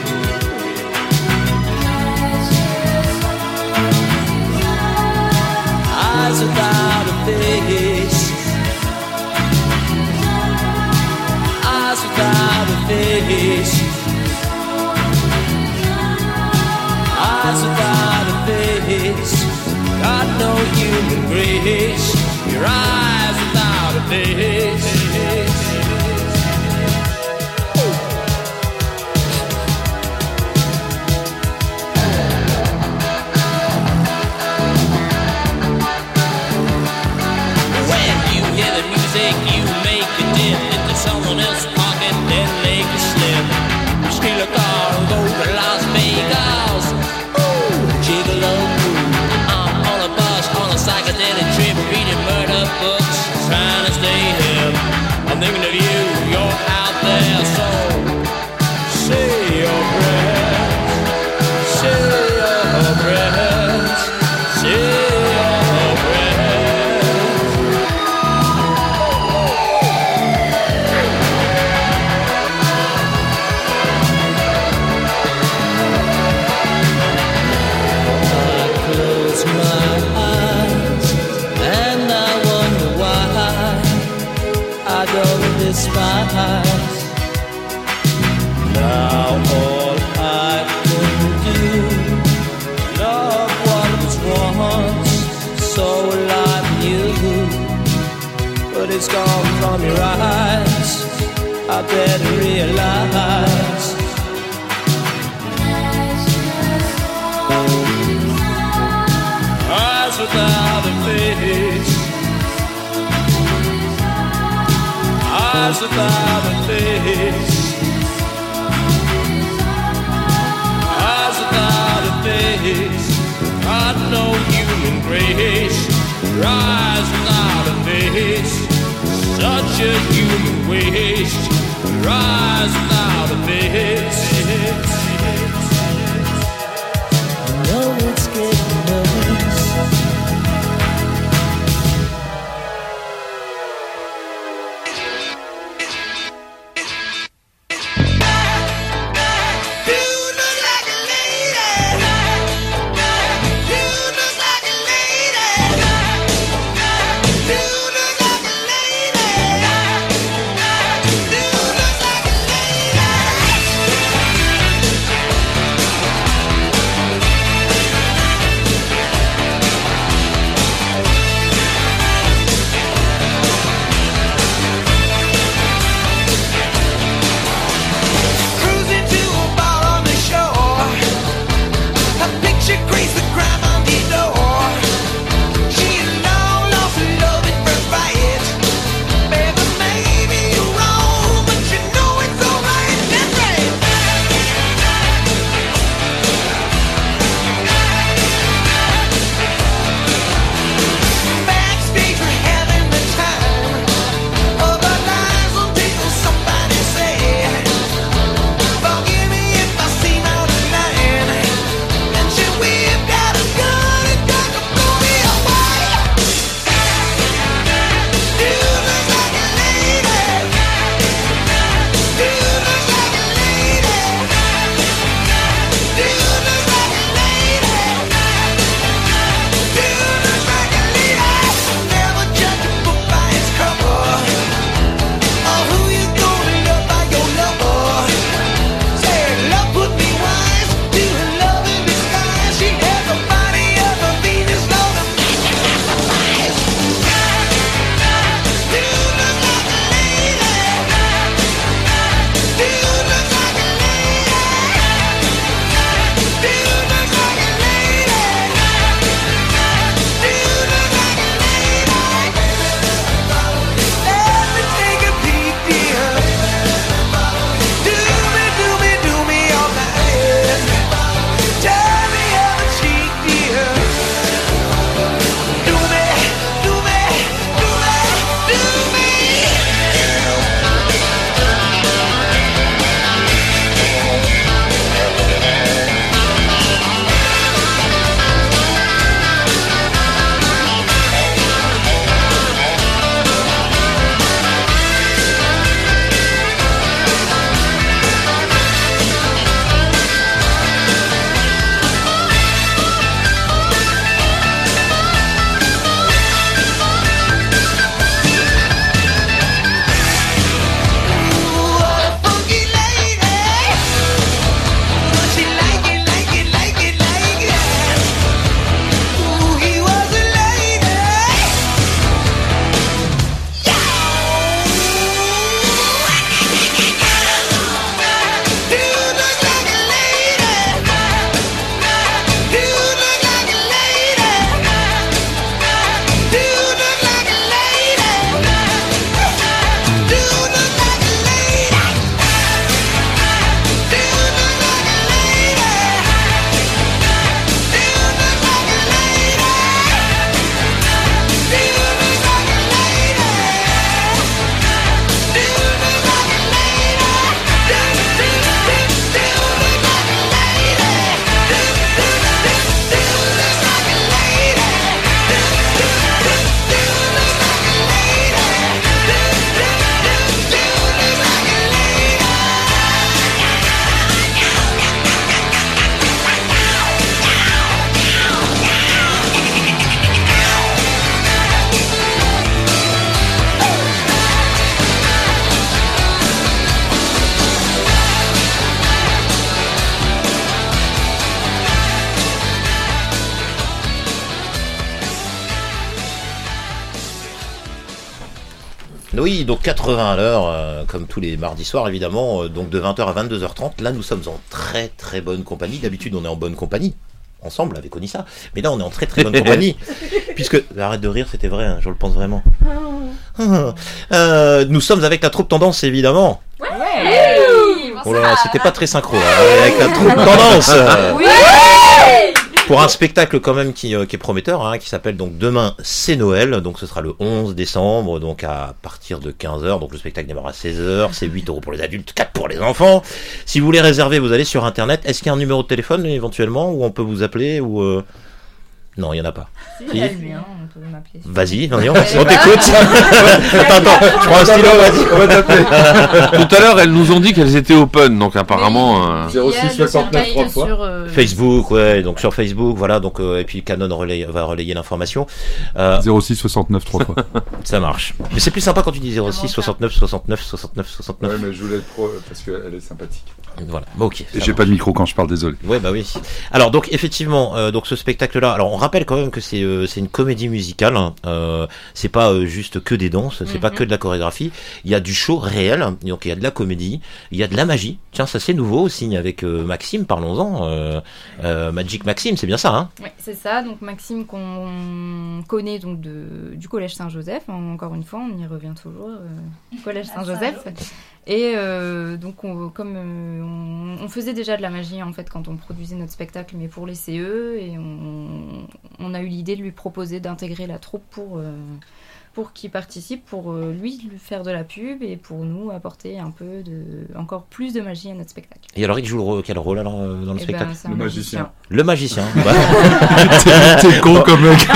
Eyes without a face, eyes without a face, eyes without a face. Got no human grace. Your eyes without a face. When you hear the music, you make it dim into someone else's pocket, then make it slim. Steal a car and go to Las Vegas. Ooh, gigolo. I'm on a bus on a psychedelic trip, reading murder books, trying to stay thinking of you. You're out there, so say your prayers, say your prayers, say your prayers. I close my eyes and I wonder why I don't despise. Now all I can do, love what was once so like you, but it's gone from your eyes. I better realize. Eyes without a face, eyes without a face, eyes without a face, got no human grace. Your eyes without a face, such a human waste. Your eyes without a face. I know it's getting worse. Oui, donc 80 à l'heure, comme tous les mardis soirs évidemment, donc de 20h à 22h30. Là, nous sommes en très très bonne compagnie. D'habitude, on est en bonne compagnie, ensemble avec Onissa. Mais là, on est en très très bonne compagnie. Puisque, arrête de rire, c'était vrai, hein, je le pense vraiment. Nous sommes avec la troupe Tendance, évidemment. Ouais. Oh là là, c'était pas très synchro, là, avec la troupe Tendance. Pour un spectacle quand même qui est prometteur, hein, qui s'appelle donc Demain c'est Noël, donc ce sera le 11 décembre, donc à partir de 15h, donc le spectacle démarre à 16h, c'est 8 € pour les adultes, 4 pour les enfants. Si vous voulez réserver, vous allez sur internet. Est-ce qu'il y a un numéro de téléphone éventuellement, où on peut vous appeler ou Non, il n'y en a pas. Si, il y a le mien, on peut m'appeler. Vas-y, on t'écoute. Attends, je prends un stylo, vas-y, on va t'appeler. Tout à l'heure, elles nous ont dit qu'elles étaient open, donc apparemment... 06 69 3 fois. Facebook, ouais, donc sur Facebook, voilà, donc et puis Canon va relayer l'information. 06 69 3 fois. Ça marche. Mais c'est plus sympa quand tu dis 06 69 69 69 69. Ouais, mais je voulais être pro parce qu'elle est sympathique. Voilà, bon, ok. Et j'ai pas de micro quand je parle, désolé. Ouais, bah oui. Alors donc effectivement, donc ce spectacle-là, alors on rappelle quand même que c'est une comédie musicale. C'est pas juste que des danses, c'est pas que de la chorégraphie. Il y a du show réel, donc il y a de la comédie, il y a de la magie. Tiens, ça c'est nouveau aussi avec Maxime. Parlons-en. Magic Maxime, c'est bien ça, hein? Oui, c'est ça. Donc Maxime qu'on connaît donc du collège Saint-Joseph. Encore une fois, on y revient toujours. Collège Saint-Joseph. Et donc on faisait déjà de la magie en fait quand on produisait notre spectacle, mais pour les CE, et on a eu l'idée de lui proposer d'intégrer la troupe pour qu'il participe, pour lui faire de la pub et pour nous apporter encore plus de magie à notre spectacle. Et alors il joue quel rôle alors dans le spectacle? Le magicien. Le magicien. T'es con comme mec.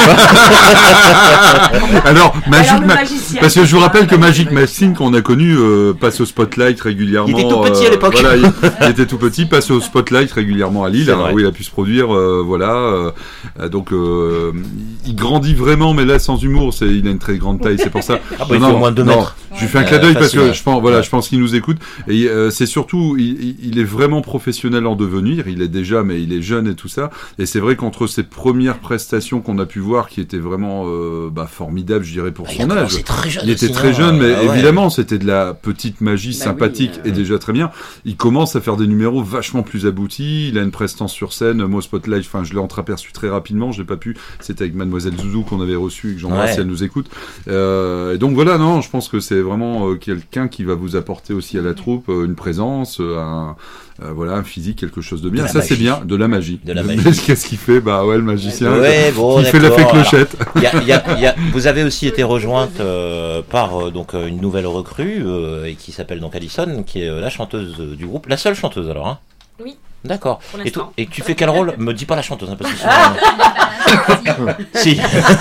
Alors parce que je vous rappelle que Magic Maxime qu'on a connu passe au Spotlight régulièrement. Il était tout petit à l'époque. Voilà, il était tout petit, passe au Spotlight régulièrèrement à Lille, où il a pu se produire. Donc il grandit vraiment, mais là sans humour. Il a une très grande taille, c'est pour ça. Ah bah, il fait au moins 2 mètres. Je lui fais un clin d'œil parce que je pense qu'il nous écoute. Et c'est surtout, il est vraiment professionnel en devenir. Il est déjà, mais il est jeune et tout ça. Et c'est vrai qu'entre ses premières prestations qu'on a pu voir, qui étaient vraiment formidables, je dirais, pour son âge. Il était très jeune, mais évidemment, c'était de la petite magie sympathique et déjà très bien. Il commence à faire des numéros vachement plus aboutis. Il a une prestance sur scène. Moi, Spotlight, je l'ai entreaperçu très rapidement. Je l'ai pas pu. C'était avec Mademoiselle Zouzou qu'on avait reçu et que j'embrasse si elle nous écoute. Et donc voilà, non, je pense que c'est vraiment quelqu'un qui va vous apporter aussi à la troupe une présence, un physique, quelque chose de bien. Ça c'est bien, de la magie. Qu'est-ce qu'il fait? Bah ouais, le magicien. Il fait la fée clochette. Vous avez aussi été rejointe par donc une nouvelle recrue et qui s'appelle donc Alison, qui est la chanteuse du groupe, la seule chanteuse alors, hein? Oui. D'accord. Et tu fais quel rôle? Me dis pas la chanteuse, hein, parce que si.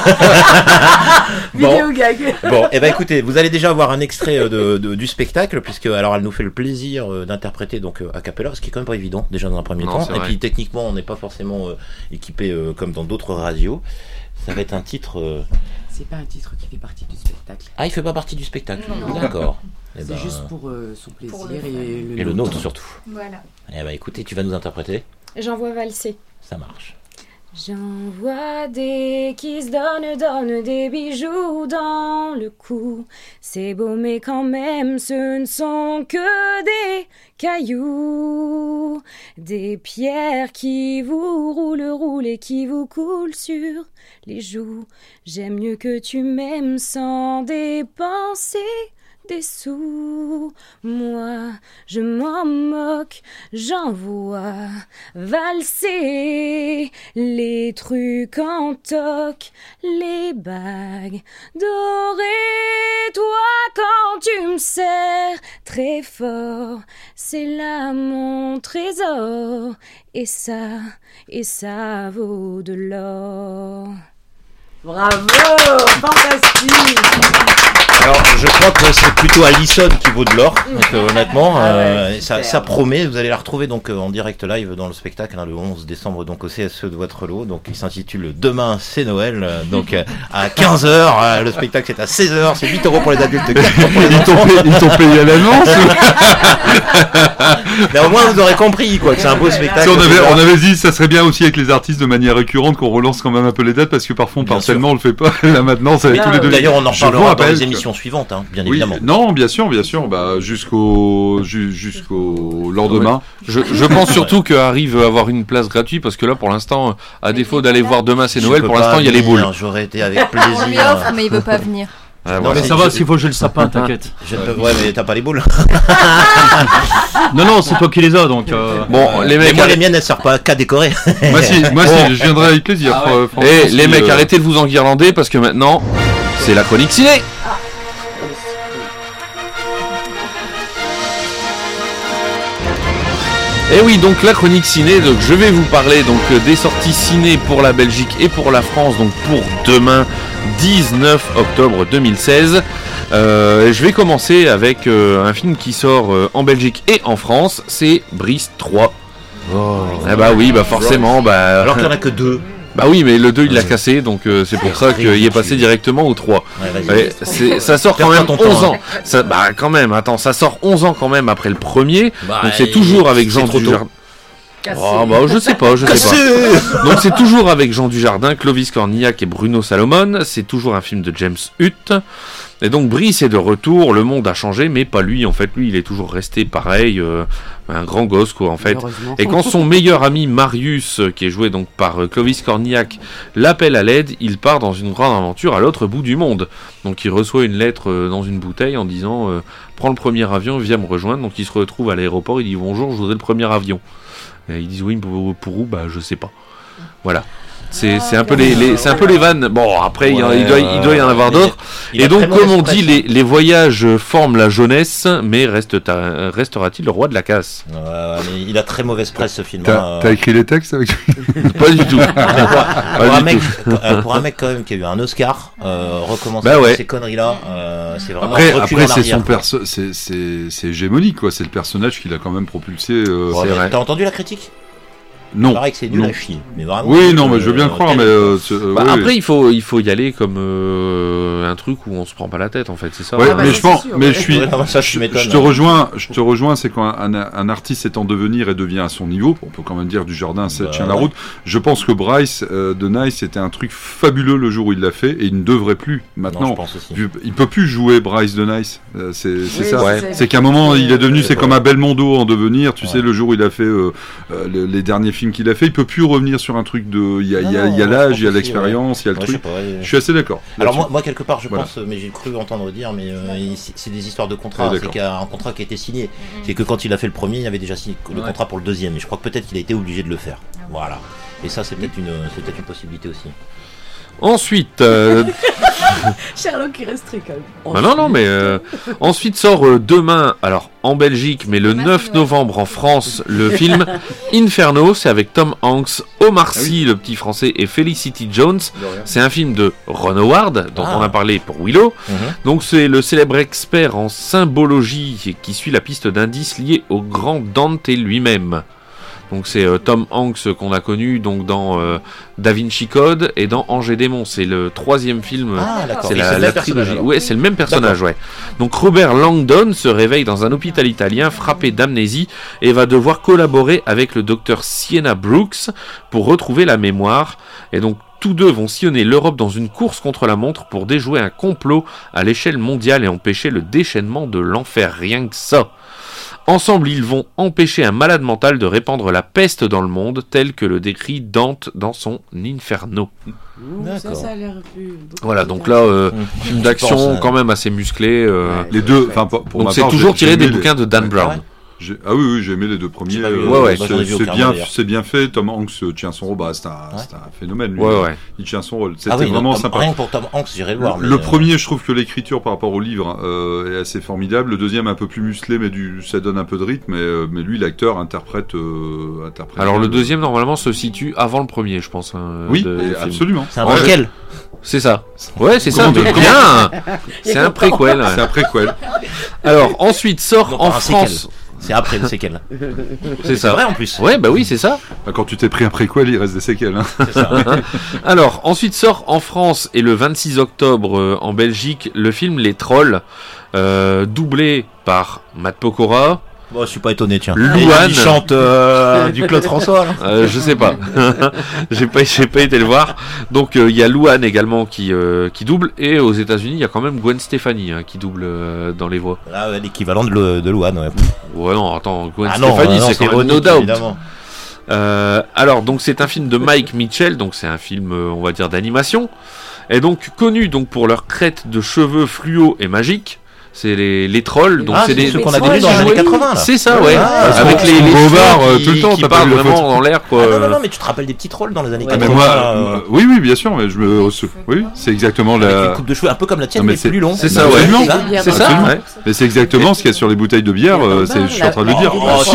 Vidéo gag. Bon, et ben écoutez, vous allez déjà avoir un extrait du spectacle, puisque alors elle nous fait le plaisir d'interpréter donc a cappella, ce qui est quand même pas évident déjà dans un premier temps. Et puis techniquement, on n'est pas forcément équipé comme dans d'autres radios. Ça va être un titre. C'est pas un titre qui fait partie du spectacle. Ah, il fait pas partie du spectacle. Non. D'accord. C'est juste pour son plaisir et le nôtre surtout. Voilà. Eh ben écoutez, tu vas nous interpréter. J'envoie valser. Ça marche. J'envoie des qui se donnent des bijoux dans le cou. C'est beau mais quand même ce ne sont que des cailloux. Des pierres qui vous roulent et qui vous coulent sur les joues. J'aime mieux que tu m'aimes sans dépenser des sous. Moi, je m'en moque, j'envoie valser les trucs en toc, les bagues dorées. Toi, quand tu me serres très fort, c'est là mon trésor. Et ça vaut de l'or. Bravo, fantastique. Alors, je crois que c'est plutôt Alison qui vaut de l'or, donc, honnêtement, ça promet. Vous allez la retrouver donc en direct live dans le spectacle le 11 décembre donc au CSE de Waterloo. Donc il s'intitule Demain c'est Noël. Donc à 15h, le spectacle c'est à 16h, c'est 8 € pour les adultes, 4 € pour les enfants. Ils t'ont payé à l'annonce. Mais au moins vous aurez compris quoi, que c'est un beau spectacle. Si on avait dit ça serait bien aussi avec les artistes de manière récurrente qu'on relance quand même un peu les dates parce que parfois on part Mortellement, on le fait pas. Là maintenant, ça va être tous les deux. D'ailleurs, on en Je vous reparlera dans rappelle les que- émissions suivantes, hein, bien Oui, évidemment. non, bien sûr, bah, jusqu'au lendemain. Je pense surtout que Harry veut avoir une place gratuite parce que là, pour l'instant, à défaut d'aller voir Demain c'est Je Noël, peux pour pas l'instant, il y a les venir, boules. J'aurais été avec On lui plaisir. offre, mais il veut pas venir. Ah, Non, voilà. mais ça va, s'il faut, j'ai le sapin, t'inquiète. Ouais, mais t'as pas les boules. Non, c'est toi qui les as, donc. Bon, les Mais mecs, moi, les miennes, elles servent pas qu'à décorer. Moi, si, je viendrai avec plaisir. Franchement, Eh, si, les mecs, arrêtez de vous enguirlander parce que maintenant, c'est la chronique ciné. Et oui, donc la chronique ciné, donc je vais vous parler donc des sorties ciné pour la Belgique et pour la France, donc pour demain 19 octobre 2016. Je vais commencer avec un film qui sort en Belgique et en France, c'est Brice 3. Ah bah oui, bah forcément, bah... Alors qu'il y en a que 2. Bah oui, mais le 2 il l'a cassé, donc c'est pour ça qu'il est passé directement au 3. Ouais, vas-y. Ouais, ça sort quand Perds même pas ton 11 temps, ans. hein. Ça, bah quand même, attends, ça sort 11 ans quand même après le premier. Bah, Donc c'est toujours avec c'est Jean trop tôt. Dujardin. Oh, bah je sais pas. Donc c'est toujours avec Jean Dujardin, Clovis Cornillac et Bruno Salomon. C'est toujours un film de James Hutt. Et donc Brice est de retour, le monde a changé, mais pas lui. En fait, lui, il est toujours resté pareil, un grand gosse quoi en fait. Malheureusement. Et quand son meilleur ami Marius, qui est joué donc par Clovis Cornillac, l'appelle à l'aide, il part dans une grande aventure à l'autre bout du monde. Donc il reçoit une lettre dans une bouteille en disant prends le premier avion, viens me rejoindre. Donc il se retrouve à l'aéroport, il dit bonjour, je voudrais le premier avion. Et ils disent oui, pour où, bah je sais pas. Voilà. C'est un peu c'est un peu les vannes. Bon après il doit y en avoir d'autres. Et donc comme on dit les voyages forment la jeunesse, mais restera-t-il le roi de la casse? Mais il a très mauvaise presse ce film. T'as écrit les textes avec Pas du tout. Pour un mec quand même qui a eu un Oscar, recommencer Bah ouais. ces conneries là, c'est vraiment Après, recul en c'est arrière, son quoi. c'est hégémonique quoi. C'est le personnage qui l'a quand même propulsé. Ouais, c'est mais vrai. T'as entendu la critique? Non. Il paraît que c'est nul Non. à chier. Mais vraiment, Oui, non, mais je veux bien le croire, mais Bah, oui, après oui. il faut y aller comme un truc où on se prend pas la tête en fait, c'est ça. Ouais, Ah bah mais ça, je pense, c'est sûr, mais ouais. je suis, Ouais, non, ça, je m'étonne. je te rejoins, c'est quand un artiste est en devenir et devient à son niveau, on peut quand même dire Dujardin, ça Bah, tient la ouais. route. Je pense que Bryce de Nice c'était un truc fabuleux le jour où il l'a fait et il ne devrait plus maintenant. Non, je pense aussi. Il peut plus jouer Bryce de Nice, c'est Oui, ça. ouais. C'est qu'à un moment il est devenu, c'est Ouais. comme un Belmondo en devenir. Tu Ouais. sais le jour où il a fait les derniers films qu'il a fait, il peut plus revenir sur un truc de, il y a l'âge, il y a l'expérience, il y a le Ouais, truc. je sais pas, ouais. Je suis assez d'accord. Alors là-dessus. moi quelque part je Voilà. pense, mais j'ai cru entendre dire, mais c'est des histoires de contrat. Ah, C'est d'accord. qu'il y a un contrat qui a été signé. C'est que quand il a fait le premier, il avait déjà signé le contrat pour le deuxième. Et je crois que peut-être qu'il a été obligé de le faire. Voilà. Et ça c'est peut-être une possibilité aussi. Ensuite Sherlock qui resterait quand même. bah non mais ensuite sort demain, alors en Belgique, mais le 9 novembre en France, le film Inferno, c'est avec Tom Hanks, Omar Sy, le petit français, et Felicity Jones. C'est un film de Ron Howard, dont on a parlé pour Willow. Donc c'est le célèbre expert en symbologie qui suit la piste d'indices liés au grand Dante lui-même. Donc c'est Tom Hanks qu'on a connu donc dans Da Vinci Code et dans Angers Démon. C'est le troisième film. Ah, d'accord. C'est Et c'est le la même personnage, trilogie. alors. Ouais, c'est le même personnage, D'accord. ouais. Donc Robert Langdon se réveille dans un hôpital italien frappé d'amnésie et va devoir collaborer avec le docteur Sienna Brooks pour retrouver la mémoire. Et donc tous deux vont sillonner l'Europe dans une course contre la montre pour déjouer un complot à l'échelle mondiale et empêcher le déchaînement de l'enfer. Rien que ça. Ensemble, ils vont empêcher un malade mental de répandre la peste dans le monde, tel que le décrit Dante dans son Inferno. Ça a l'air plus. Voilà, donc là, film d'action quand même assez musclé. Les deux, enfin pour donc ma c'est part, toujours j'ai tiré des aimé bouquins de Dan Brown. Ah oui, j'ai aimé les deux premiers. J'en ai vu C'est aucun, bien, d'ailleurs. c'est bien fait. Tom Hanks tient son rôle. Bah, c'est un phénomène. Lui. Ouais. Il tient son rôle. C'était Ah oui, vraiment non, sympa. rien que pour Tom Hanks, j'irai le voir. Le premier, je trouve que l'écriture par rapport au livre est assez formidable. Le deuxième, un peu plus musclé, mais ça donne un peu de rythme. Mais lui, l'acteur interprète. Alors le deuxième normalement se situe avant le premier, je pense. Oui, de film. absolument. C'est un préquel. C'est ça. Ouais, c'est ça. Comment Mais dire bien. C'est un préquel. C'est un préquel. Alors ensuite sort Non, en pas un France. séquel. C'est après le séquel. C'est ça. vrai en plus. Ouais, bah oui, c'est ça. Bah, quand tu t'es pris un préquel, il reste des séquelles. Hein. C'est ça. Alors, ensuite sort en France et le 26 octobre en Belgique le film Les Trolls, doublé par Matt Pokora, Bon, je suis pas étonné, tiens. Louane Il chante du Claude François. Là. Je sais pas. j'ai pas été le voir. Donc il y a Louane également qui double, et aux États-Unis il y a quand même Gwen Stefani qui double dans les voix. Là, l'équivalent de Louane. Ouais. Ouais, non, attends, Gwen Stefani, c'est quand même No Doubt. Évidemment. Alors donc c'est un film de Mike Mitchell, donc c'est un film on va dire d'animation, et donc connu donc pour leur crête de cheveux fluo et magiques. C'est les trolls, donc c'est ceux qu'on a déjà dans les années 80 là. C'est ça, ouais. Avec les bobards tout le temps, qui parlent vraiment dans l'air, quoi. Ah, non, mais tu te rappelles des petits trolls dans les années 80 mais moi, oui, bien sûr, mais oui, c'est exactement avec une coupe de cheveux un peu comme la tienne, mais plus long. C'est ça, ouais. C'est ça, ouais. Mais c'est exactement ce qu'il y a sur les bouteilles de bière. Je suis en train de le dire.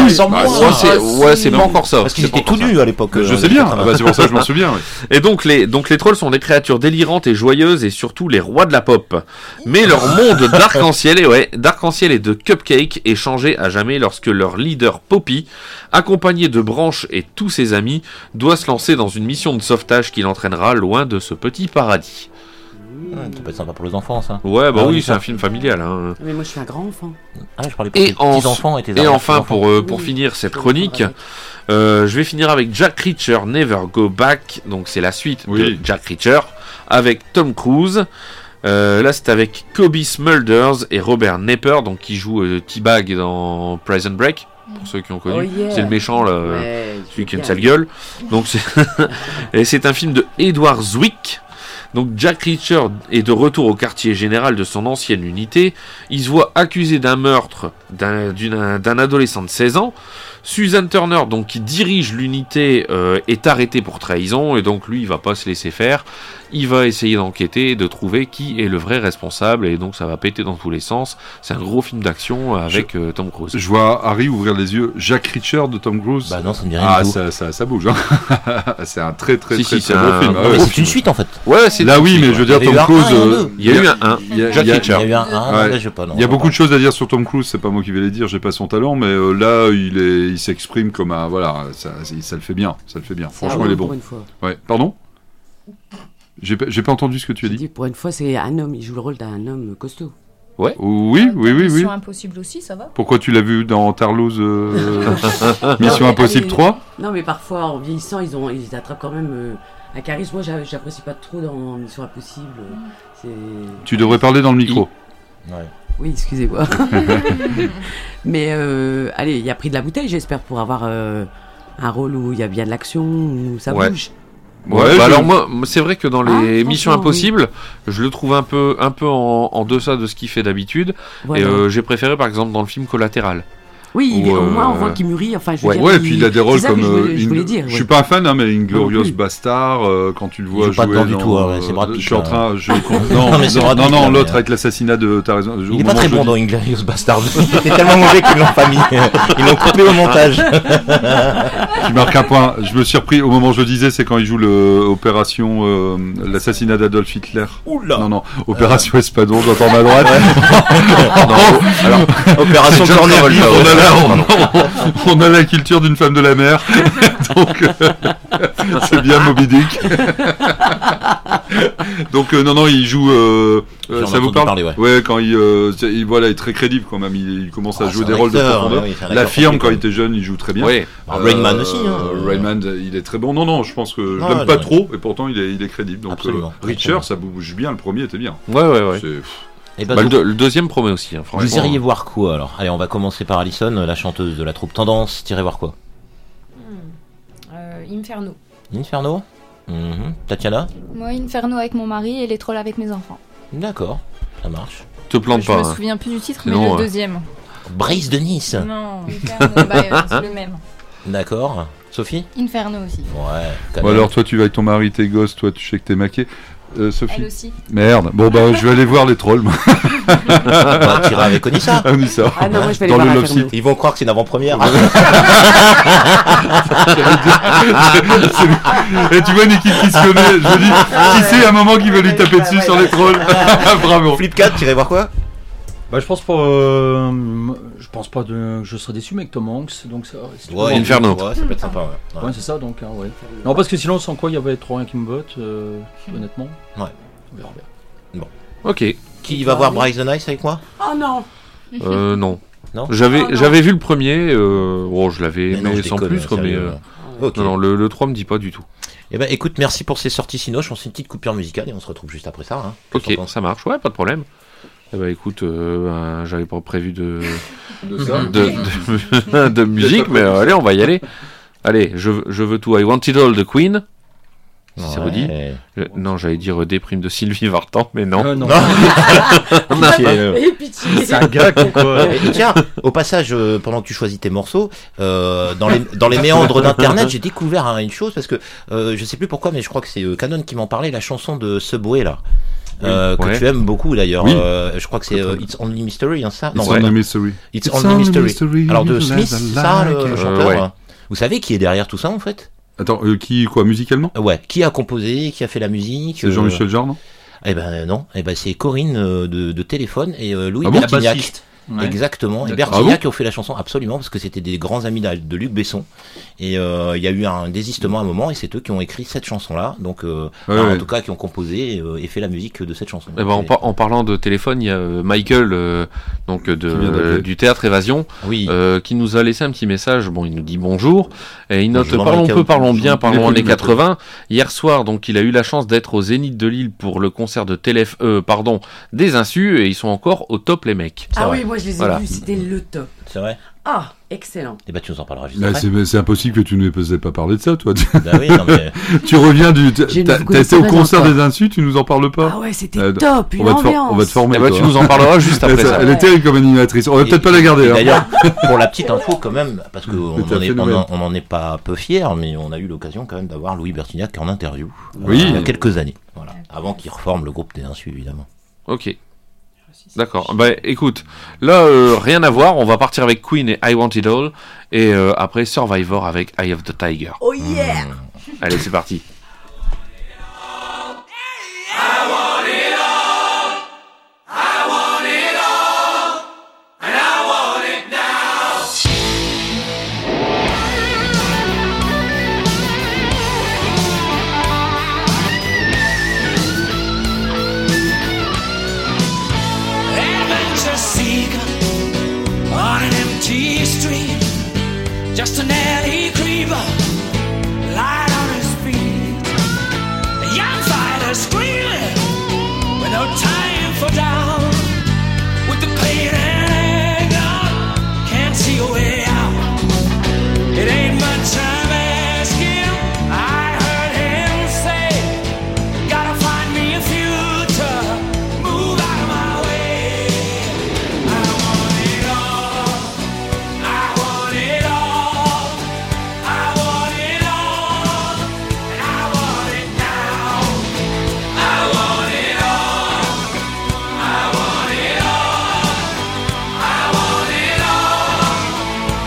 Ouais, c'est pas encore ça. Parce qu'ils étaient tout nus à l'époque. Je sais bien. C'est pour ça que je m'en souviens. Et donc les trolls sont des créatures délirantes et joyeuses, et surtout les rois de la pop. Mais leur monde d'arc-en-ciel et de cupcakes est changé à jamais lorsque leur leader Poppy, accompagné de Branch et tous ses amis, doit se lancer dans une mission de sauvetage qui l'entraînera loin de ce petit paradis. Ça peut être sympa pour les enfants, ça. Ouais, bah oui, c'est un film familial. Hein. Mais moi, je suis un grand enfant. Ah, je parlais pour tes petits-enfants et tes Et enfin, pour finir cette chronique, je vais finir avec Jack Reacher Never Go Back. Donc, c'est la suite de Jack Reacher avec Tom Cruise. Là, c'est avec Kobe Smulders et Robert Nepper, donc qui joue T-Bag dans Prison Break. Pour ceux qui ont connu, c'est le méchant, là, celui qui a une sale gueule. Donc, et c'est un film de Edward Zwick. Donc Jack Reacher est de retour au quartier général de son ancienne unité. Il se voit accusé d'un meurtre d'un adolescent de 16 ans. Susan Turner, donc qui dirige l'unité, est arrêtée pour trahison, et donc lui il va pas se laisser faire. Il va essayer d'enquêter et de trouver qui est le vrai responsable, et donc ça va péter dans tous les sens. C'est un gros film d'action avec Tom Cruise. Je vois Harry ouvrir les yeux. Jack Reacher de Tom Cruise. Bah non, ça me dit rien du tout. Ça bouge. Hein. C'est un très beau film. C'est une suite en fait. Ouais, c'est là oui, mais je veux dire Tom Cruise. Il y a eu un 1. Jack Reacher. Il y a eu un 1. Il y a beaucoup de choses à dire sur Tom Cruise. C'est pas moi qui vais les dire. J'ai pas son talent, mais là il s'exprime comme un voilà. Ça le fait bien. Franchement, il est bon. Ouais. Pardon. J'ai pas entendu ce que tu as dit. Pour une fois, c'est un homme. Il joue le rôle d'un homme costaud. Ouais. Oui. Mission Impossible aussi, ça va. Pourquoi tu l'as vu dans Tarlouse Mission Impossible 3 Non, mais parfois, en vieillissant, ils attrapent quand même un charisme. Moi, j'apprécie pas trop dans Mission Impossible. Tu devrais parler dans le micro. Ouais. Oui, excusez-moi. Mais allez, il a pris de la bouteille, j'espère, pour avoir un rôle où il y a bien de l'action, où ça bouge. Ouais, alors moi, c'est vrai que dans les Missions Impossibles, je le trouve un peu en deçà de ce qu'il fait d'habitude. Voilà. Et j'ai préféré par exemple dans le film Collatéral. Oui, au moins on voit qu'il mûrit. Enfin, je veux dire, et puis il a des rôles comme. Je voulais dire. Je suis pas un fan, hein, mais Inglorious Bastard, quand tu le vois jouer. Pas dedans du tout, c'est Brad Pitt. Je suis en train. Non, l'autre avec l'assassinat de. T'as raison. Il est pas très bon dans Inglorious Bastard. C'est tellement mauvais qu'ils l'ont pas mis. Ils l'ont coupé au montage. Tu marques un point. Je me suis repris au moment où je le disais, c'est quand il joue l'opération, l'assassinat d'Adolf Hitler. Oula. Non, opération Espadon, j'entends ma droite. Alors, opération Cornelius. On a la culture d'une femme de la mer, donc c'est bien Moby Dick. Donc non, il joue. Ça vous parle ouais, quand il est très crédible quand même. Il commence à jouer des rôles de profondeur. La firme quand il était jeune, il joue très bien. Oui. Rainman aussi. Rainman, il est très bon. Non, je pense que je l'aime pas trop, et pourtant il est crédible. Donc Reacher, ça bouge bien. Le premier était bien. Ouais. Et le deuxième promet aussi. Hein, vous iriez voir quoi alors? Allez, on va commencer par Alison, la chanteuse de la troupe Tendance. T'irais voir quoi? Inferno. Inferno. Tatiana? Moi, Inferno avec mon mari et les trolls avec mes enfants. D'accord, ça marche. Te plante pas. Je me souviens plus du titre, mais le deuxième. Brise de Nice. Non, Inferno, c'est le même. D'accord. Sophie? Inferno aussi. Ouais. Bon, alors toi, tu vas avec ton mari, tes gosses, toi, tu sais que t'es maquée. Sophie. Elle aussi. Merde. Bon je vais aller voir les trolls. Tu iras avec Onissa. Ah non, moi je vais aller voir Inferno. Ils vont croire que c'est une avant-première. Et tu vois une équipe qui se connaît. Je me dis, qui sait à un moment qui veut lui taper dessus sur les trolls. Bravo. Flip 4, tu irais voir quoi? Bah, je pense pas que je serais déçu, mais avec Tom Hanks, donc ça. Ouais, Inferno. Ouais, ça peut être sympa. Ouais, c'est ça, donc. Ouais. Non, parce que sinon, sans quoi, il y avait trop rien qui me botte, honnêtement. Ouais. On verra bien. Bon. Ok. Qui va voir Bryce the Nice avec moi? Oh non. Non. Non. J'avais vu le premier, je l'avais Mais non, aimé je sans déconne, plus, quoi, mais sérieux. Ok. non, le 3 me dit pas du tout. Eh ben, écoute, merci pour ces sorties Cinoche. On se fait une petite coupure musicale et on se retrouve juste après ça. Hein. Ok, ça marche, ouais, pas de problème. Eh ben, écoute, j'avais pas prévu de musique, mais allez, on va y aller. Allez, je veux tout. I Want It All de Queen. Si ça vous dit. Non, j'allais dire Déprime de Sylvie Vartan, mais non. Non. Pitié. C'est un gag ou quoi? Et tiens, au passage, pendant que tu choisis tes morceaux, dans les méandres d'internet, j'ai découvert une chose parce que je sais plus pourquoi, mais je crois que c'est Canon qui m'en parlait, la chanson de Subway là. Que tu aimes beaucoup d'ailleurs. Oui. Je crois que c'est It's Only Mystery, hein, ça. It's Only Mystery. It's Only Mystery. Alors de Smith, ça, le chanteur. Vous savez qui est derrière tout ça en fait? Attends, musicalement? Ouais, qui a composé, qui a fait la musique? C'est Jean-Michel Jarre, non? Eh ben non, c'est Corinne de Téléphone et Louis bon Bertignac. Ouais. Exactement, et D'accord. Bertignac qui ont fait la chanson absolument parce que c'était des grands amis de Luc Besson et il y a eu un désistement à un moment et c'est eux qui ont écrit cette chanson là donc en tout cas qui ont composé et fait la musique de cette chanson. Eh ben, en parlant de téléphone, il y a Michael du Théâtre Évasion qui nous a laissé un petit message. Bon, il nous dit bonjour et il note Bonjour, parlons Michael. peu, parlons bien, parlons années Michael. 80. Hier soir, donc, il a eu la chance d'être au Zénith de Lille pour le concert de des Insus et ils sont encore au top les mecs. Ah oui, moi je les ai Voilà. vus, c'était le top. C'est vrai. Ah, excellent. Et bah tu nous en parleras juste Là, après. c'est impossible que tu ne nous aies pas parlé de ça, toi. Bah oui, non, mais... Tu reviens J'ai t'as une été au très concert longtemps. des Insus, tu nous en parles pas? Ah ouais, c'était top, une on ambiance. va te former. Eh ben, toi. tu nous en parleras juste après ça. Elle est terrible comme animatrice. On va peut-être pas la garder. hein. D'ailleurs, pour la petite info quand même, parce qu'on Tout à fait nouvelle. en est pas peu fiers, mais on a eu l'occasion quand même d'avoir Louis Bertignac en interview Oui. il y a quelques années, voilà, avant qu'il reforme le groupe des Insus évidemment. Ok. D'accord. Bah écoute, là rien à voir. On va partir avec Queen et I Want It All et après Survivor avec Eye of the Tiger. Oh yeah. Allez, c'est parti. Adventure seeker on an empty street, just an alley creeper, light on his feet. A young fighter screaming with no time for down, with the pain and anger, can't see a way out. It ain't much I'm asking. I heard him say, gotta find me a future, move out of my way. I want it all. I want it all. I want it all. And I want it now. I want it all. I want it all. I want it all.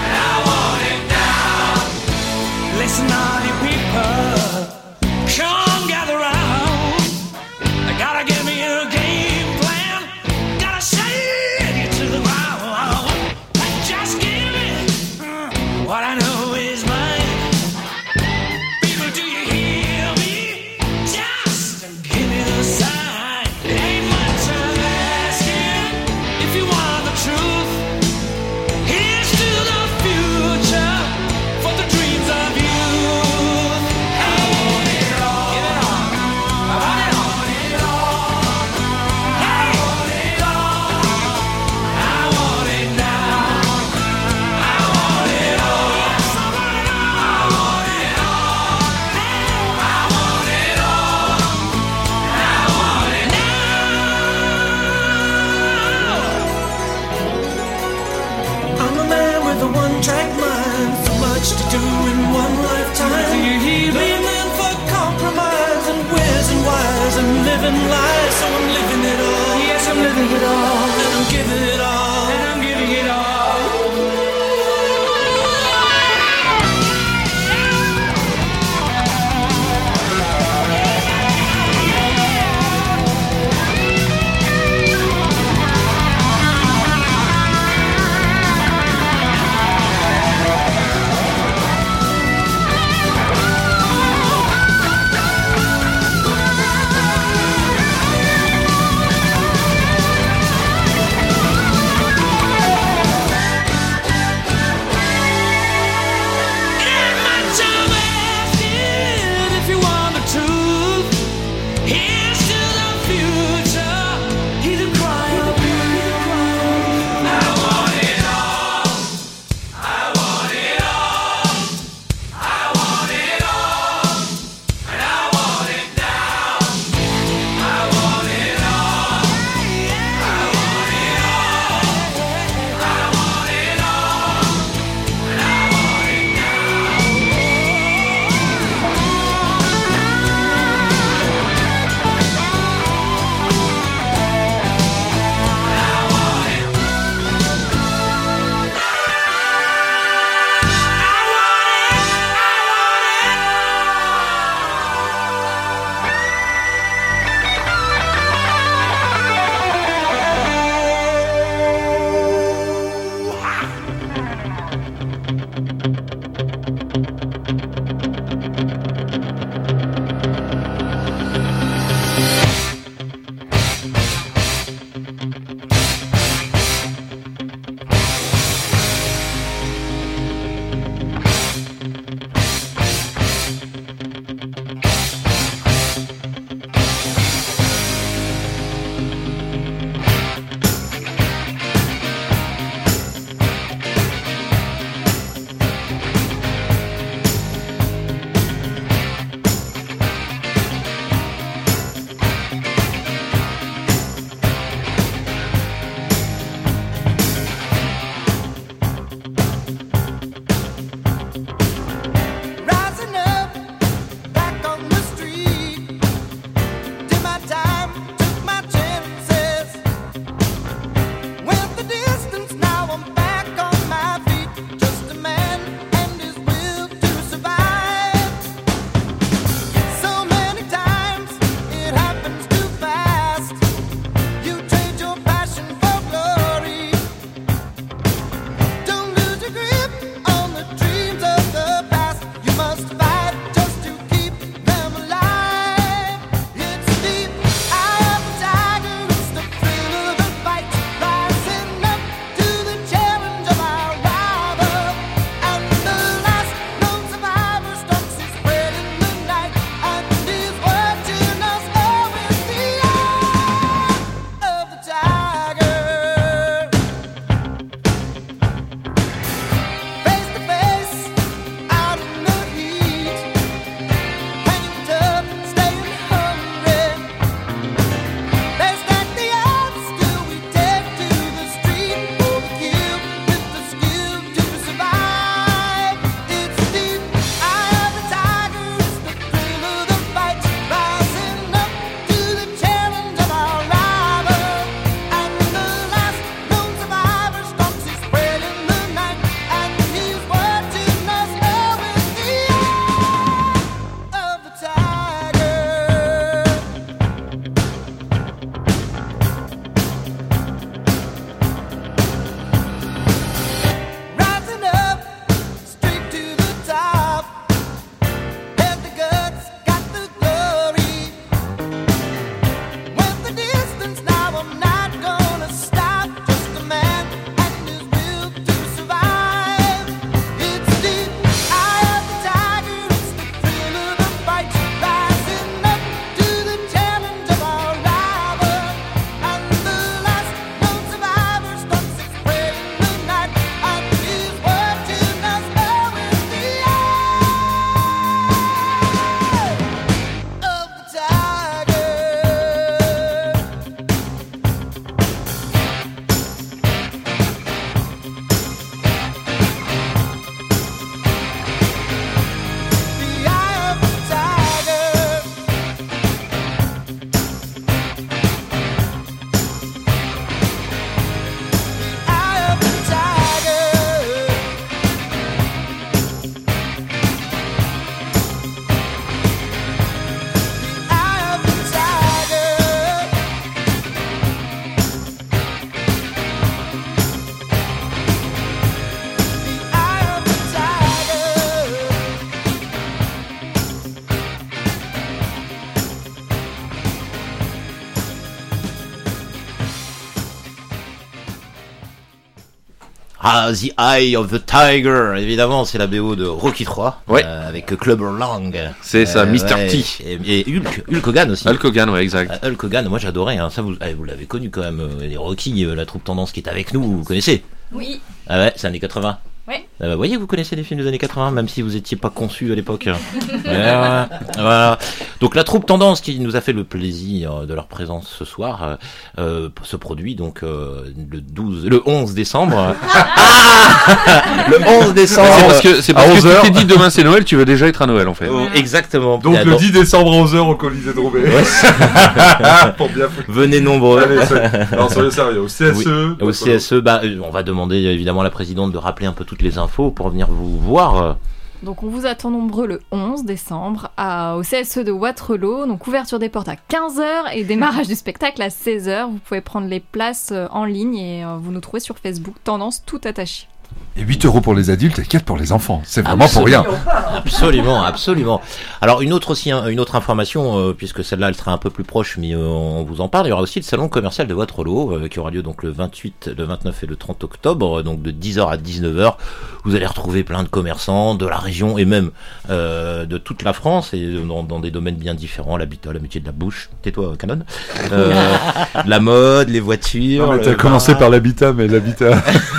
The Eye of the Tiger, évidemment, c'est la BO de Rocky 3, Ouais. Avec Clubber Lang. C'est ça, Mr. ouais, T. Et Hulk Hogan aussi. Hulk Hogan, ouais, exact. Hulk Hogan, moi j'adorais, hein, ça vous l'avez connu quand même, les Rocky, la troupe tendance qui est avec nous, vous connaissez? Oui. Ah ouais, c'est années 80. Ouais. Vous voyez, vous connaissez les films des années 80, même si vous étiez pas conçus à l'époque. Ouais, voilà. Donc la troupe tendance qui nous a fait le plaisir de leur présence ce soir se produit donc le 11 décembre. Le 11 décembre. C'est parce que tu t'es dit demain c'est Noël, tu veux déjà être à Noël en fait. Exactement. Donc le 10 décembre à 11h au Colisée de Roubaix. Ouais. Pour bien venez nombreux. Allez, alors soyez sérieux, au CSE. Oui. Au CSE, on va demander évidemment à la présidente de rappeler un peu toutes les infos pour venir vous voir. Donc on vous attend nombreux le 11 décembre au CSE de Waterloo. Donc ouverture des portes à 15h et démarrage du spectacle à 16h. Vous pouvez prendre les places en ligne et vous nous trouvez sur Facebook, Tendance tout attaché. Et 8 € pour les adultes et 4 pour les enfants. C'est vraiment pour rien. Absolument. Alors une autre information, puisque celle-là elle sera un peu plus proche, mais on vous en parle. Il y aura aussi le salon commercial de Waterloo qui aura lieu donc le 28, le 29 et le 30 octobre, donc de 10h à 19h. Vous allez retrouver plein de commerçants de la région et même de toute la France et dans des domaines bien différents, l'habitat, la métier de la bouche. Tais-toi, Canon. La mode, les voitures. Non, mais t'as commencé par l'habitat, mais l'habitat.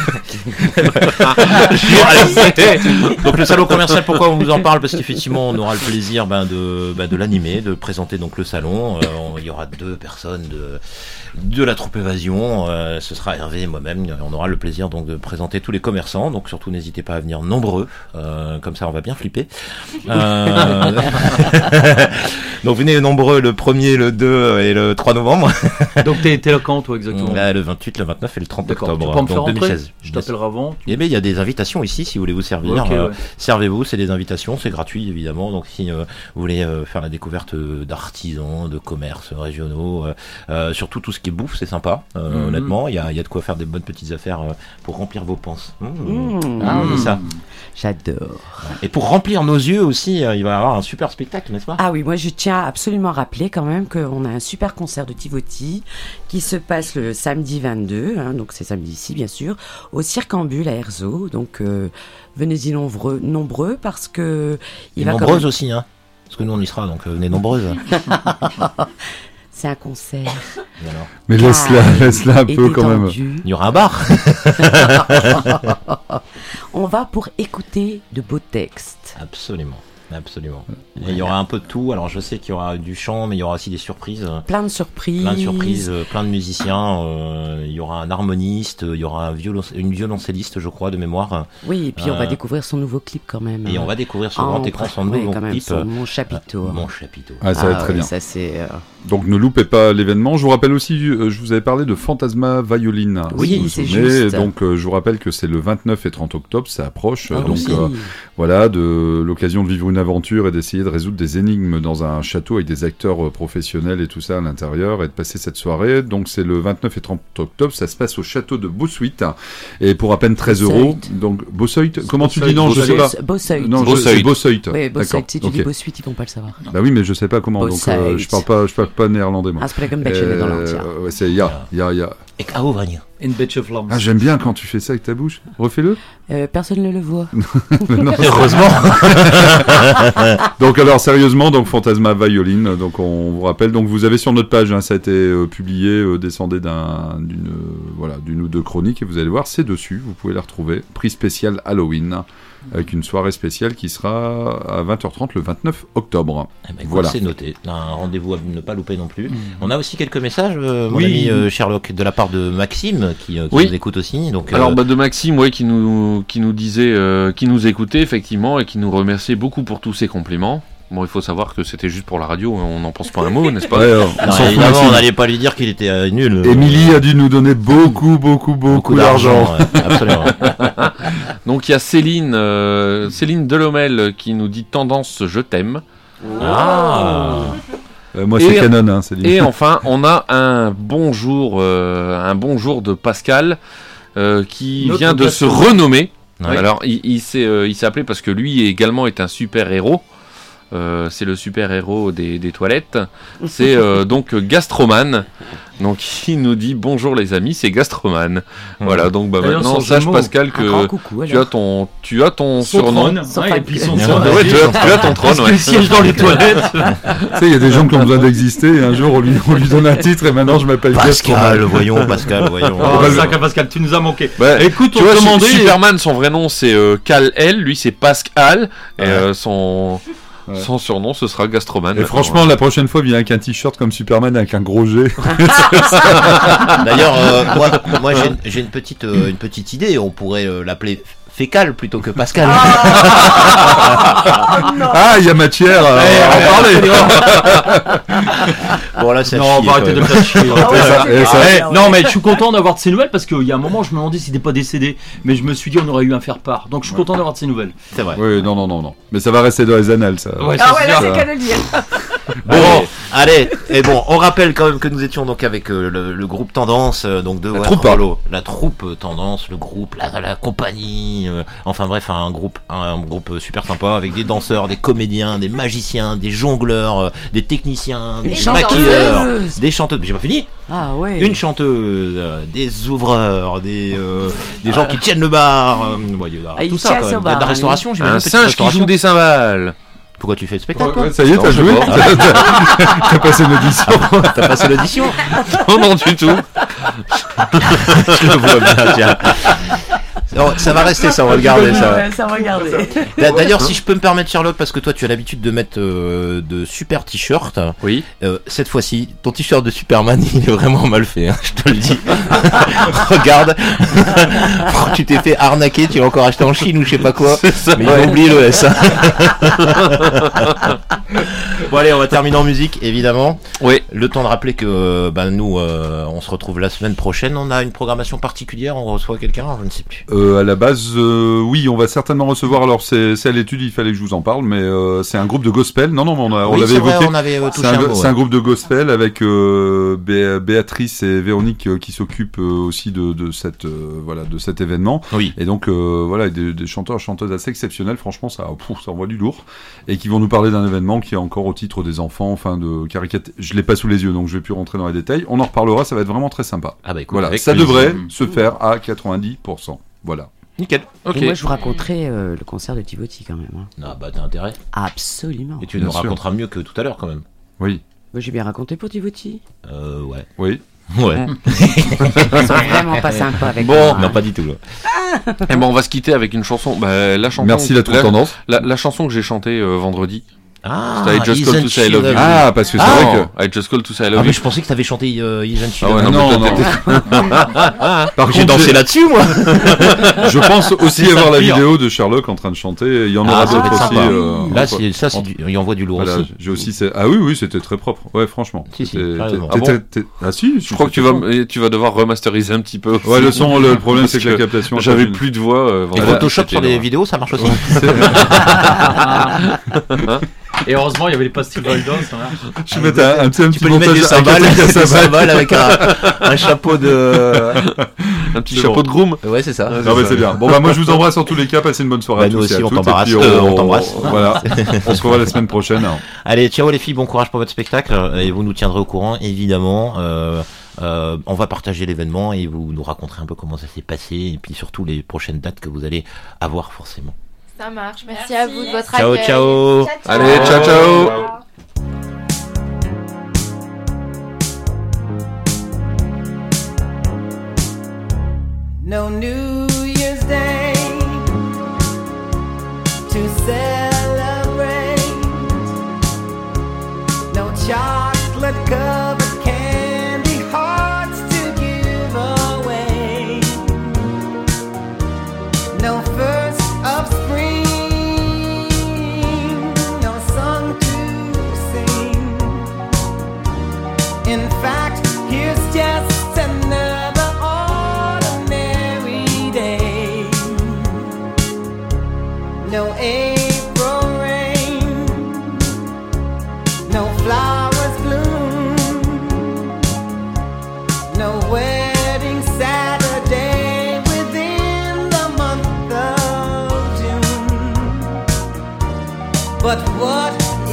Donc le salon commercial, pourquoi on vous en parle? Parce qu'effectivement on aura le plaisir de l'animer, de présenter donc le salon. Il y aura 2 personnes de la troupe Évasion, ce sera Hervé et moi-même. On aura le plaisir donc de présenter tous les commerçants, donc surtout n'hésitez pas à venir nombreux, comme ça on va bien flipper. Donc venez nombreux le 1er, le 2 et le 3 novembre. Donc t'es là quand toi exactement? Le 28, le 29 et le 30 octobre. Tu peux me faire donc 2016. Je t'appellerai avant. Eh bien il y a des invitations ici si vous voulez vous servir. Okay, ouais. Servez-vous, c'est des invitations, c'est gratuit évidemment. Donc si vous voulez faire la découverte d'artisans, de commerces régionaux, surtout tout ce qui est bouffe, c'est sympa. Honnêtement, il y a de quoi faire des bonnes petites affaires pour remplir vos penses. Ça. J'adore. Et pour remplir nos yeux aussi, il va y avoir un super spectacle, n'est-ce pas? Ah oui, moi je tiens absolument à rappeler quand même qu'on a un super concert de Tivoti qui se passe le samedi 22, donc c'est samedi ici bien sûr, au Circambule à Erzo. Donc venez-y nombreux parce que... Et nombreuses aussi, hein, parce que nous on y sera, donc venez nombreuses. C'est un concert. Mais laisse-la un peu quand même. Il y aura un bar. On va pour écouter de beaux textes. Absolument. Et il y aura un peu de tout. Alors je sais qu'il y aura du chant, mais il y aura aussi des surprises. Plein de surprises, plein de musiciens. Il y aura un harmoniste, il y aura une violoncelliste, je crois, de mémoire. Oui, et puis on va découvrir son nouveau clip quand même. Et on va découvrir sur grand écran son nouveau clip. Mon chapiteau. Mon chapiteau. Ah, ça va être très bien. Ça, c'est, Donc ne loupez pas l'événement. Je vous rappelle aussi, je vous avais parlé de Fantasma Violin. Oui, c'est juste. Donc je vous rappelle que c'est le 29 et 30 octobre, ça approche. Voilà, de l'occasion de vivre une aventure et d'essayer de résoudre des énigmes dans un château avec des acteurs professionnels et tout ça à l'intérieur et de passer cette soirée. Donc c'est le 29 et 30 octobre, ça se passe au château de Bossuit et pour à peine 13 €. Donc Bossuit, comment tu dis? Non, je sais pas. Bossuit. Non, c'est Bossuit. Oui, Bossuit. Si tu dis Bossuit, ils vont pas le savoir. Bah oui, mais je sais pas comment. Donc je parle pas néerlandais moi. Ik hou van je. In beetje Vlaams. Ah, j'aime bien quand tu fais ça avec ta bouche. Refais-le. Personne ne le voit. Non, heureusement. Donc alors sérieusement, donc Fantasma Violin. Donc on vous rappelle. Donc vous avez sur notre page, ça a été publié, descendez d'une ou deux chroniques et vous allez voir, c'est dessus. Vous pouvez la retrouver. Prix spécial Halloween. Avec une soirée spéciale qui sera à 20h30 le 29 octobre. Voilà. C'est noté. Un rendez-vous à ne pas louper non plus. On a aussi quelques messages, mon ami Sherlock, de la part de Maxime qui nous écoute aussi. Donc, alors de Maxime, qui nous disait, qui nous écoutait effectivement et qui nous remerciait beaucoup pour tous ses compliments. Bon, il faut savoir que c'était juste pour la radio, on n'en pense pas un mot, n'est-ce pas? Évidemment, on n'allait pas lui dire qu'il était nul. Émilie a dû nous donner beaucoup d'argent. Absolument. Donc il y a Céline Delomel qui nous dit tendance je t'aime. Moi c'est Canon, Céline. Et enfin, on a un bonjour de Pascal qui vient de se renommer. Ouais. Alors il s'est appelé parce que lui également est un super héros. c'est le super-héros des toilettes. C'est donc Gastroman. Donc il nous dit bonjour les amis, c'est Gastroman. Voilà, donc maintenant sache Pascal que tu as ton surnom. Et puis son tu as ton trône. Parce que siège dans les toilettes. Tu sais, il y a des gens qui ont besoin d'exister et un jour on lui donne un titre et maintenant je m'appelle Pascal, voyons. Pascal, tu nous as manqué. Écoute, tu vois, Superman, son vrai nom c'est Kal-El, lui c'est Pascal et son surnom ce sera Gastroman. Et franchement, la prochaine fois, viens avec un t-shirt comme Superman avec un gros G. D'ailleurs, moi j'ai une petite idée. On pourrait l'appeler Fécal plutôt que Pascal. Il y a matière à en parler. Bon là, c'est non, on va arrêter de faire chier. Non, mais je suis content d'avoir de ces nouvelles parce qu'il y a un moment, je me demandais s'il n'était pas décédé, mais je me suis dit on aurait eu un faire-part. Donc je suis content d'avoir de ces nouvelles. C'est vrai. Oui, non. Mais ça va rester dans les annales, ça. Ouais, là, c'est qu'à le dire. Bon, allez, et bon, on rappelle quand même que nous étions donc avec le groupe Tendance, donc de Waterloo, la troupe Tendance, le groupe, la compagnie, enfin bref, un groupe super sympa avec des danseurs, des comédiens, des magiciens, des jongleurs, des techniciens, des maquilleurs, des chanteuses. Mais j'ai pas fini. Ah ouais. Une chanteuse, des ouvreurs, des gens qui tiennent le bar, tout ça. Quand même. De la restauration, j'ai un singe qui joue des cymbales. Pourquoi tu fais le spectacle toi? Ça y est, t'as joué. T'as passé l'audition. T'as passé l'audition? Non, du tout. Je le vois bien, tiens. Non, ça va rester, ça, on va le garder. Ça va garder. D'ailleurs, si je peux me permettre, Sherlock, parce que toi, tu as l'habitude de mettre de super t-shirts. Oui. Cette fois-ci, ton t-shirt de Superman, il est vraiment mal fait, hein, je te le dis. Regarde. Tu t'es fait arnaquer, tu l'as encore acheté en Chine ou je sais pas quoi. Mais il a oublié le S. Bon, allez, on va terminer en musique, évidemment. Oui. Le temps de rappeler que nous, on se retrouve la semaine prochaine. On a une programmation particulière, on reçoit quelqu'un, je ne sais plus. À la base, oui, on va certainement recevoir. Alors, c'est à l'étude, il fallait que je vous en parle, mais c'est un groupe de gospel. Non, on l'avait évoqué. On avait c'est un groupe de gospel avec Béatrice et Véronique qui s'occupent aussi de cet événement. Oui. Et donc, des chanteurs et chanteuses assez exceptionnels. Franchement, ça envoie du lourd. Et qui vont nous parler d'un événement qui est encore au titre des enfants, enfin de caricature. Je l'ai pas sous les yeux, donc je vais plus rentrer dans les détails. On en reparlera, ça va être vraiment très sympa. Ah bah écoute, voilà, ça devrait se faire à 90%. Voilà. Nickel. Okay. Et moi, je vous raconterai le concert de Thibauti quand même. Hein. Ah bah t'as intérêt. Absolument. Et tu nous raconteras mieux que tout à l'heure quand même. Oui. Bah, j'ai bien raconté pour Thibauti. Ouais. Oui. Ouais. Ils sont vraiment pas sympas avec moi. Bon, non, pas du tout. Là. Et bon, on va se quitter avec une chanson. La chanson. Merci la troupe tendance. La chanson que j'ai chantée vendredi. Ah, I Just Call to Say I Love You. Ah, parce que c'est vrai que I Just Call to Say I Love You. Mais je pensais que t'avais chanté Isn't She Love You. Non. Par j'ai dansé là-dessus, moi. Je pense aussi avoir la vidéo de Sherlock en train de chanter. Il y en aura d'autres aussi. Là, il envoie du lourd aussi. J'ai aussi. Ah oui, c'était très propre. Ouais, franchement. Si. Ah si. Je crois que tu vas devoir remasteriser un petit peu. Ouais, le son. Le problème, c'est que la captation. J'avais plus de voix. Et Photoshop sur les vidéos, ça marche aussi. Et heureusement, il y avait les pastilles Goldos. Je vais mettre un petit peux lui mettre des cymbales avec un chapeau de. Un petit chapeau de groom. Ouais, c'est ça. Non, mais c'est bien. Bon, moi, je vous embrasse en tous les cas. Passez une bonne soirée à tous. Nous aussi, on t'embrasse. On t'embrasse. Voilà. On se revoit la semaine prochaine. Allez, ciao les filles, bon courage pour votre spectacle. Et vous nous tiendrez au courant, évidemment. On va partager l'événement et vous nous raconterez un peu comment ça s'est passé. Et puis surtout les prochaines dates que vous allez avoir forcément. Ça marche, merci à vous de votre accueil. Ciao. Allez, ciao. No New Year's Day to celebrate. No chocolate covered candy hearts to give away. No first of spring, no song to sing. In fact, here's just another ordinary day. No April rain, no flowers bloom, no wedding Saturday within the month of June. But what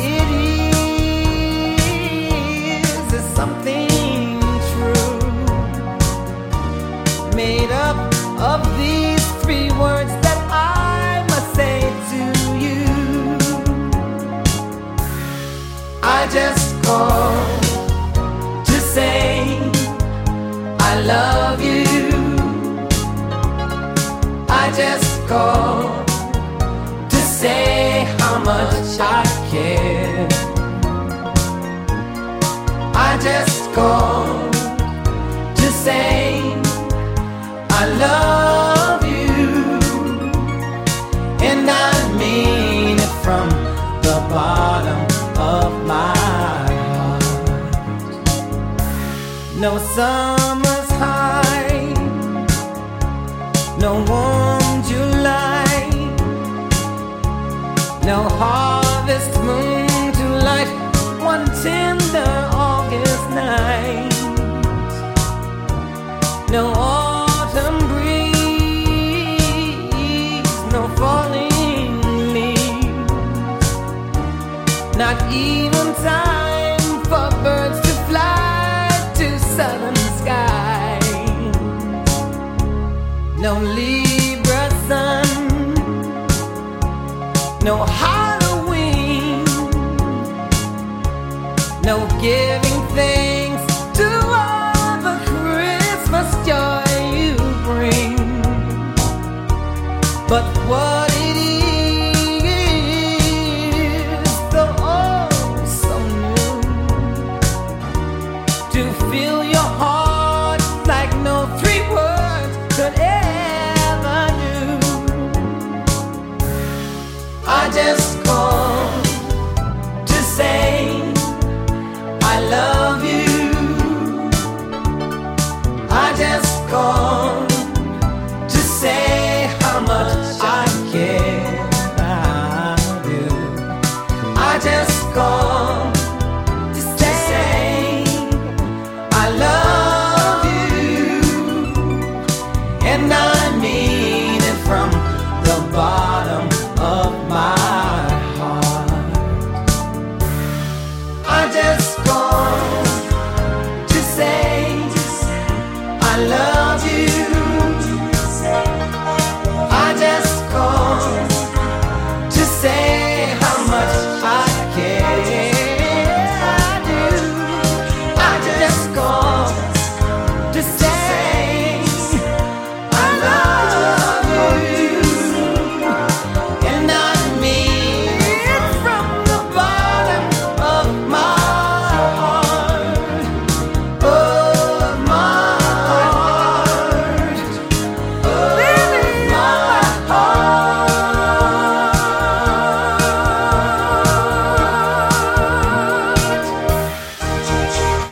called to say I love you, and I mean it from the bottom of my heart. No summer's high, no warm July, no harvest moon to light one tender August night, no autumn breeze, no falling leaves, not even time for birds to fly to southern skies, no Libra sun, no Halloween, no giving thanks to all the Christmas joy you bring. But what